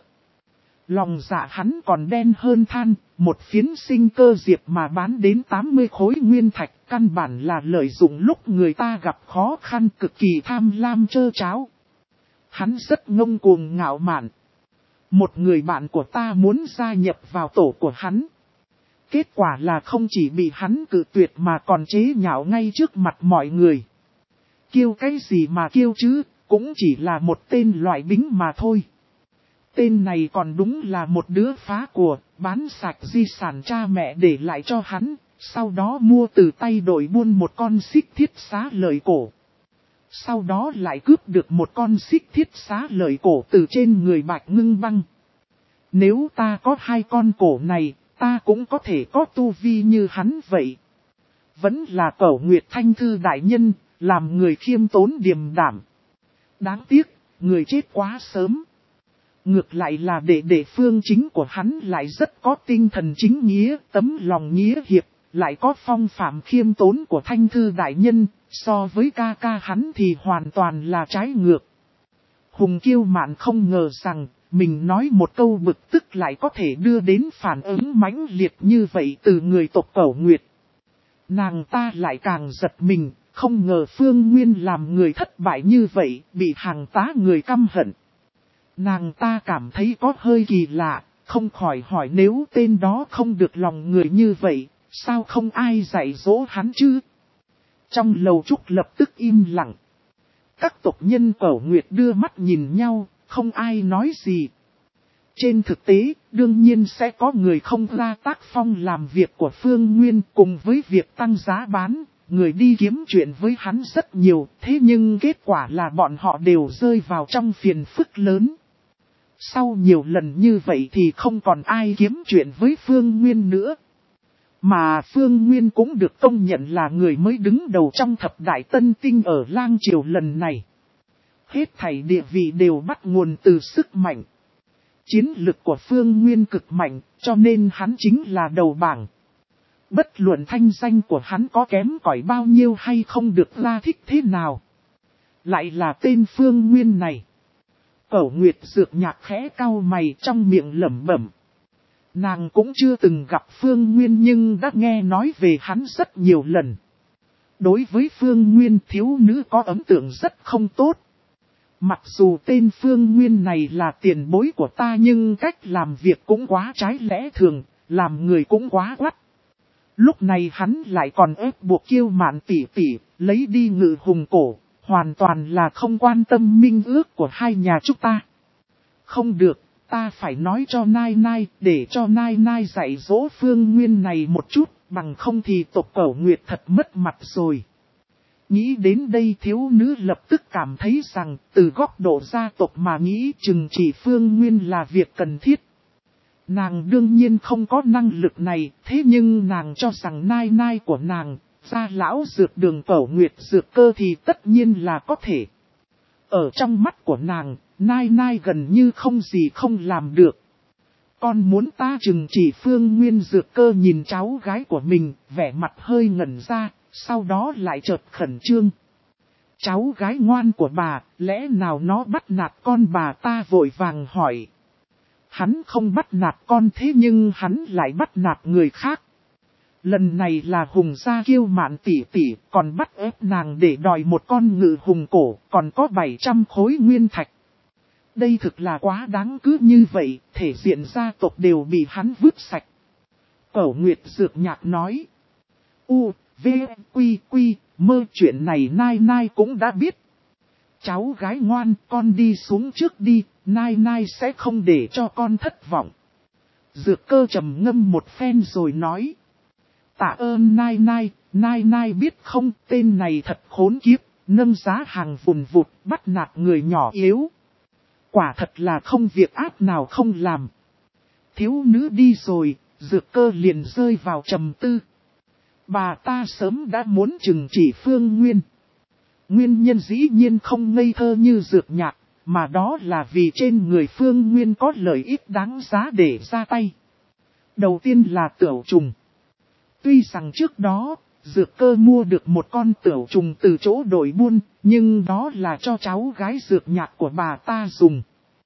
Lòng dạ hắn còn đen hơn than, một phiến sinh cơ diệp mà bán đến tám mươi khối nguyên thạch, căn bản là lợi dụng lúc người ta gặp khó khăn cực kỳ tham lam trơ tráo. Hắn rất ngông cuồng ngạo mạn. Một người bạn của ta muốn gia nhập vào tổ của hắn. Kết quả là không chỉ bị hắn cự tuyệt mà còn chế nhạo ngay trước mặt mọi người. Kêu cái gì mà kêu chứ, cũng chỉ là một tên loại bính mà thôi. Tên này còn đúng là một đứa phá của, bán sạch di sản cha mẹ để lại cho hắn, sau đó mua từ tay đội buôn một con xích thiết xá lợi cổ. Sau đó lại cướp được một con xích thiết xá lợi cổ từ trên người Bạch Ngưng Băng. Nếu ta có hai con cổ này, ta cũng có thể có tu vi như hắn vậy. Vẫn là Cẩu Nguyệt Thanh Thư đại nhân, làm người khiêm tốn điềm đạm. Đáng tiếc, người chết quá sớm. Ngược lại là đệ đệ Phương Chính của hắn lại rất có tinh thần chính nghĩa, tấm lòng nghĩa hiệp, lại có phong phạm khiêm tốn của Thanh Thư đại nhân, so với ca ca hắn thì hoàn toàn là trái ngược. Hùng Kiêu Mạn không ngờ rằng, mình nói một câu bực tức lại có thể đưa đến phản ứng mãnh liệt như vậy từ người tộc Cẩu Nguyệt. Nàng ta lại càng giật mình, không ngờ Phương Nguyên làm người thất bại như vậy, bị hàng tá người căm hận. Nàng ta cảm thấy có hơi kỳ lạ, không khỏi hỏi nếu tên đó không được lòng người như vậy, sao không ai dạy dỗ hắn chứ? Trong lầu trúc lập tức im lặng. Các tộc nhân Cẩu Nguyệt đưa mắt nhìn nhau, không ai nói gì. Trên thực tế, đương nhiên sẽ có người không ra tác phong làm việc của Phương Nguyên cùng với việc tăng giá bán, người đi kiếm chuyện với hắn rất nhiều, thế nhưng kết quả là bọn họ đều rơi vào trong phiền phức lớn. Sau nhiều lần như vậy thì không còn ai kiếm chuyện với Phương Nguyên nữa. Mà Phương Nguyên cũng được công nhận là người mới đứng đầu trong thập đại tân tinh ở Lang Triều lần này. Hết thảy địa vị đều bắt nguồn từ sức mạnh. Chiến lực của Phương Nguyên cực mạnh, cho nên hắn chính là đầu bảng. Bất luận thanh danh của hắn có kém cỏi bao nhiêu hay không được ra thích thế nào. Lại là tên Phương Nguyên này. Cẩu Nguyệt Dược Nhạc khẽ cau mày trong miệng lẩm bẩm. Nàng cũng chưa từng gặp Phương Nguyên nhưng đã nghe nói về hắn rất nhiều lần. Đối với Phương Nguyên, thiếu nữ có ấn tượng rất không tốt. Mặc dù tên Phương Nguyên này là tiền bối của ta nhưng cách làm việc cũng quá trái lẽ thường, làm người cũng quá quắt. Lúc này hắn lại còn ép buộc Kiêu Mạn tỷ tỷ, lấy đi Ngự Hùng cổ, hoàn toàn là không quan tâm minh ước của hai nhà chúng ta. Không được, ta phải nói cho Nai Nai, để cho Nai Nai dạy dỗ Phương Nguyên này một chút, bằng không thì tộc Cẩu Nguyệt thật mất mặt rồi. Nghĩ đến đây thiếu nữ lập tức cảm thấy rằng từ góc độ gia tộc mà nghĩ chừng chỉ Phương Nguyên là việc cần thiết. Nàng đương nhiên không có năng lực này, thế nhưng nàng cho rằng Nai Nai của nàng, gia lão dược đường Cẩu Nguyệt dược cơ thì tất nhiên là có thể. Ở trong mắt của nàng, Nai Nai gần như không gì không làm được. Con muốn ta chừng chỉ Phương Nguyên dược cơ nhìn cháu gái của mình, vẻ mặt hơi ngẩn ra. Sau đó lại chợt khẩn trương. Cháu gái ngoan của bà, lẽ nào nó bắt nạt con bà? Ta vội vàng hỏi. Hắn không bắt nạt con thế nhưng hắn lại bắt nạt người khác. Lần này là Hùng gia Kiêu Mạn tỷ tỷ, còn bắt ép nàng để đòi một con Ngự Hùng cổ, còn có bảy trăm khối nguyên thạch. Đây thực là quá đáng, cứ như vậy, thể diện gia tộc đều bị hắn vứt sạch. Cẩu Nguyệt Dược Nhạc nói. U, V, Quy, Quy, mơ chuyện này Nai Nai cũng đã biết. Cháu gái ngoan, con đi xuống trước đi, Nai Nai sẽ không để cho con thất vọng. Dược cơ trầm ngâm một phen rồi nói. Tạ ơn Nai Nai, Nai Nai biết không, tên này thật khốn kiếp, nâng giá hàng vùn vụt, bắt nạt người nhỏ yếu. Quả thật là không việc ác nào không làm. Thiếu nữ đi rồi, dược cơ liền rơi vào trầm tư. Bà ta sớm đã muốn chừng chỉ Phương Nguyên. Nguyên nhân dĩ nhiên không ngây thơ như Dược Nhạc, mà đó là vì trên người Phương Nguyên có lợi ích đáng giá để ra tay. Đầu tiên là tửu trùng. Tuy rằng trước đó, Dược Cơ mua được một con tửu trùng từ chỗ đổi buôn, nhưng đó là cho cháu gái Dược Nhạc của bà ta dùng.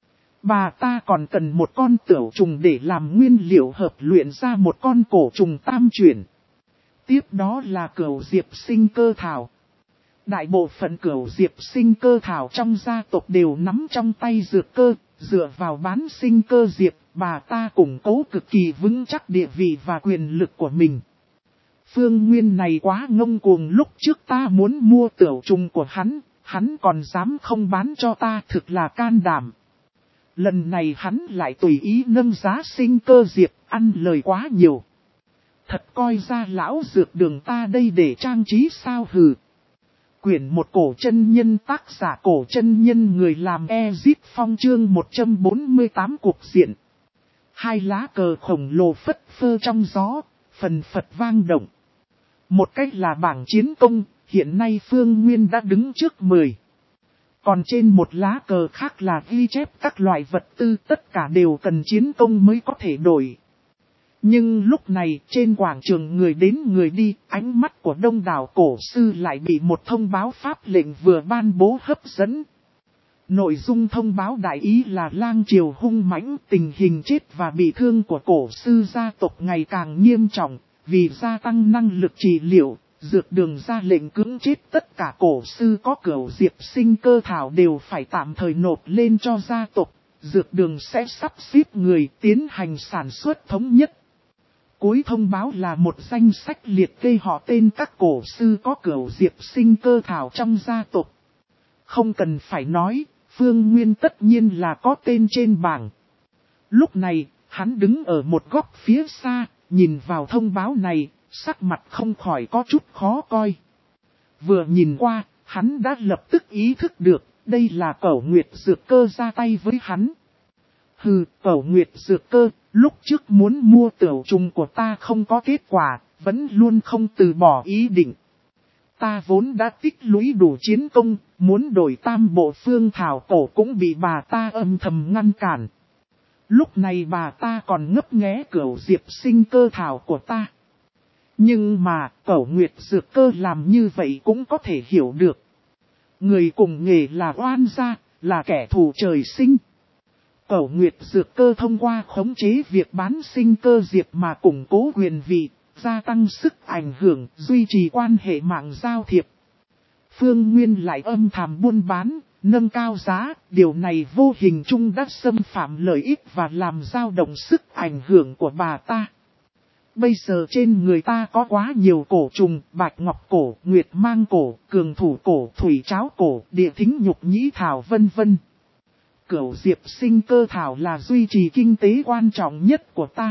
Bà ta còn cần một con tửu trùng để làm nguyên liệu hợp luyện ra một con cổ trùng tam chuyển. Tiếp đó là cửu diệp sinh cơ thảo. Đại bộ phận cửu diệp sinh cơ thảo trong gia tộc đều nắm trong tay Dược Cơ, dựa vào bán sinh cơ diệp, bà ta củng cố cực kỳ vững chắc địa vị và quyền lực của mình. Phương Nguyên này quá ngông cuồng, lúc trước ta muốn mua tửu trùng của hắn, hắn còn dám không bán cho ta, thực là can đảm. Lần này hắn lại tùy ý nâng giá sinh cơ diệp, ăn lời quá nhiều. Thật coi ra lão dược đường ta đây để trang trí sao hừ. Quyển một cổ chân nhân, tác giả cổ chân nhân, người làm Ezip Phong, chương một trăm bốn mươi tám cuộc diện. Hai lá cờ khổng lồ phất phơ trong gió, phần phật vang động. Một cách là bảng chiến công, hiện nay Phương Nguyên đã đứng trước mười. Còn trên một lá cờ khác là ghi chép các loại vật tư, tất cả đều cần chiến công mới có thể đổi. Nhưng lúc này trên quảng trường người đến người đi, ánh mắt của đông đảo cổ sư lại bị một thông báo pháp lệnh vừa ban bố hấp dẫn. Nội dung thông báo đại ý là lang triều hung mãnh, tình hình chết và bị thương của cổ sư gia tộc ngày càng nghiêm trọng, vì gia tăng năng lực trị liệu, dược đường ra lệnh cưỡng chết tất cả cổ sư có cửu diệp sinh cơ thảo đều phải tạm thời nộp lên cho gia tộc, dược đường sẽ sắp xếp người tiến hành sản xuất thống nhất. Cuối thông báo là một danh sách liệt kê họ tên các cổ sư có cửu diệp sinh cơ thảo trong gia tộc. Không cần phải nói, Phương Nguyên tất nhiên là có tên trên bảng. Lúc này, hắn đứng ở một góc phía xa, nhìn vào thông báo này, sắc mặt không khỏi có chút khó coi. Vừa nhìn qua, hắn đã lập tức ý thức được, đây là Cẩu Nguyệt Dược Cơ ra tay với hắn. Hừ, Cẩu Nguyệt Dược Cơ, lúc trước muốn mua tiểu trùng của ta không có kết quả, vẫn luôn không từ bỏ ý định. Ta vốn đã tích lũy đủ chiến công, muốn đổi tam bộ phương thảo cổ cũng bị bà ta âm thầm ngăn cản. Lúc này bà ta còn ngấp nghé cửu diệp sinh cơ thảo của ta. Nhưng mà, Cẩu Nguyệt Dược Cơ làm như vậy cũng có thể hiểu được. Người cùng nghề là oan gia, là kẻ thù trời sinh. Cẩu Nguyệt Dược Cơ thông qua khống chế việc bán sinh cơ diệp mà củng cố quyền vị, gia tăng sức ảnh hưởng, duy trì quan hệ mạng giao thiệp. Phương Nguyên lại âm thầm buôn bán, nâng cao giá, điều này vô hình chung đã xâm phạm lợi ích và làm dao động sức ảnh hưởng của bà ta. Bây giờ trên người ta có quá nhiều cổ trùng, bạch ngọc cổ, nguyệt mang cổ, cường thủ cổ, thủy tráo cổ, địa thính nhục nhĩ thảo vân vân. Cửu diệp sinh cơ thảo là duy trì kinh tế quan trọng nhất của ta.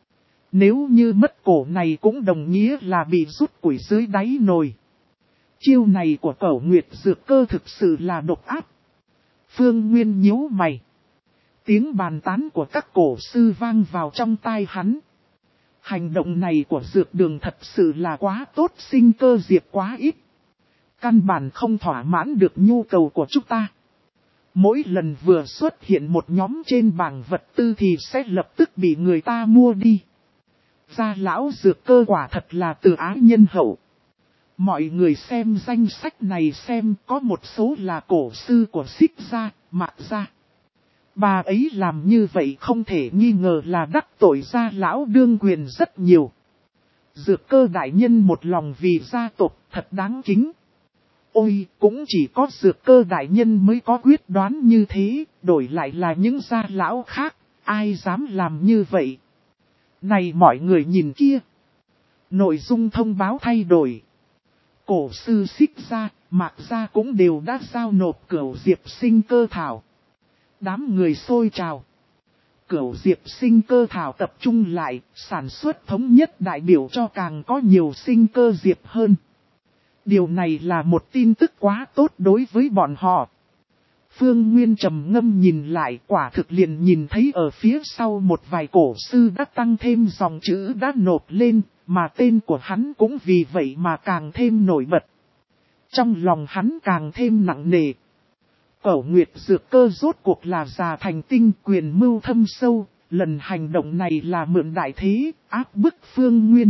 Nếu như mất cổ này cũng đồng nghĩa là bị rút củi dưới đáy nồi. Chiêu này của Cẩu Nguyệt Dược Cơ thực sự là độc ác. Phương Nguyên nhíu mày. Tiếng bàn tán của các cổ sư vang vào trong tai hắn. Hành động này của dược đường thật sự là quá tốt, sinh cơ diệp quá ít. Căn bản không thỏa mãn được nhu cầu của chúng ta. Mỗi lần vừa xuất hiện một nhóm trên bảng vật tư thì sẽ lập tức bị người ta mua đi. Gia lão dược cơ quả thật là từ ái nhân hậu. Mọi người xem danh sách này xem có một số là cổ sư của Xích gia, Mạc gia. Bà ấy làm như vậy không thể nghi ngờ là đắc tội gia lão đương quyền rất nhiều. Dược cơ đại nhân một lòng vì gia tộc thật đáng kính. Ôi, cũng chỉ có dược cơ đại nhân mới có quyết đoán như thế, đổi lại là những gia lão khác, ai dám làm như vậy. Này mọi người nhìn kia. Nội dung thông báo thay đổi. Cổ sư Xích gia, Mạc gia cũng đều đã giao nộp cửu diệp sinh cơ thảo. Đám người xôi trào. Cửu diệp sinh cơ thảo tập trung lại, sản xuất thống nhất đại biểu cho càng có nhiều sinh cơ diệp hơn. Điều này là một tin tức quá tốt đối với bọn họ. Phương Nguyên trầm ngâm nhìn lại, quả thực liền nhìn thấy ở phía sau một vài cổ sư đã tăng thêm dòng chữ đã nộp lên, mà tên của hắn cũng vì vậy mà càng thêm nổi bật. Trong lòng hắn càng thêm nặng nề. Cẩu Nguyệt Dược Cơ rốt cuộc là già thành tinh, quyền mưu thâm sâu, lần hành động này là mượn đại thế, áp bức Phương Nguyên.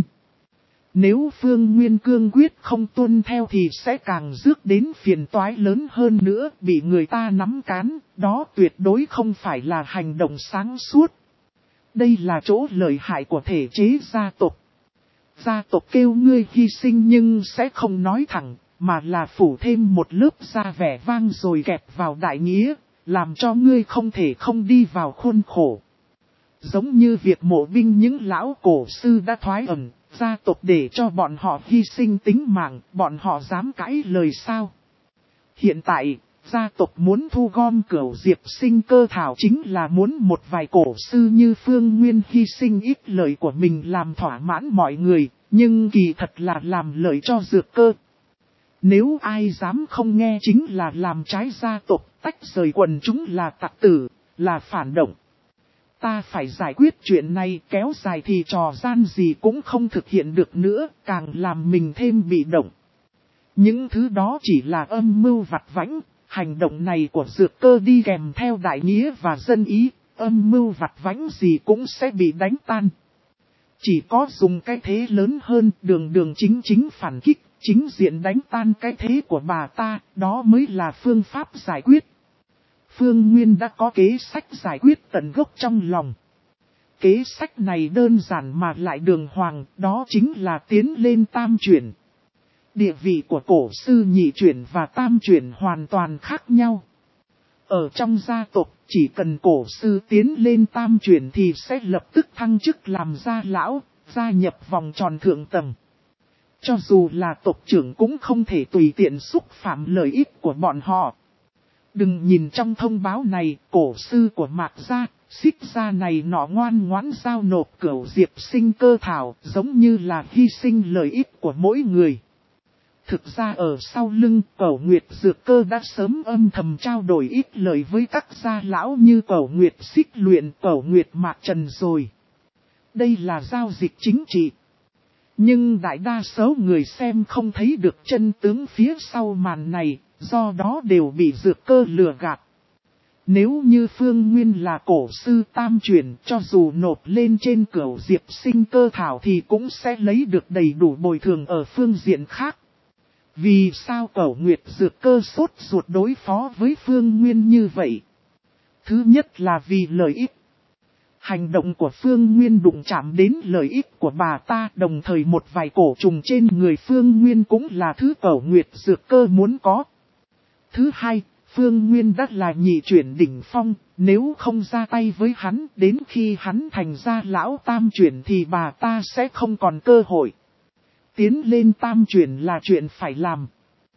Nếu Phương Nguyên cương quyết không tuân theo thì sẽ càng rước đến phiền toái lớn hơn nữa, bị người ta nắm cán, đó tuyệt đối không phải là hành động sáng suốt. Đây là chỗ lợi hại của thể chế gia tộc. Gia tộc kêu ngươi hy sinh nhưng sẽ không nói thẳng, mà là phủ thêm một lớp da vẻ vang rồi kẹp vào đại nghĩa, làm cho ngươi không thể không đi vào khuôn khổ. Giống như việc mộ binh những lão cổ sư đã thoái ẩn, gia tộc để cho bọn họ hy sinh tính mạng, bọn họ dám cãi lời sao? Hiện tại, gia tộc muốn thu gom cửu diệp sinh cơ thảo chính là muốn một vài cổ sư như Phương Nguyên hy sinh ít lợi của mình làm thỏa mãn mọi người, nhưng kỳ thật là làm lợi cho dược cơ. Nếu ai dám không nghe chính là làm trái gia tộc, tách rời quần chúng là tặc tử, là phản động. ta phải giải quyết chuyện này, kéo dài thì trò gian gì cũng không thực hiện được nữa, càng làm mình thêm bị động. Những thứ đó chỉ là âm mưu vặt vãnh, hành động này của Dược Cơ đi kèm theo đại nghĩa và dân ý, âm mưu vặt vãnh gì cũng sẽ bị đánh tan. Chỉ có dùng cái thế lớn hơn, đường đường chính chính phản kích, chính diện đánh tan cái thế của bà ta, đó mới là phương pháp giải quyết. Phương Nguyên đã có kế sách giải quyết tận gốc trong lòng. Kế sách này đơn giản mà lại đường hoàng, đó chính là tiến lên tam chuyển. Địa vị của cổ sư nhị chuyển và tam chuyển hoàn toàn khác nhau. Ở trong gia tộc, chỉ cần cổ sư tiến lên tam chuyển thì sẽ lập tức thăng chức làm gia lão, gia nhập vòng tròn thượng tầng. Cho dù là tộc trưởng cũng không thể tùy tiện xúc phạm lợi ích của bọn họ. Đừng nhìn trong thông báo này, cổ sư của Mạc gia, Xích gia này nọ ngoan ngoãn giao nộp cửu diệp sinh cơ thảo, giống như là hy sinh lợi ích của mỗi người. Thực ra ở sau lưng, Cẩu Nguyệt Dược Cơ đã sớm âm thầm trao đổi ít lời với các gia lão như Cẩu Nguyệt Xích Luyện, Cẩu Nguyệt Mạc Trần rồi. Đây là giao dịch chính trị. Nhưng đại đa số người xem không thấy được chân tướng phía sau màn này, do đó đều bị Dược Cơ lừa gạt. Nếu như Phương Nguyên là cổ sư tam chuyển, cho dù nộp lên trên cửu diệp sinh cơ thảo thì cũng sẽ lấy được đầy đủ bồi thường ở phương diện khác. Vì sao Cẩu Nguyệt Dược Cơ sốt ruột đối phó với Phương Nguyên như vậy? Thứ nhất là vì lợi ích. Hành động của Phương Nguyên đụng chạm đến lợi ích của bà ta, đồng thời một vài cổ trùng trên người Phương Nguyên cũng là thứ Cẩu Nguyệt Dược Cơ muốn có. Thứ hai, Phương Nguyên đã là nhị chuyển đỉnh phong, nếu không ra tay với hắn, đến khi hắn thành ra lão tam chuyển thì bà ta sẽ không còn cơ hội. Tiến lên tam chuyển là chuyện phải làm.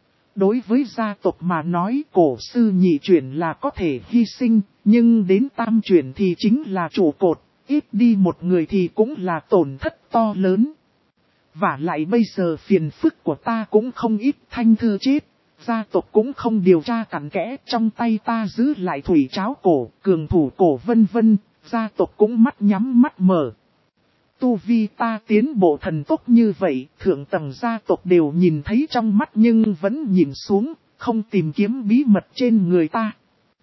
Đối với gia tộc mà nói cổ sư nhị chuyển là có thể hy sinh, nhưng đến tam chuyển thì chính là trụ cột, ít đi một người thì cũng là tổn thất to lớn. Và lại bây giờ phiền phức của ta cũng không ít, Thanh Thư chết, gia tộc cũng không điều tra cặn kẽ, trong tay ta giữ lại thủy tráo cổ, cường thủ cổ vân vân, gia tộc cũng mắt nhắm mắt mở. Tu vi ta tiến bộ thần tốc như vậy, thượng tầng gia tộc đều nhìn thấy trong mắt nhưng vẫn nhìn xuống, không tìm kiếm bí mật trên người ta.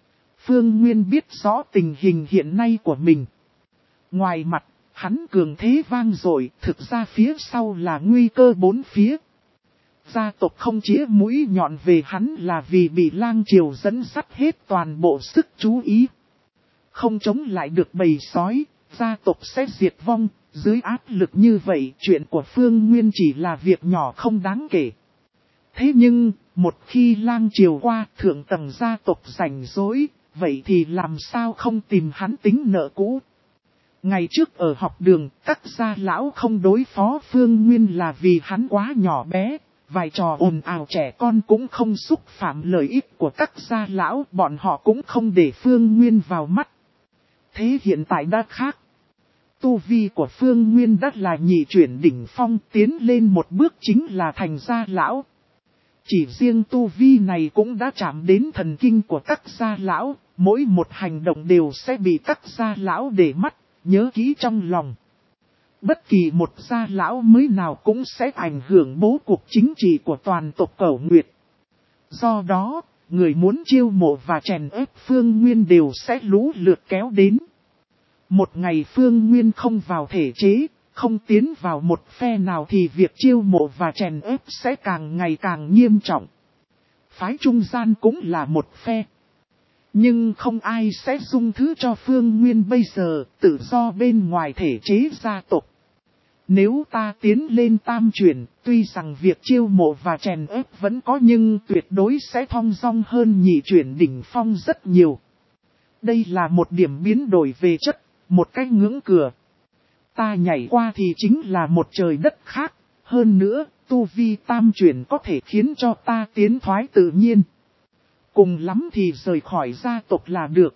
Phương Nguyên biết rõ tình hình hiện nay của mình. Ngoài mặt, hắn cường thế vang dội, thực ra phía sau là nguy cơ bốn phía. Gia tộc không chĩa mũi nhọn về hắn là vì bị lang triều dẫn dắt hết toàn bộ sức chú ý. Không chống lại được bầy sói, gia tộc sẽ diệt vong. Dưới áp lực như vậy, chuyện của Phương Nguyên chỉ là việc nhỏ không đáng kể. Thế nhưng, một khi lang triều qua, thượng tầng gia tộc rảnh rỗi, vậy thì làm sao không tìm hắn tính nợ cũ? Ngày trước ở học đường, các gia lão không đối phó Phương Nguyên là vì hắn quá nhỏ bé, vài trò ồn ào trẻ con cũng không xúc phạm lợi ích của các gia lão, bọn họ cũng không để Phương Nguyên vào mắt. Thế hiện tại đã khác. Tu vi của Phương Nguyên đã là nhị chuyển đỉnh phong, tiến lên một bước chính là thành gia lão. Chỉ riêng tu vi này cũng đã chạm đến thần kinh của các gia lão, mỗi một hành động đều sẽ bị các gia lão để mắt, nhớ kỹ trong lòng. Bất kỳ một gia lão mới nào cũng sẽ ảnh hưởng bố cục chính trị của toàn tộc Cẩu Nguyệt. Do đó, người muốn chiêu mộ và chèn ép Phương Nguyên đều sẽ lũ lượt kéo đến. Một ngày Phương Nguyên không vào thể chế, không tiến vào một phe nào thì việc chiêu mộ và chèn ép sẽ càng ngày càng nghiêm trọng. Phái trung gian cũng là một phe. Nhưng không ai sẽ dung thứ cho Phương Nguyên bây giờ, tự do bên ngoài thể chế gia tộc. Nếu ta tiến lên tam chuyển, tuy rằng việc chiêu mộ và chèn ép vẫn có nhưng tuyệt đối sẽ thong dong hơn nhị chuyển đỉnh phong rất nhiều. Đây là một điểm biến đổi về chất. Một cái ngưỡng cửa. Ta nhảy qua thì chính là một trời đất khác. Hơn nữa, tu vi tam chuyển có thể khiến cho ta tiến thoái tự nhiên. Cùng lắm thì rời khỏi gia tộc là được.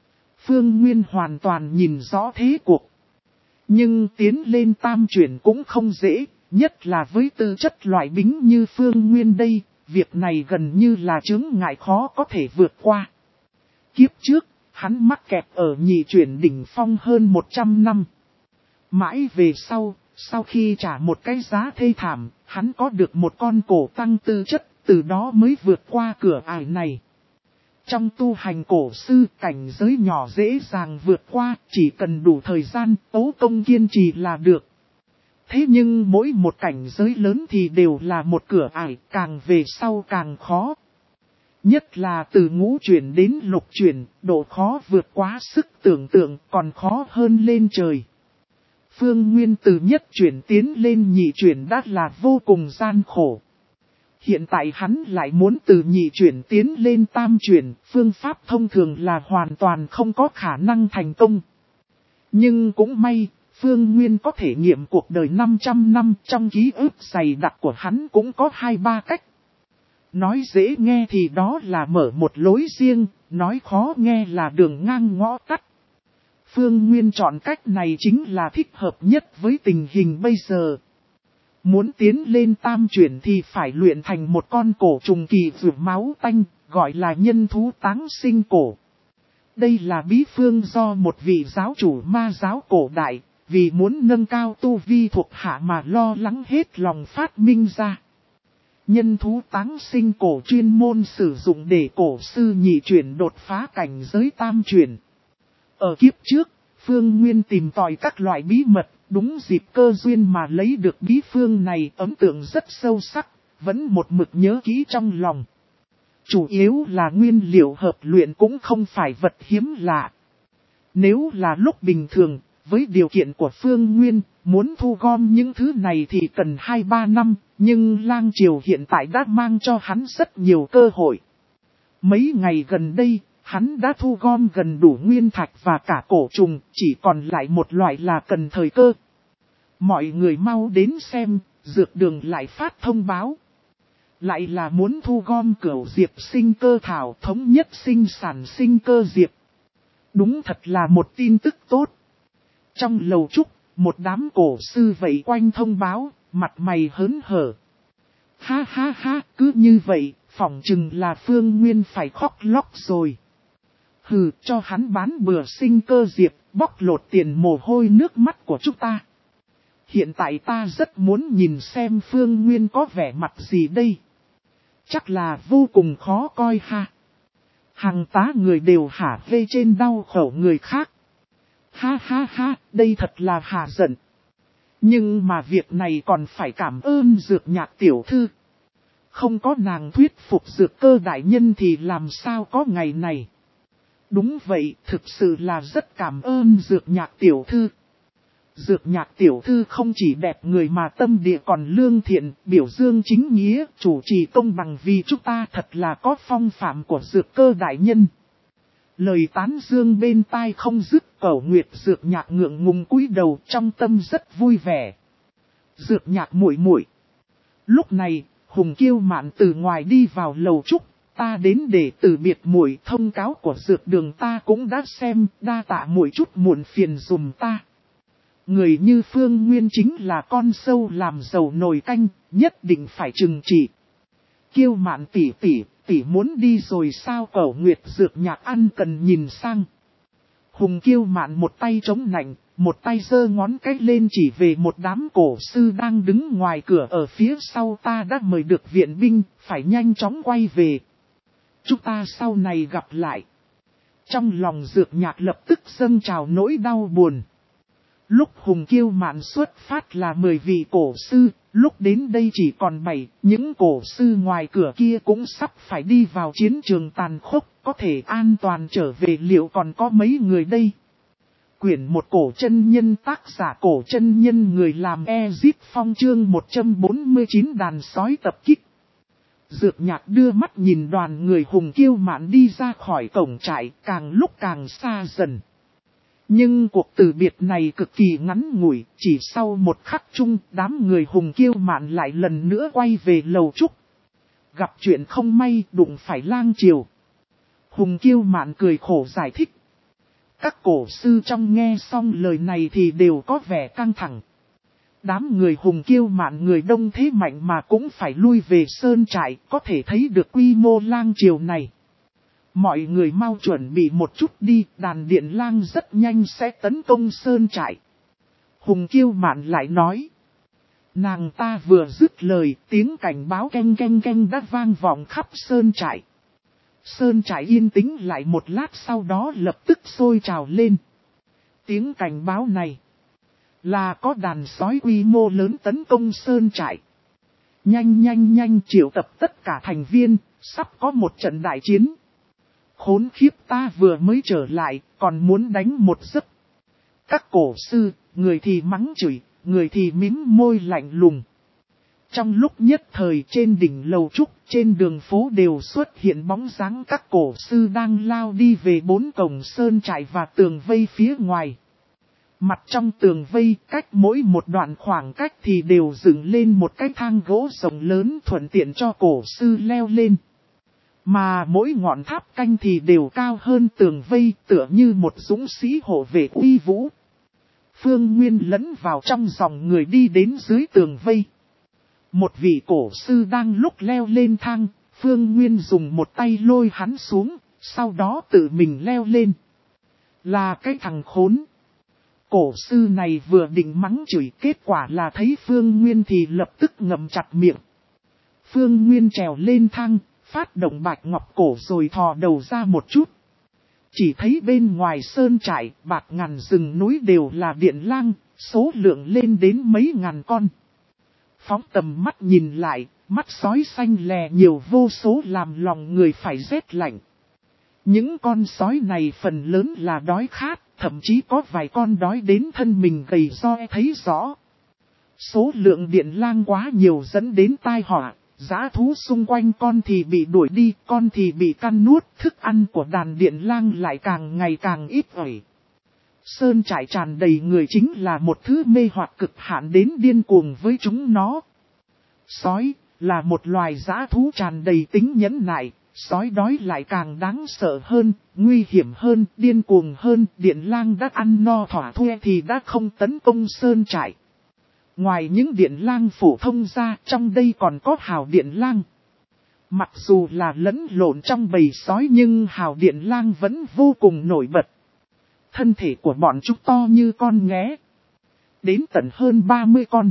Phương Nguyên hoàn toàn nhìn rõ thế cuộc. Nhưng tiến lên tam chuyển cũng không dễ. Nhất là với tư chất loại bính như Phương Nguyên đây. Việc này gần như là chướng ngại khó có thể vượt qua. Kiếp trước. hắn mắc kẹt ở nhị chuyển đỉnh phong hơn một trăm năm. Mãi về sau, sau khi trả một cái giá thê thảm, hắn có được một con cổ tăng tư chất, từ đó mới vượt qua cửa ải này. Trong tu hành cổ sư, cảnh giới nhỏ dễ dàng vượt qua, chỉ cần đủ thời gian, tố công kiên trì là được. Thế nhưng mỗi một cảnh giới lớn thì đều là một cửa ải, càng về sau càng khó. Nhất là từ ngũ chuyển đến lục chuyển, độ khó vượt quá sức tưởng tượng, còn khó hơn lên trời. Phương Nguyên từ nhất chuyển tiến lên nhị chuyển đã là vô cùng gian khổ. Hiện tại hắn lại muốn từ nhị chuyển tiến lên tam chuyển, phương pháp thông thường là hoàn toàn không có khả năng thành công. Nhưng cũng may, Phương Nguyên có thể nghiệm cuộc đời năm trăm năm, trong ký ức dày đặc của hắn cũng có hai ba cách. Nói dễ nghe thì đó là mở một lối riêng, nói khó nghe là đường ngang ngõ tắt. Phương Nguyên chọn cách này chính là thích hợp nhất với tình hình bây giờ. Muốn tiến lên tam chuyển thì phải luyện thành một con cổ trùng kỳ vượt máu tanh, gọi là nhân thú táng sinh cổ. Đây là bí phương do một vị giáo chủ ma giáo cổ đại, vì muốn nâng cao tu vi thuộc hạ mà lo lắng hết lòng phát minh ra. Nhân thú táng sinh cổ chuyên môn sử dụng để cổ sư nhị chuyển đột phá cảnh giới tam chuyển. Ở kiếp trước, Phương Nguyên tìm tòi các loại bí mật, đúng dịp cơ duyên mà lấy được bí phương này, ấn tượng rất sâu sắc, vẫn một mực nhớ kỹ trong lòng. Chủ yếu là nguyên liệu hợp luyện cũng không phải vật hiếm lạ. Nếu là lúc bình thường, với điều kiện của Phương Nguyên, muốn thu gom những thứ này thì cần hai ba năm, nhưng Lang Triều hiện tại đã mang cho hắn rất nhiều cơ hội. Mấy ngày gần đây, hắn đã thu gom gần đủ nguyên thạch và cả cổ trùng, chỉ còn lại một loại là cần thời cơ. Mọi người mau đến xem, dược đường lại phát thông báo. Lại là muốn thu gom cửu diệp sinh cơ thảo thống nhất sinh sản sinh cơ diệp. Đúng thật là một tin tức tốt. Trong lầu trúc, một đám cổ sư vây quanh thông báo, mặt mày hớn hở. Ha ha ha, cứ như vậy, phỏng chừng là Phương Nguyên phải khóc lóc rồi. Hừ, cho hắn bán bừa sinh cơ diệp, bóc lột tiền mồ hôi nước mắt của chúng ta. Hiện tại ta rất muốn nhìn xem Phương Nguyên có vẻ mặt gì đây. Chắc là vô cùng khó coi ha. Hàng tá người đều hả hê trên đau khổ người khác. Ha ha ha, đây thật là hà giận. Nhưng mà việc này còn phải cảm ơn Dược Nhạc tiểu thư. Không có nàng thuyết phục Dược Cơ đại nhân thì làm sao có ngày này. Đúng vậy, thực sự là rất cảm ơn Dược Nhạc tiểu thư. Dược Nhạc tiểu thư không chỉ đẹp người mà tâm địa còn lương thiện, biểu dương chính nghĩa, chủ trì công bằng, vì chúng ta thật là có phong phạm của Dược Cơ đại nhân. Lời tán dương bên tai không dứt, Cẩu Nguyệt Dược Nhạc ngượng ngùng cúi đầu, trong tâm rất vui vẻ. Dược Nhạc muội muội. Lúc này, Hùng Kiêu Mạn từ ngoài đi vào lầu trúc, ta đến để từ biệt muội, thông cáo của dược đường ta cũng đã xem, đa tạ muội chút muộn phiền dùm ta. Người như Phương Nguyên chính là con sâu làm dầu nồi canh, nhất định phải trừng trị. Kiêu Mạn tỷ tỷ, tỷ muốn đi rồi sao? Cẩu Nguyệt Dược Nhạc ăn cần nhìn sang. Hùng Kiêu Mạn một tay chống nạnh, một tay giơ ngón cái lên chỉ về một đám cổ sư đang đứng ngoài cửa ở phía sau. Ta đã mời được viện binh, phải nhanh chóng quay về. Chúng ta sau này gặp lại. Trong lòng Dược Nhạc lập tức dâng trào nỗi đau buồn. Lúc Hùng Kiêu Mạn xuất phát là mười vị cổ sư, lúc đến đây chỉ còn bảy, những cổ sư ngoài cửa kia cũng sắp phải đi vào chiến trường tàn khốc, có thể an toàn trở về liệu còn có mấy người đây? Quyển một Cổ chân nhân, tác giả Cổ chân nhân, người làm Ezip Phong, chương một trăm bốn mươi chín đàn sói tập kích. Dược Nhạc đưa mắt nhìn đoàn người Hùng Kiêu Mạn đi ra khỏi cổng trại, càng lúc càng xa dần. Nhưng cuộc từ biệt này cực kỳ ngắn ngủi, chỉ sau một khắc chung, đám người Hùng Kiêu Mạn lại lần nữa quay về lầu trúc. Gặp chuyện không may, đụng phải Lang Triều. Hùng Kiêu Mạn cười khổ giải thích. Các cổ sư trong nghe xong lời này thì đều có vẻ căng thẳng. Đám người Hùng Kiêu Mạn người đông thế mạnh mà cũng phải lui về sơn trại, có thể thấy được quy mô Lang Triều này. Mọi người mau chuẩn bị một chút đi, đàn điện lang rất nhanh sẽ tấn công sơn trại. Hùng Kiêu Mạn lại nói. Nàng ta vừa dứt lời, tiếng cảnh báo canh canh canh đã vang vọng khắp sơn trại. Sơn trại yên tĩnh lại một lát, sau đó lập tức sôi trào lên. Tiếng cảnh báo này là có đàn sói quy mô lớn tấn công sơn trại. Nhanh nhanh nhanh triệu tập tất cả thành viên, sắp có một trận đại chiến. Khốn khiếp, ta vừa mới trở lại, còn muốn đánh một giấc. Các cổ sư, người thì mắng chửi, người thì mím môi lạnh lùng. Trong lúc nhất thời trên đỉnh lầu trúc, trên đường phố đều xuất hiện bóng dáng các cổ sư đang lao đi về bốn cổng sơn trại và tường vây phía ngoài. Mặt trong tường vây, cách mỗi một đoạn khoảng cách thì đều dựng lên một cái thang gỗ rộng lớn thuận tiện cho cổ sư leo lên. Mà mỗi ngọn tháp canh thì đều cao hơn tường vây, tựa như một dũng sĩ hộ vệ uy vũ. Phương Nguyên lẫn vào trong dòng người đi đến dưới tường vây. Một vị cổ sư đang lúc leo lên thang, Phương Nguyên dùng một tay lôi hắn xuống, sau đó tự mình leo lên. Là cái thằng khốn. Cổ sư này vừa định mắng chửi, kết quả là thấy Phương Nguyên thì lập tức ngậm chặt miệng. Phương Nguyên trèo lên thang, phát động bạch ngọc cổ rồi thò đầu ra một chút. Chỉ thấy bên ngoài sơn trại, bạt ngàn rừng núi đều là điện lang, số lượng lên đến mấy ngàn con. Phóng tầm mắt nhìn lại, mắt sói xanh lè nhiều vô số làm lòng người phải rét lạnh. Những con sói này phần lớn là đói khát, thậm chí có vài con đói đến thân mình gầy ro thấy rõ. Số lượng điện lang quá nhiều dẫn đến tai họa, dã thú xung quanh con thì bị đuổi đi, con thì bị căn nuốt, thức ăn của đàn điện lang lại càng ngày càng ít ỏi. Sơn trại tràn đầy người chính là một thứ mê hoặc cực hạn đến điên cuồng với chúng nó. Sói là một loài dã thú tràn đầy tính nhẫn nại, sói đói lại càng đáng sợ hơn, nguy hiểm hơn, điên cuồng hơn. Điện lang đã ăn no thỏa thuê thì đã không tấn công sơn trại. Ngoài những điện lang phổ thông ra, trong đây còn có hào điện lang. Mặc dù là lẫn lộn trong bầy sói nhưng hào điện lang vẫn vô cùng nổi bật. Thân thể của bọn chúng to như con nghé. Đến tận hơn ba mươi con.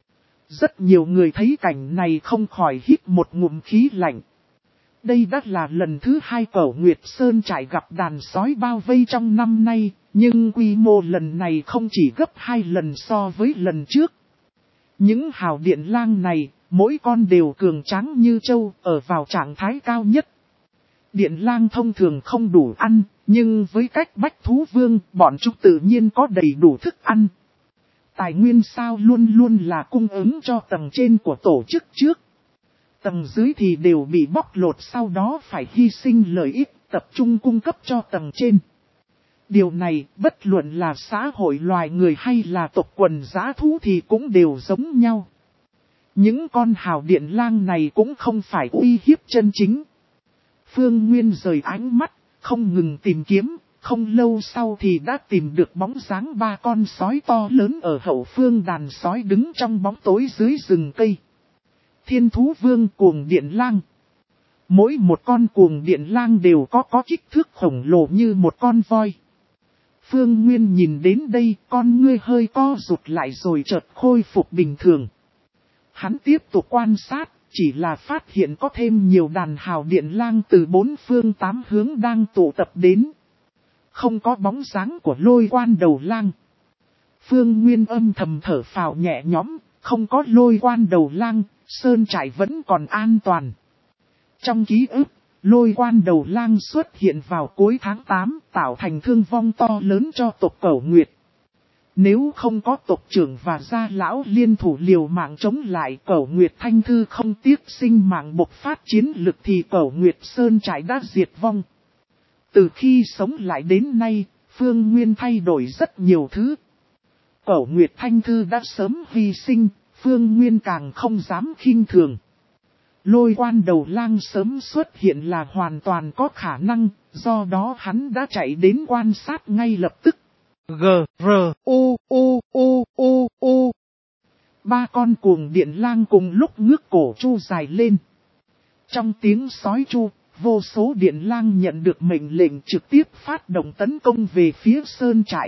Rất nhiều người thấy cảnh này không khỏi hít một ngụm khí lạnh. Đây đã là lần thứ hai Cẩu Nguyệt Sơn trại gặp đàn sói bao vây trong năm nay, nhưng quy mô lần này không chỉ gấp hai lần so với lần trước. Những hào điện lang này, mỗi con đều cường tráng như trâu, ở vào trạng thái cao nhất. Điện lang thông thường không đủ ăn, nhưng với cách bách thú vương, bọn chúng tự nhiên có đầy đủ thức ăn. Tài nguyên sao luôn luôn là cung ứng cho tầng trên của tổ chức trước. Tầng dưới thì đều bị bóc lột, sau đó phải hy sinh lợi ích, tập trung cung cấp cho tầng trên. Điều này, bất luận là xã hội loài người hay là tộc quần dã thú thì cũng đều giống nhau. Những con hào điện lang này cũng không phải uy hiếp chân chính. Phương Nguyên rời ánh mắt, không ngừng tìm kiếm, không lâu sau thì đã tìm được bóng dáng ba con sói to lớn ở hậu phương đàn sói đứng trong bóng tối dưới rừng cây. Thiên thú vương cuồng điện lang. Mỗi một con cuồng điện lang đều có có kích thước khổng lồ như một con voi. Phương Nguyên nhìn đến đây, con ngươi hơi co rụt lại rồi chợt khôi phục bình thường. Hắn tiếp tục quan sát, chỉ là phát hiện có thêm nhiều đàn hào điện lang từ bốn phương tám hướng đang tụ tập đến. Không có bóng dáng của Lôi Quan Đầu Lang. Phương Nguyên âm thầm thở phào nhẹ nhõm, không có Lôi Quan Đầu Lang, sơn trại vẫn còn an toàn. Trong ký ức, Lôi Quan Đầu Lang xuất hiện vào cuối tháng tám, tạo thành thương vong to lớn cho tộc Cẩu Nguyệt. Nếu không có tộc trưởng và gia lão liên thủ liều mạng chống lại, Cẩu Nguyệt Thanh Thư không tiếc sinh mạng bộc phát chiến lực thì Cẩu Nguyệt Sơn trại đã diệt vong. Từ khi sống lại đến nay, Phương Nguyên thay đổi rất nhiều thứ. Cẩu Nguyệt Thanh Thư đã sớm hy sinh, Phương Nguyên càng không dám khinh thường. Lôi Quan Đầu Lang sớm xuất hiện là hoàn toàn có khả năng, do đó hắn đã chạy đến quan sát ngay lập tức. G, R, O, O, O, O, O. Ba con cuồng điện lang cùng lúc ngước cổ chu dài lên. Trong tiếng sói chu, vô số điện lang nhận được mệnh lệnh trực tiếp phát động tấn công về phía sơn trại.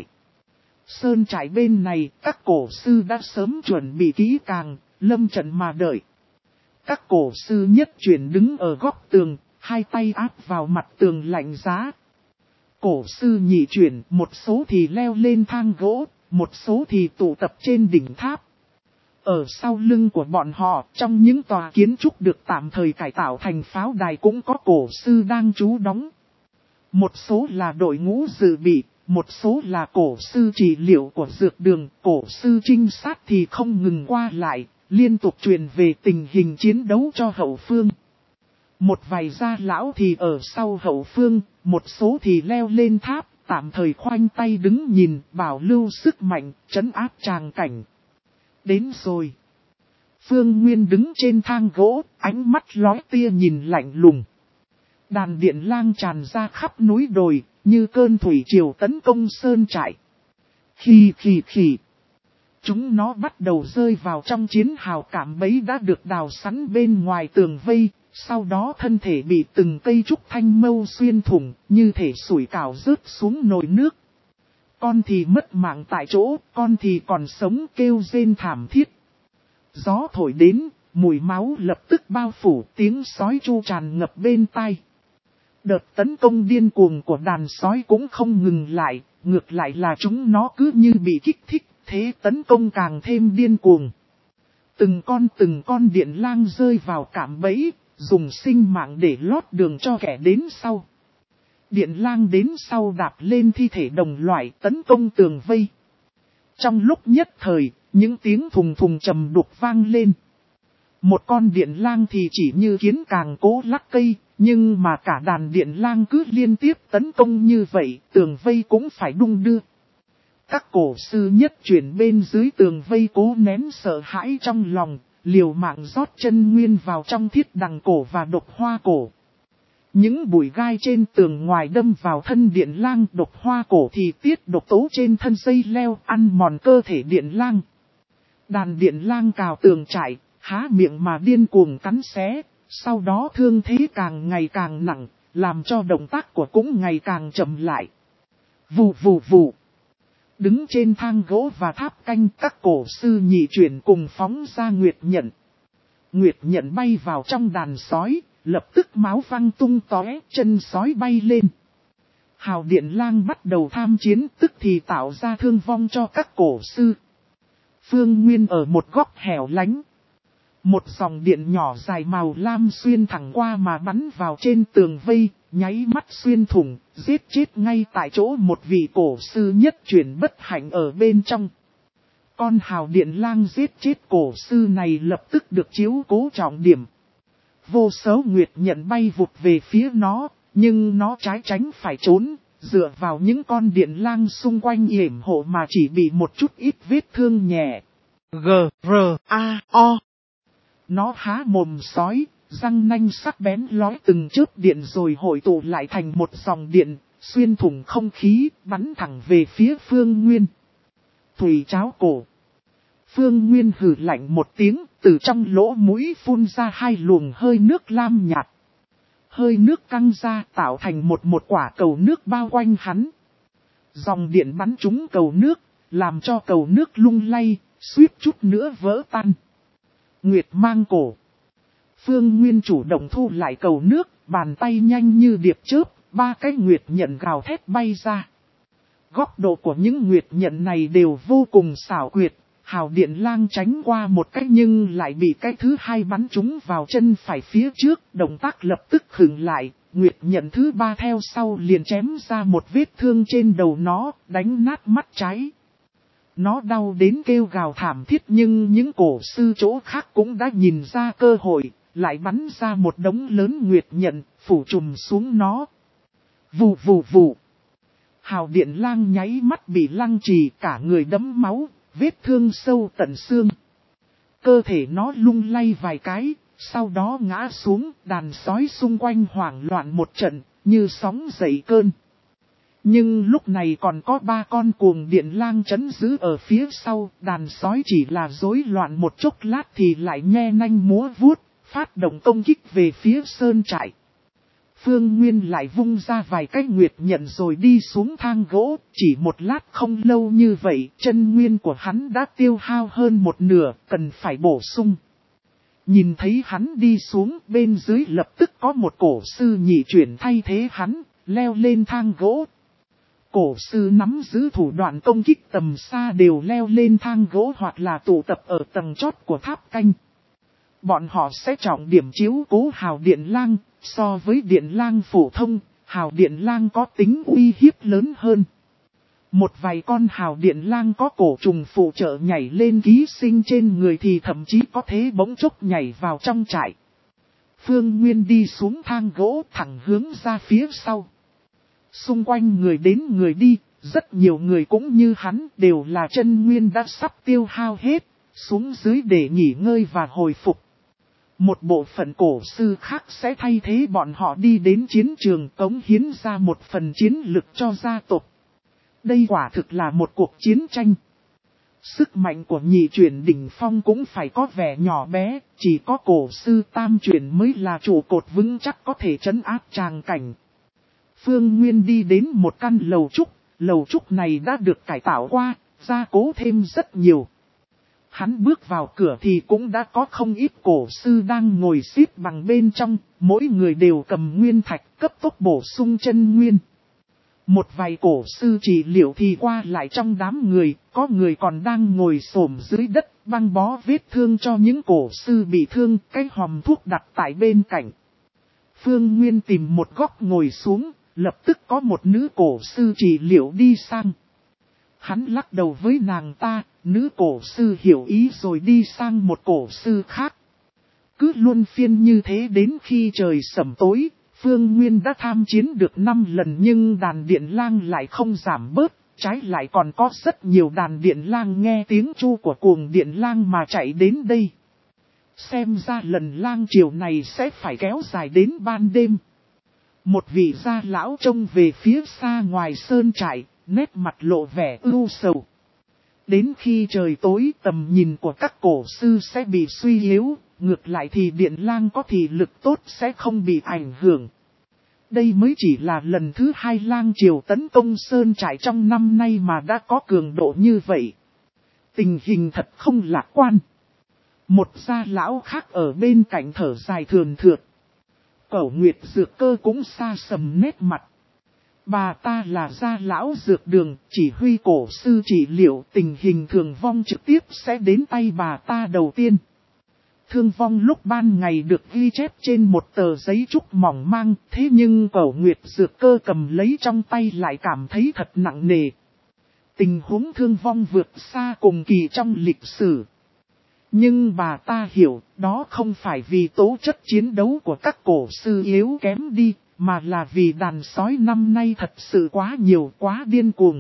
Sơn trại bên này, các cổ sư đã sớm chuẩn bị kỹ càng, lâm trận mà đợi. Các cổ sư nhất chuyển đứng ở góc tường, hai tay áp vào mặt tường lạnh giá. Cổ sư nhị chuyển, một số thì leo lên thang gỗ, một số thì tụ tập trên đỉnh tháp. Ở sau lưng của bọn họ, trong những tòa kiến trúc được tạm thời cải tạo thành pháo đài cũng có cổ sư đang trú đóng. Một số là đội ngũ dự bị, một số là cổ sư trị liệu của dược đường, cổ sư trinh sát thì không ngừng qua lại, liên tục truyền về tình hình chiến đấu cho hậu phương. Một vài gia lão thì ở sau hậu phương, một số thì leo lên tháp, tạm thời khoanh tay đứng nhìn, bảo lưu sức mạnh, trấn áp tràng cảnh. Đến rồi. Phương Nguyên đứng trên thang gỗ, ánh mắt lóe tia nhìn lạnh lùng. Đàn điện lang tràn ra khắp núi đồi, như cơn thủy triều tấn công sơn trại. Khi khi khi, chúng nó bắt đầu rơi vào trong chiến hào cảm bẫy đã được đào sẵn bên ngoài tường vây, sau đó thân thể bị từng cây trúc thanh mâu xuyên thủng, như thể sủi cảo rớt xuống nồi nước. Con thì mất mạng tại chỗ, con thì còn sống kêu rên thảm thiết. Gió thổi đến, mùi máu lập tức bao phủ, tiếng sói chu tràn ngập bên tai. Đợt tấn công điên cuồng của đàn sói cũng không ngừng lại, ngược lại là chúng nó cứ như bị kích thích, thế tấn công càng thêm điên cuồng. Từng con từng con điện lang rơi vào cạm bẫy, dùng sinh mạng để lót đường cho kẻ đến sau. Điện lang đến sau đạp lên thi thể đồng loại tấn công tường vây. Trong lúc nhất thời, những tiếng thùng thùng trầm đục vang lên. Một con điện lang thì chỉ như kiến càng cố lắc cây, nhưng mà cả đàn điện lang cứ liên tiếp tấn công như vậy, tường vây cũng phải đung đưa. Các cổ sư nhất chuyển bên dưới tường vây cố nén sợ hãi trong lòng, liều mạng rót chân nguyên vào trong thiết đằng cổ và độc hoa cổ. Những bụi gai trên tường ngoài đâm vào thân điện lang, độc hoa cổ thì tiết độc tố trên thân dây leo ăn mòn cơ thể điện lang. Đàn điện lang cào tường trại, há miệng mà điên cuồng cắn xé, sau đó thương thế càng ngày càng nặng, làm cho động tác của cũng ngày càng chậm lại. Vù vù vù. Đứng trên thang gỗ và tháp canh, các cổ sư nhị chuyển cùng phóng ra nguyệt nhận. Nguyệt nhận bay vào trong đàn sói, lập tức máu văng tung tóe, chân sói bay lên. Hào điện lang bắt đầu tham chiến, tức thì tạo ra thương vong cho các cổ sư. Phương Nguyên ở một góc hẻo lánh. Một dòng điện nhỏ dài màu lam xuyên thẳng qua mà bắn vào trên tường vây, nháy mắt xuyên thủng, giết chết ngay tại chỗ một vị cổ sư nhất chuyển bất hạnh ở bên trong. Con hào điện lang giết chết cổ sư này lập tức được chiếu cố trọng điểm. Vô số nguyệt nhận bay vụt về phía nó, nhưng nó trái tránh phải trốn, dựa vào những con điện lang xung quanh yểm hộ mà chỉ bị một chút ít vết thương nhẹ. G, R, A, O. Nó há mồm sói, răng nanh sắc bén lói từng chớp điện rồi hội tụ lại thành một dòng điện, xuyên thủng không khí, bắn thẳng về phía Phương Nguyên. Thủy cháo cổ. Phương Nguyên hừ lạnh một tiếng, từ trong lỗ mũi phun ra hai luồng hơi nước lam nhạt. Hơi nước căng ra tạo thành một một quả cầu nước bao quanh hắn. Dòng điện bắn trúng cầu nước, làm cho cầu nước lung lay, suýt chút nữa vỡ tan. Nguyệt mang cổ. Phương Nguyên chủ động thu lại cầu nước, bàn tay nhanh như điệp chớp, ba cái nguyệt nhận gào thét bay ra. Góc độ của những nguyệt nhận này đều vô cùng xảo quyệt. Hào điện lang tránh qua một cách nhưng lại bị cái thứ hai bắn trúng vào chân phải phía trước, động tác lập tức khựng lại, nguyệt nhận thứ ba theo sau liền chém ra một vết thương trên đầu nó, đánh nát mắt trái. Nó đau đến kêu gào thảm thiết nhưng những cổ sư chỗ khác cũng đã nhìn ra cơ hội, lại bắn ra một đống lớn nguyệt nhận, phủ trùm xuống nó. Vù vù vù. Hào điện lang nháy mắt bị lăng trì, cả người đẫm máu. Vết thương sâu tận xương. Cơ thể nó lung lay vài cái, sau đó ngã xuống, đàn sói xung quanh hoảng loạn một trận, như sóng dậy cơn. Nhưng lúc này còn có ba con cuồng điện lang trấn giữ ở phía sau, đàn sói chỉ là rối loạn một chốc lát thì lại nhe nanh múa vuốt, phát động công kích về phía sơn trại. Phương Nguyên lại vung ra vài cái nguyệt nhận rồi đi xuống thang gỗ, chỉ một lát không lâu như vậy, chân nguyên của hắn đã tiêu hao hơn một nửa, cần phải bổ sung. Nhìn thấy hắn đi xuống, bên dưới lập tức có một cổ sư nhị chuyển thay thế hắn, leo lên thang gỗ. Cổ sư nắm giữ thủ đoạn công kích tầm xa đều leo lên thang gỗ hoặc là tụ tập ở tầng chót của tháp canh. Bọn họ sẽ trọng điểm chiếu cố hào điện lang, so với điện lang phổ thông, hào điện lang có tính uy hiếp lớn hơn. Một vài con hào điện lang có cổ trùng phụ trợ nhảy lên ký sinh trên người thì thậm chí có thể bỗng chốc nhảy vào trong trại. Phương Nguyên đi xuống thang gỗ thẳng hướng ra phía sau. Xung quanh người đến người đi, rất nhiều người cũng như hắn đều là chân nguyên đã sắp tiêu hao hết, xuống dưới để nghỉ ngơi và hồi phục. Một bộ phận cổ sư khác sẽ thay thế bọn họ đi đến chiến trường cống hiến ra một phần chiến lực cho gia tộc. Đây quả thực là một cuộc chiến tranh. Sức mạnh của nhị chuyển đỉnh phong cũng phải có vẻ nhỏ bé, chỉ có cổ sư tam chuyển mới là trụ cột vững chắc có thể trấn áp tràng cảnh. Phương Nguyên đi đến một căn lầu trúc, lầu trúc này đã được cải tạo qua, gia cố thêm rất nhiều. Hắn bước vào cửa thì cũng đã có không ít cổ sư đang ngồi xếp bằng bên trong, mỗi người đều cầm nguyên thạch cấp tốc bổ sung chân nguyên. Một vài cổ sư trị liệu thì qua lại trong đám người, có người còn đang ngồi xổm dưới đất băng bó vết thương cho những cổ sư bị thương, cái hòm thuốc đặt tại bên cạnh. Phương Nguyên tìm một góc ngồi xuống, lập tức có một nữ cổ sư trị liệu đi sang. Hắn lắc đầu với nàng ta, nữ cổ sư hiểu ý rồi đi sang một cổ sư khác. Cứ luân phiên như thế đến khi trời sẩm tối, Phương Nguyên đã tham chiến được năm lần nhưng đàn điện lang lại không giảm bớt, trái lại còn có rất nhiều đàn điện lang nghe tiếng chu của cuồng điện lang mà chạy đến đây. Xem ra lần lang triều này sẽ phải kéo dài đến ban đêm. Một vị gia lão trông về phía xa ngoài sơn trại, nét mặt lộ vẻ ưu sầu. Đến khi trời tối tầm nhìn của các cổ sư sẽ bị suy yếu, ngược lại thì điện lang có thị lực tốt sẽ không bị ảnh hưởng. Đây mới chỉ là lần thứ hai lang triều tấn công sơn trại trong năm nay mà đã có cường độ như vậy. Tình hình thật không lạc quan. Một gia lão khác ở bên cạnh thở dài thườn thượt. Cẩu Nguyệt Dược Cơ cũng xa sầm nét mặt. Bà ta là gia lão dược đường, chỉ huy cổ sư trị liệu, tình hình thương vong trực tiếp sẽ đến tay bà ta đầu tiên. Thương vong lúc ban ngày được ghi chép trên một tờ giấy trúc mỏng manh, thế nhưng Cẩu Nguyệt Dược Cơ cầm lấy trong tay lại cảm thấy thật nặng nề. Tình huống thương vong vượt xa cùng kỳ trong lịch sử. Nhưng bà ta hiểu, đó không phải vì tố chất chiến đấu của các cổ sư yếu kém đi, mà là vì đàn sói năm nay thật sự quá nhiều, quá điên cuồng.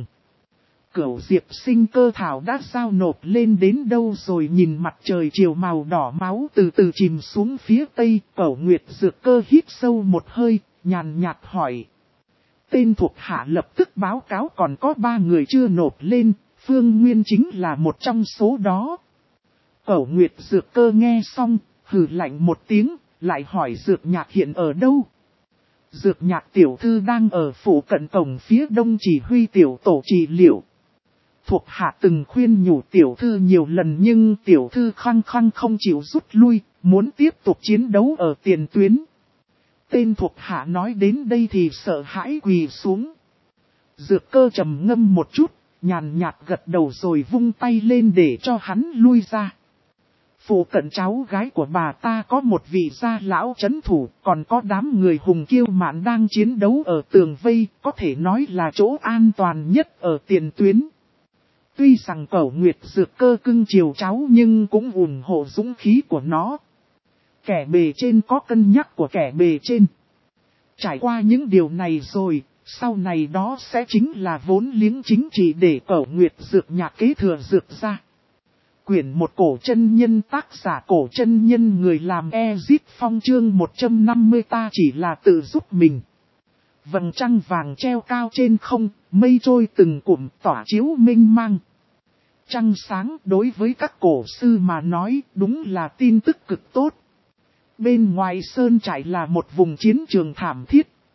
Cửu diệp sinh cơ thảo đã giao nộp lên đến đâu rồi, nhìn mặt trời chiều màu đỏ máu từ từ chìm xuống phía tây. Cẩu Nguyệt Dược Cơ hít sâu một hơi, nhàn nhạt hỏi. Tên thuộc hạ lập tức báo cáo còn có ba người chưa nộp lên, Phương Nguyên chính là một trong số đó. Cẩu Nguyệt Dược Cơ nghe xong, hừ lạnh một tiếng, lại hỏi Dược Nhạc hiện ở đâu. Dược Nhạc tiểu thư đang ở phủ cận cổng phía đông chỉ huy tiểu tổ trị liệu. Thuộc hạ từng khuyên nhủ tiểu thư nhiều lần nhưng tiểu thư khăng khăng không chịu rút lui, muốn tiếp tục chiến đấu ở tiền tuyến. Tên thuộc hạ nói đến đây thì sợ hãi quỳ xuống. Dược Cơ trầm ngâm một chút, nhàn nhạt gật đầu rồi vung tay lên để cho hắn lui ra. Phụ cận cháu gái của bà ta có một vị gia lão chấn thủ, còn có đám người hùng kiêu mạn đang chiến đấu ở tường vây, có thể nói là chỗ an toàn nhất ở tiền tuyến. Tuy rằng Cẩu Nguyệt Dược Cơ cưng chiều cháu nhưng cũng ủng hộ dũng khí của nó. Kẻ bề trên có cân nhắc của kẻ bề trên. Trải qua những điều này rồi, sau này đó sẽ chính là vốn liếng chính trị để Cẩu Nguyệt Dược Nhạc kế thừa dược ra. Quyển một cổ chân nhân, tác giả cổ chân nhân, người làm Ezit Phong, chương một trăm năm mươi. Ta chỉ là tự giúp mình. Vầng trăng vàng treo cao trên không, mây trôi từng cụm tỏa chiếu minh mang. Trăng sáng đối với các cổ sư mà nói đúng là tin tức cực tốt. Bên ngoài sơn trại là một vùng chiến trường thảm thiết,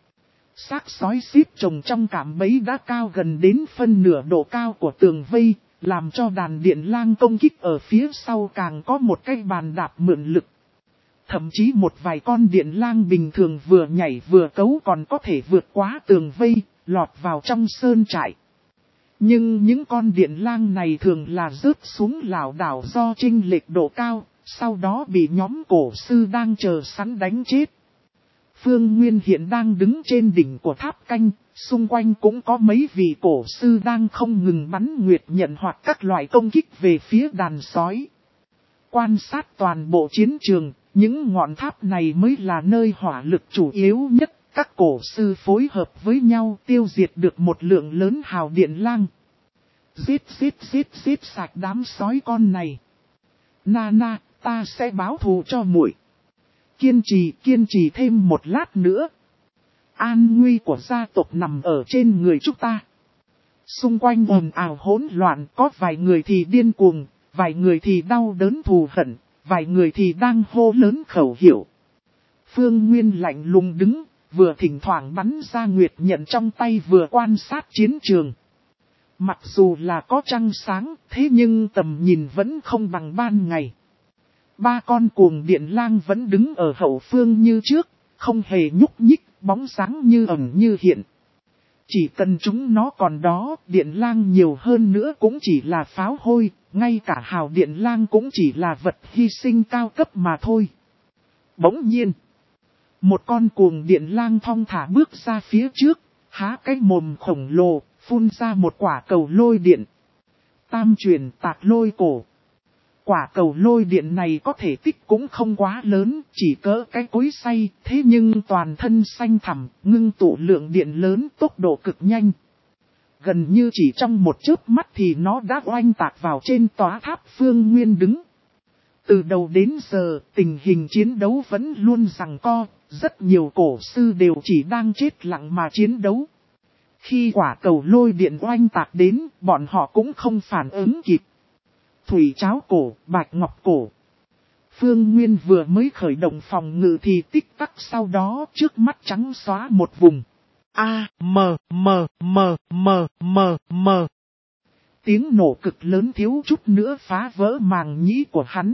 Xác sói xít trồng trong cạm bẫy đã cao gần đến phân nửa độ cao của tường vây, làm cho đàn điện lang công kích ở phía sau càng có một cái bàn đạp mượn lực. Thậm chí một vài con điện lang bình thường vừa nhảy vừa cấu còn có thể vượt qua tường vây, lọt vào trong sơn trại. Nhưng những con điện lang này thường là rớt xuống lảo đảo do chênh lệch độ cao, sau đó bị nhóm cổ sư đang chờ sẵn đánh chết. Phương Nguyên hiện đang đứng trên đỉnh của tháp canh, xung quanh cũng có mấy vị cổ sư đang không ngừng bắn nguyệt nhận hoặc các loại công kích về phía đàn sói. Quan sát toàn bộ chiến trường, những ngọn tháp này mới là nơi hỏa lực chủ yếu nhất. Các cổ sư phối hợp với nhau tiêu diệt được một lượng lớn hào điện lang. Giết giết giết giết sạch đám sói con này. Nana, ta sẽ báo thù cho muội. Kiên trì, kiên trì thêm một lát nữa. An nguy của gia tộc nằm ở trên người chúng ta. Xung quanh ồn ào hỗn loạn, có vài người thì điên cuồng, vài người thì đau đớn thù hận, vài người thì đang hô lớn khẩu hiệu. Phương Nguyên lạnh lùng đứng, vừa thỉnh thoảng bắn ra nguyệt nhận trong tay vừa quan sát chiến trường. Mặc dù là có trăng sáng, thế nhưng tầm nhìn vẫn không bằng ban ngày. Ba con cuồng điện lang vẫn đứng ở hậu phương như trước, không hề nhúc nhích, bóng dáng như ẩn như hiện. Chỉ cần chúng nó còn đó, điện lang nhiều hơn nữa cũng chỉ là pháo hôi, ngay cả hào điện lang cũng chỉ là vật hy sinh cao cấp mà thôi. Bỗng nhiên, một con cuồng điện lang thong thả bước ra phía trước, há cái mồm khổng lồ, phun ra một quả cầu lôi điện. Tam truyền tạc lôi cổ. Quả cầu lôi điện này có thể tích cũng không quá lớn, chỉ cỡ cái cối xay, thế nhưng toàn thân xanh thẳm, ngưng tụ lượng điện lớn, tốc độ cực nhanh. Gần như chỉ trong một chớp mắt thì nó đã oanh tạc vào trên tòa tháp Phương Nguyên đứng. Từ đầu đến giờ, tình hình chiến đấu vẫn luôn giằng co, rất nhiều cổ sư đều chỉ đang chết lặng mà chiến đấu. Khi quả cầu lôi điện oanh tạc đến, bọn họ cũng không phản ứng kịp. Thủy cháo cổ, bạch ngọc cổ. Phương Nguyên vừa mới khởi động phòng ngự thì tích tắc sau đó trước mắt trắng xóa một vùng. A, M, M, M, M, M, M. Tiếng nổ cực lớn thiếu chút nữa phá vỡ màng nhĩ của hắn.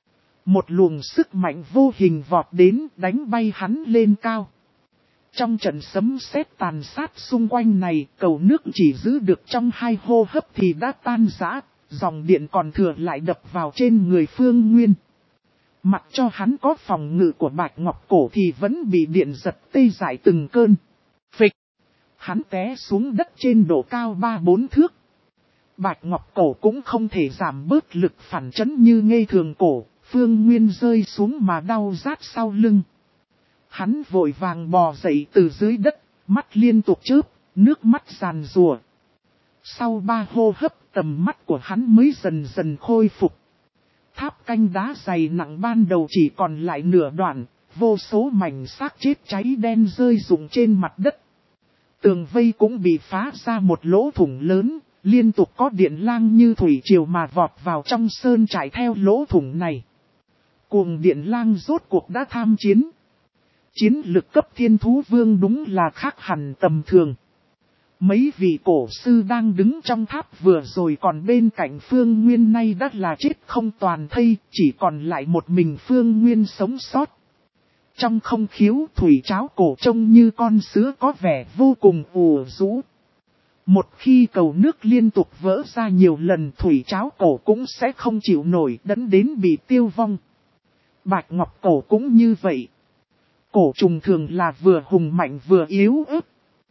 Một luồng sức mạnh vô hình vọt đến đánh bay hắn lên cao. Trong trận sấm sét tàn sát xung quanh này, cầu nước chỉ giữ được trong hai hô hấp thì đã tan rã, dòng điện còn thừa lại đập vào trên người Phương Nguyên. Mặc cho hắn có phòng ngự của bạch ngọc cổ thì vẫn bị điện giật tê dại từng cơn. Phịch! Hắn té xuống đất trên độ cao ba bốn thước. Bạch ngọc cổ cũng không thể giảm bớt lực phản chấn như ngây thường cổ, Phương Nguyên rơi xuống mà đau rát sau lưng. Hắn vội vàng bò dậy từ dưới đất, mắt liên tục chớp, nước mắt giàn rùa. Sau ba hô hấp tầm mắt của hắn mới dần dần khôi phục. Tháp canh đá dày nặng ban đầu chỉ còn lại nửa đoạn, vô số mảnh xác chết cháy đen rơi rụng trên mặt đất. Tường vây cũng bị phá ra một lỗ thủng lớn, liên tục có điện lang như thủy triều mà vọt vào trong sơn trại theo lỗ thủng này. Cuồng điện lang rốt cuộc đã tham chiến. Chiến lực cấp thiên thú vương đúng là khác hẳn tầm thường. Mấy vị cổ sư đang đứng trong tháp vừa rồi còn bên cạnh Phương Nguyên nay đã là chết không toàn thây, chỉ còn lại một mình Phương Nguyên sống sót. Trong không khiếu thủy cháo cổ trông như con sứa có vẻ vô cùng ù rũ. Một khi cầu nước liên tục vỡ ra nhiều lần thủy cháo cổ cũng sẽ không chịu nổi dẫn đến bị tiêu vong. Bạch ngọc cổ cũng như vậy. Cổ trùng thường là vừa hùng mạnh vừa yếu ớt.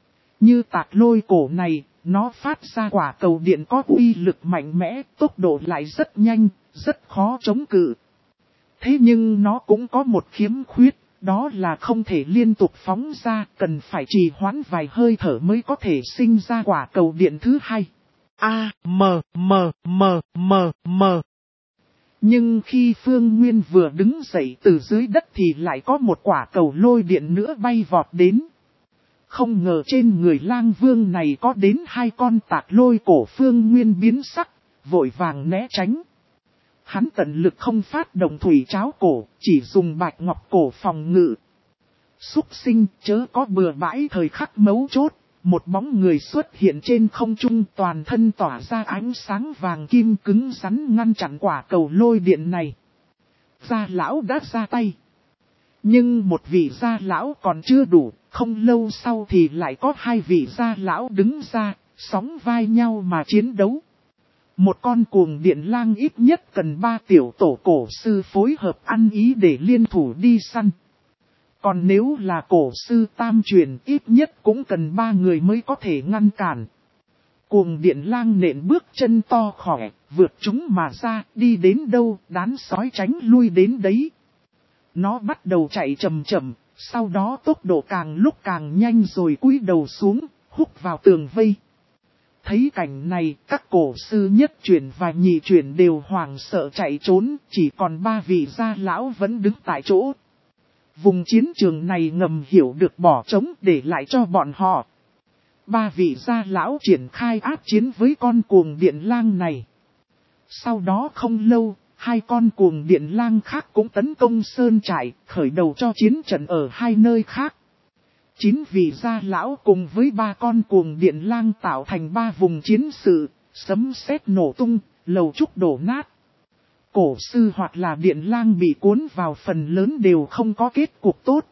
Như tạc lôi cổ này, nó phát ra quả cầu điện có uy lực mạnh mẽ, tốc độ lại rất nhanh, rất khó chống cự. Thế nhưng nó cũng có một khiếm khuyết, đó là không thể liên tục phóng ra, cần phải trì hoãn vài hơi thở mới có thể sinh ra quả cầu điện thứ hai. A, M, M, M, M, M. Nhưng khi Phương Nguyên vừa đứng dậy từ dưới đất thì lại có một quả cầu lôi điện nữa bay vọt đến. Không ngờ trên người lang vương này có đến hai con tạc lôi cổ. Phương Nguyên biến sắc, vội vàng né tránh. Hắn tận lực không phát động thủy cháo cổ, chỉ dùng bạch ngọc cổ phòng ngự. Súc sinh chớ có bừa bãi. Thời khắc mấu chốt, một bóng người xuất hiện trên không trung, toàn thân tỏa ra ánh sáng vàng kim cứng rắn ngăn chặn quả cầu lôi điện này. Gia lão đã ra tay. Nhưng một vị gia lão còn chưa đủ, không lâu sau thì lại có hai vị gia lão đứng ra, sóng vai nhau mà chiến đấu. Một con cuồng điện lang ít nhất cần ba tiểu tổ cổ sư phối hợp ăn ý để liên thủ đi săn. Còn nếu là cổ sư tam truyền ít nhất cũng cần ba người mới có thể ngăn cản. Cuồng điện lang nện bước chân to khỏe, vượt chúng mà ra, đi đến đâu, đán sói tránh lui đến đấy. Nó bắt đầu chạy chậm chậm, sau đó tốc độ càng lúc càng nhanh rồi cúi đầu xuống, húc vào tường vây. Thấy cảnh này, các cổ sư nhất truyền và nhị truyền đều hoảng sợ chạy trốn, chỉ còn ba vị gia lão vẫn đứng tại chỗ. Vùng chiến trường này ngầm hiểu được bỏ trống để lại cho bọn họ. Ba vị gia lão triển khai áp chiến với con cuồng điện lang này. Sau đó không lâu, hai con cuồng điện lang khác cũng tấn công sơn trại, khởi đầu cho chiến trận ở hai nơi khác. Chín vị gia lão cùng với ba con cuồng điện lang tạo thành ba vùng chiến sự, sấm sét nổ tung, lầu trúc đổ nát. Cổ sư hoặc là điện lang bị cuốn vào phần lớn đều không có kết cục tốt.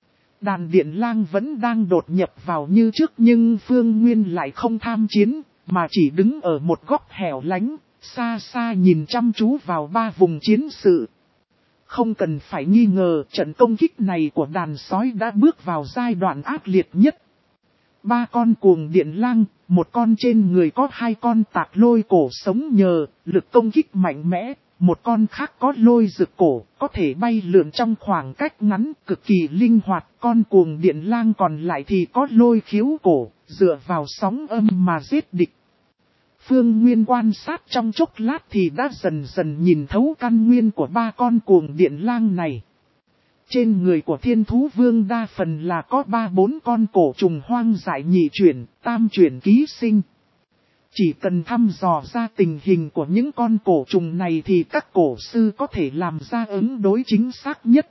Đàn điện lang vẫn đang đột nhập vào như trước nhưng Phương Nguyên lại không tham chiến, mà chỉ đứng ở một góc hẻo lánh, xa xa nhìn chăm chú vào ba vùng chiến sự. Không cần phải nghi ngờ trận công kích này của đàn sói đã bước vào giai đoạn ác liệt nhất. Ba con cuồng điện lang, một con trên người có hai con tạc lôi cổ sống nhờ, lực công kích mạnh mẽ. Một con khác có lôi rực cổ, có thể bay lượn trong khoảng cách ngắn, cực kỳ linh hoạt. Con cuồng điện lang còn lại thì có lôi khiếu cổ, dựa vào sóng âm mà giết địch. Phương Nguyên quan sát trong chốc lát thì đã dần dần nhìn thấu căn nguyên của ba con cuồng điện lang này. Trên người của thiên thú vương đa phần là có ba bốn con cổ trùng hoang dại nhị chuyển, tam chuyển ký sinh. Chỉ cần thăm dò ra tình hình của những con cổ trùng này thì các cổ sư có thể làm ra ứng đối chính xác nhất.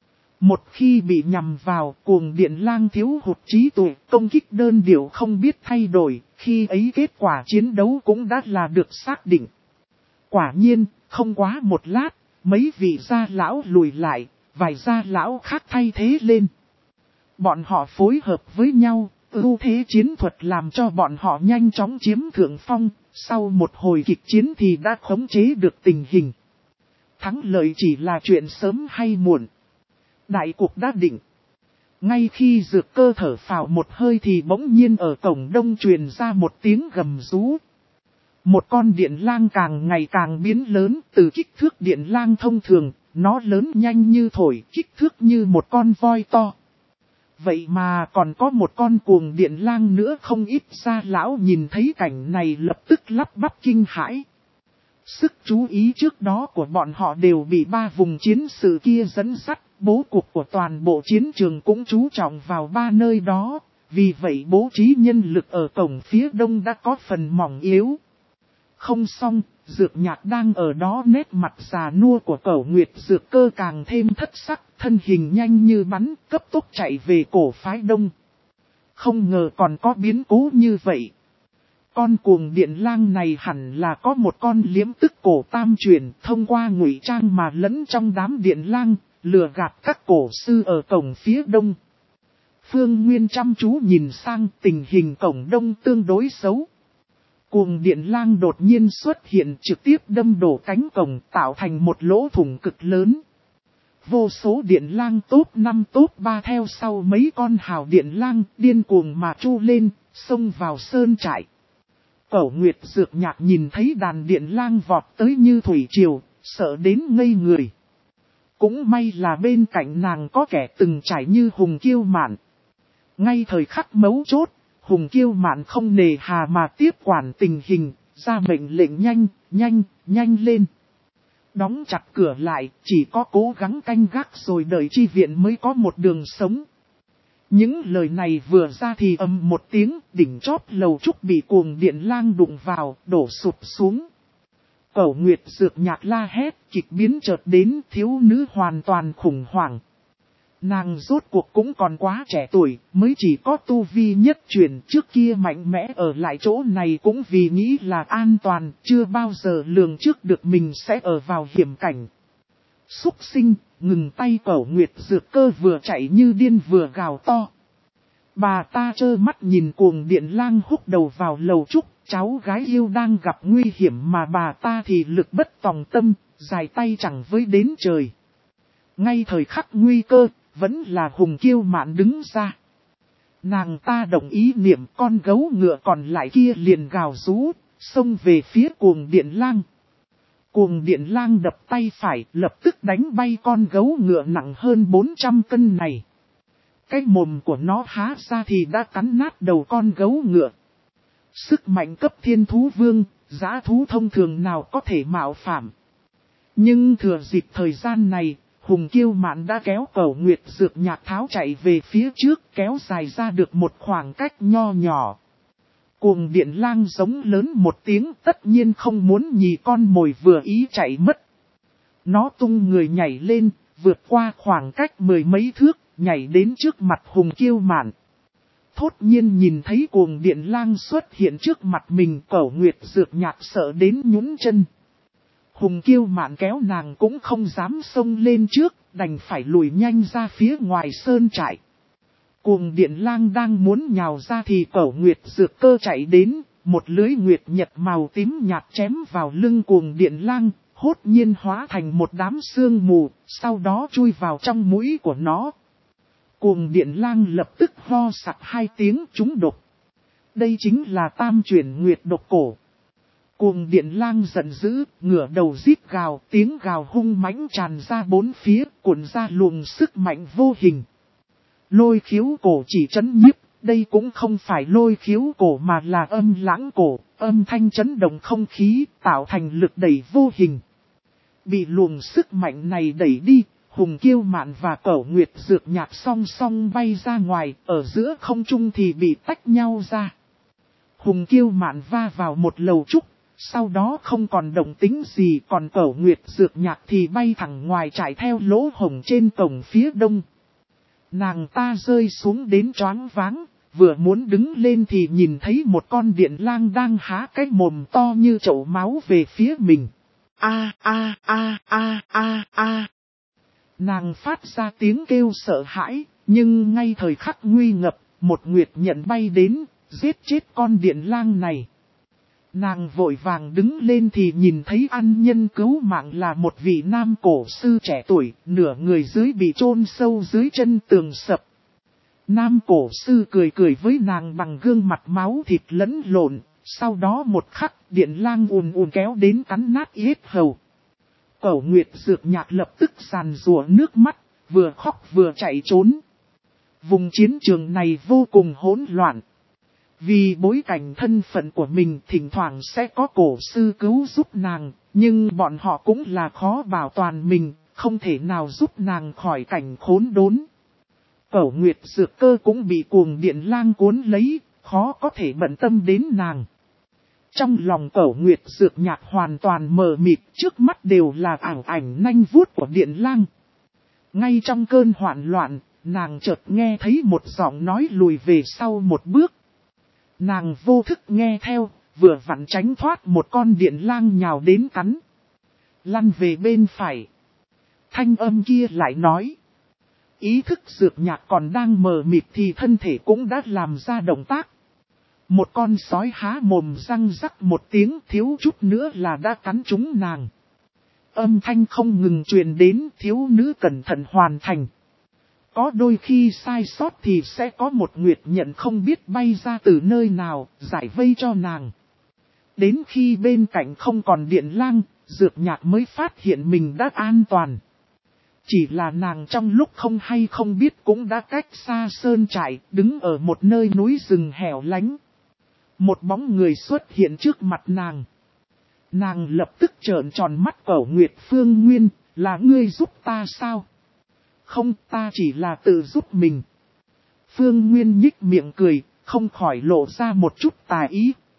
Một khi bị nhằm vào, cuồng điện lang thiếu hụt trí tuệ, công kích đơn điệu không biết thay đổi, khi ấy kết quả chiến đấu cũng đã là được xác định. Quả nhiên, không quá một lát, mấy vị gia lão lùi lại, vài gia lão khác thay thế lên. Bọn họ phối hợp với nhau. Ưu thế chiến thuật làm cho bọn họ nhanh chóng chiếm thượng phong, sau một hồi kịch chiến thì đã khống chế được tình hình. Thắng lợi chỉ là chuyện sớm hay muộn. Đại cuộc đã định. Ngay khi Dược Cơ thở phào một hơi thì bỗng nhiên ở cổng đông truyền ra một tiếng gầm rú. Một con điện lang càng ngày càng biến lớn, từ kích thước điện lang thông thường, nó lớn nhanh như thổi, kích thước như một con voi to. Vậy mà còn có một con cuồng điện lang nữa, không ít gia lão nhìn thấy cảnh này lập tức lắp bắp kinh hãi. Sức chú ý trước đó của bọn họ đều bị ba vùng chiến sự kia dẫn dắt, bố cục của toàn bộ chiến trường cũng chú trọng vào ba nơi đó, vì vậy bố trí nhân lực ở cổng phía đông đã có phần mỏng yếu. Không xong, Dược Nhạc đang ở đó, nét mặt già nua của Cẩu Nguyệt Dược Cơ càng thêm thất sắc, thân hình nhanh như bắn, cấp tốc chạy về cổ phái đông. Không ngờ còn có biến cố như vậy. Con cuồng điện lang này hẳn là có một con liếm tức cổ tam truyền, thông qua ngụy trang mà lẫn trong đám điện lang, lừa gạt các cổ sư ở cổng phía đông. Phương Nguyên chăm chú nhìn sang, tình hình cổng đông tương đối xấu. Cuồng điện lang đột nhiên xuất hiện, trực tiếp đâm đổ cánh cổng, tạo thành một lỗ thủng cực lớn. Vô số điện lang top năm top ba theo sau mấy con hào điện lang điên cuồng mà chu lên, xông vào sơn trại. Cẩu Nguyệt Dược Nhạc nhìn thấy đàn điện lang vọt tới như thủy triều, sợ đến ngây người. Cũng may là bên cạnh nàng có kẻ từng trải như Hùng Kiêu Mạn. Ngay thời khắc mấu chốt, Hùng Kiêu Mạn không nề hà mà tiếp quản tình hình, ra mệnh lệnh nhanh, nhanh, nhanh lên. Đóng chặt cửa lại, chỉ có cố gắng canh gác rồi đợi chi viện mới có một đường sống. Những lời này vừa ra thì ầm một tiếng, đỉnh chóp lầu trúc bị cuồng điện lang đụng vào, đổ sụp xuống. Cẩu Nguyệt Dược Nhạc la hét, kịch biến chợt đến, thiếu nữ hoàn toàn khủng hoảng. Nàng rốt cuộc cũng còn quá trẻ tuổi, mới chỉ có tu vi nhất truyền, trước kia mạnh mẽ ở lại chỗ này cũng vì nghĩ là an toàn, chưa bao giờ lường trước được mình sẽ ở vào hiểm cảnh. Súc sinh, ngừng tay. Cẩu Nguyệt Dược Cơ vừa chạy như điên vừa gào to. Bà ta trơ mắt nhìn Cuồng Điện Lang húc đầu vào lầu trúc, cháu gái yêu đang gặp nguy hiểm mà bà ta thì lực bất tòng tâm, dài tay chẳng với đến trời. Ngay thời khắc nguy cơ, vẫn là Hùng Kiêu Mạn đứng ra. Nàng ta đồng ý niệm, con gấu ngựa còn lại kia liền gào rú, xông về phía Cuồng Điện Lang. Cuồng Điện Lang đập tay phải, lập tức đánh bay con gấu ngựa nặng hơn bốn trăm cân này. Cái mồm của nó há ra thì đã cắn nát đầu con gấu ngựa. Sức mạnh cấp thiên thú vương, dã thú thông thường nào có thể mạo phạm. Nhưng thừa dịp thời gian này, Hùng Kiêu Mạn đã kéo Cẩu Nguyệt Dược Nhạc tháo chạy về phía trước, kéo dài ra được một khoảng cách nho nhỏ. Cuồng Điện Lang giống lớn một tiếng, tất nhiên không muốn nhì con mồi vừa ý chạy mất. Nó tung người nhảy lên, vượt qua khoảng cách mười mấy thước, nhảy đến trước mặt Hùng Kiêu Mạn. Thốt nhiên nhìn thấy Cuồng Điện Lang xuất hiện trước mặt mình, Cẩu Nguyệt Dược Nhạc sợ đến nhún chân. Hùng Kiêu Mạn kéo nàng cũng không dám xông lên trước, đành phải lùi nhanh ra phía ngoài sơn trại. Cuồng Điện Lang đang muốn nhào ra thì Cẩu Nguyệt Dược Cơ chạy đến, một lưới nguyệt nhật màu tím nhạt chém vào lưng Cuồng Điện Lang, hốt nhiên hóa thành một đám sương mù, sau đó chui vào trong mũi của nó. Cuồng Điện Lang lập tức ho sặc hai tiếng trúng độc. Đây chính là tam chuyển nguyệt độc cổ. Cuồng Điện Lang giận dữ, ngửa đầu rít gào, tiếng gào hung mãnh tràn ra bốn phía, cuộn ra luồng sức mạnh vô hình. Lôi khiếu cổ chỉ chấn nhiếp, đây cũng không phải lôi khiếu cổ mà là âm lãng cổ, âm thanh chấn động không khí, tạo thành lực đẩy vô hình. Bị luồng sức mạnh này đẩy đi, Hùng Kiêu Mạn và Cẩu Nguyệt Dược Nhạc song song bay ra ngoài, ở giữa không trung thì bị tách nhau ra. Hùng Kiêu Mạn va vào một lầu trúc, sau đó không còn động tính gì, còn Cẩu Nguyệt Dược Nhạc thì bay thẳng ngoài trải theo lỗ hổng trên cổng phía đông. Nàng ta rơi xuống đến choáng váng, vừa muốn đứng lên thì nhìn thấy một con điện lang đang há cái mồm to như chậu máu về phía mình. A a a a a a. Nàng phát ra tiếng kêu sợ hãi, nhưng ngay thời khắc nguy ngập, một nguyệt nhận bay đến, giết chết con điện lang này. Nàng vội vàng đứng lên thì nhìn thấy ăn nhân cứu mạng là một vị nam cổ sư trẻ tuổi, nửa người dưới bị chôn sâu dưới chân tường sập. Nam cổ sư cười cười với nàng bằng gương mặt máu thịt lẫn lộn, sau đó một khắc điện lang ùn ùn kéo đến cắn nát yết hầu. Cẩu Nguyệt Dược Nhạc lập tức giàn rủa nước mắt, vừa khóc vừa chạy trốn. Vùng chiến trường này vô cùng hỗn loạn. Vì bối cảnh thân phận của mình thỉnh thoảng sẽ có cổ sư cứu giúp nàng, nhưng bọn họ cũng là khó bảo toàn mình, không thể nào giúp nàng khỏi cảnh khốn đốn. Cẩu Nguyệt Dược Cơ cũng bị Cuồng Điện Lang cuốn lấy, khó có thể bận tâm đến nàng. Trong lòng Cẩu Nguyệt Dược Nhạc hoàn toàn mờ mịt, trước mắt đều là ảo ảnh nanh vuốt của Điện Lang. Ngay trong cơn hoảng loạn, nàng chợt nghe thấy một giọng nói lùi về sau một bước. Nàng vô thức nghe theo, vừa vặn tránh thoát một con điện lang nhào đến cắn. Lăn về bên phải. Thanh âm kia lại nói. Ý thức Dược Nhạc còn đang mờ mịt thì thân thể cũng đã làm ra động tác. Một con sói há mồm răng rắc một tiếng, thiếu chút nữa là đã cắn trúng nàng. Âm thanh không ngừng truyền đến, thiếu nữ cẩn thận hoàn thành. Có đôi khi sai sót thì sẽ có một nguyệt nhận không biết bay ra từ nơi nào, giải vây cho nàng. Đến khi bên cạnh không còn điện lang, Dược Nhạc mới phát hiện mình đã an toàn. Chỉ là nàng trong lúc không hay không biết cũng đã cách xa sơn trại, đứng ở một nơi núi rừng hẻo lánh. Một bóng người xuất hiện trước mặt nàng. Nàng lập tức trợn tròn mắt. Cẩu Nguyệt Phương Nguyên, là ngươi giúp ta sao? Không, ta chỉ là tự giúp mình. Phương Nguyên nhích miệng cười, không khỏi lộ ra một chút tà ý.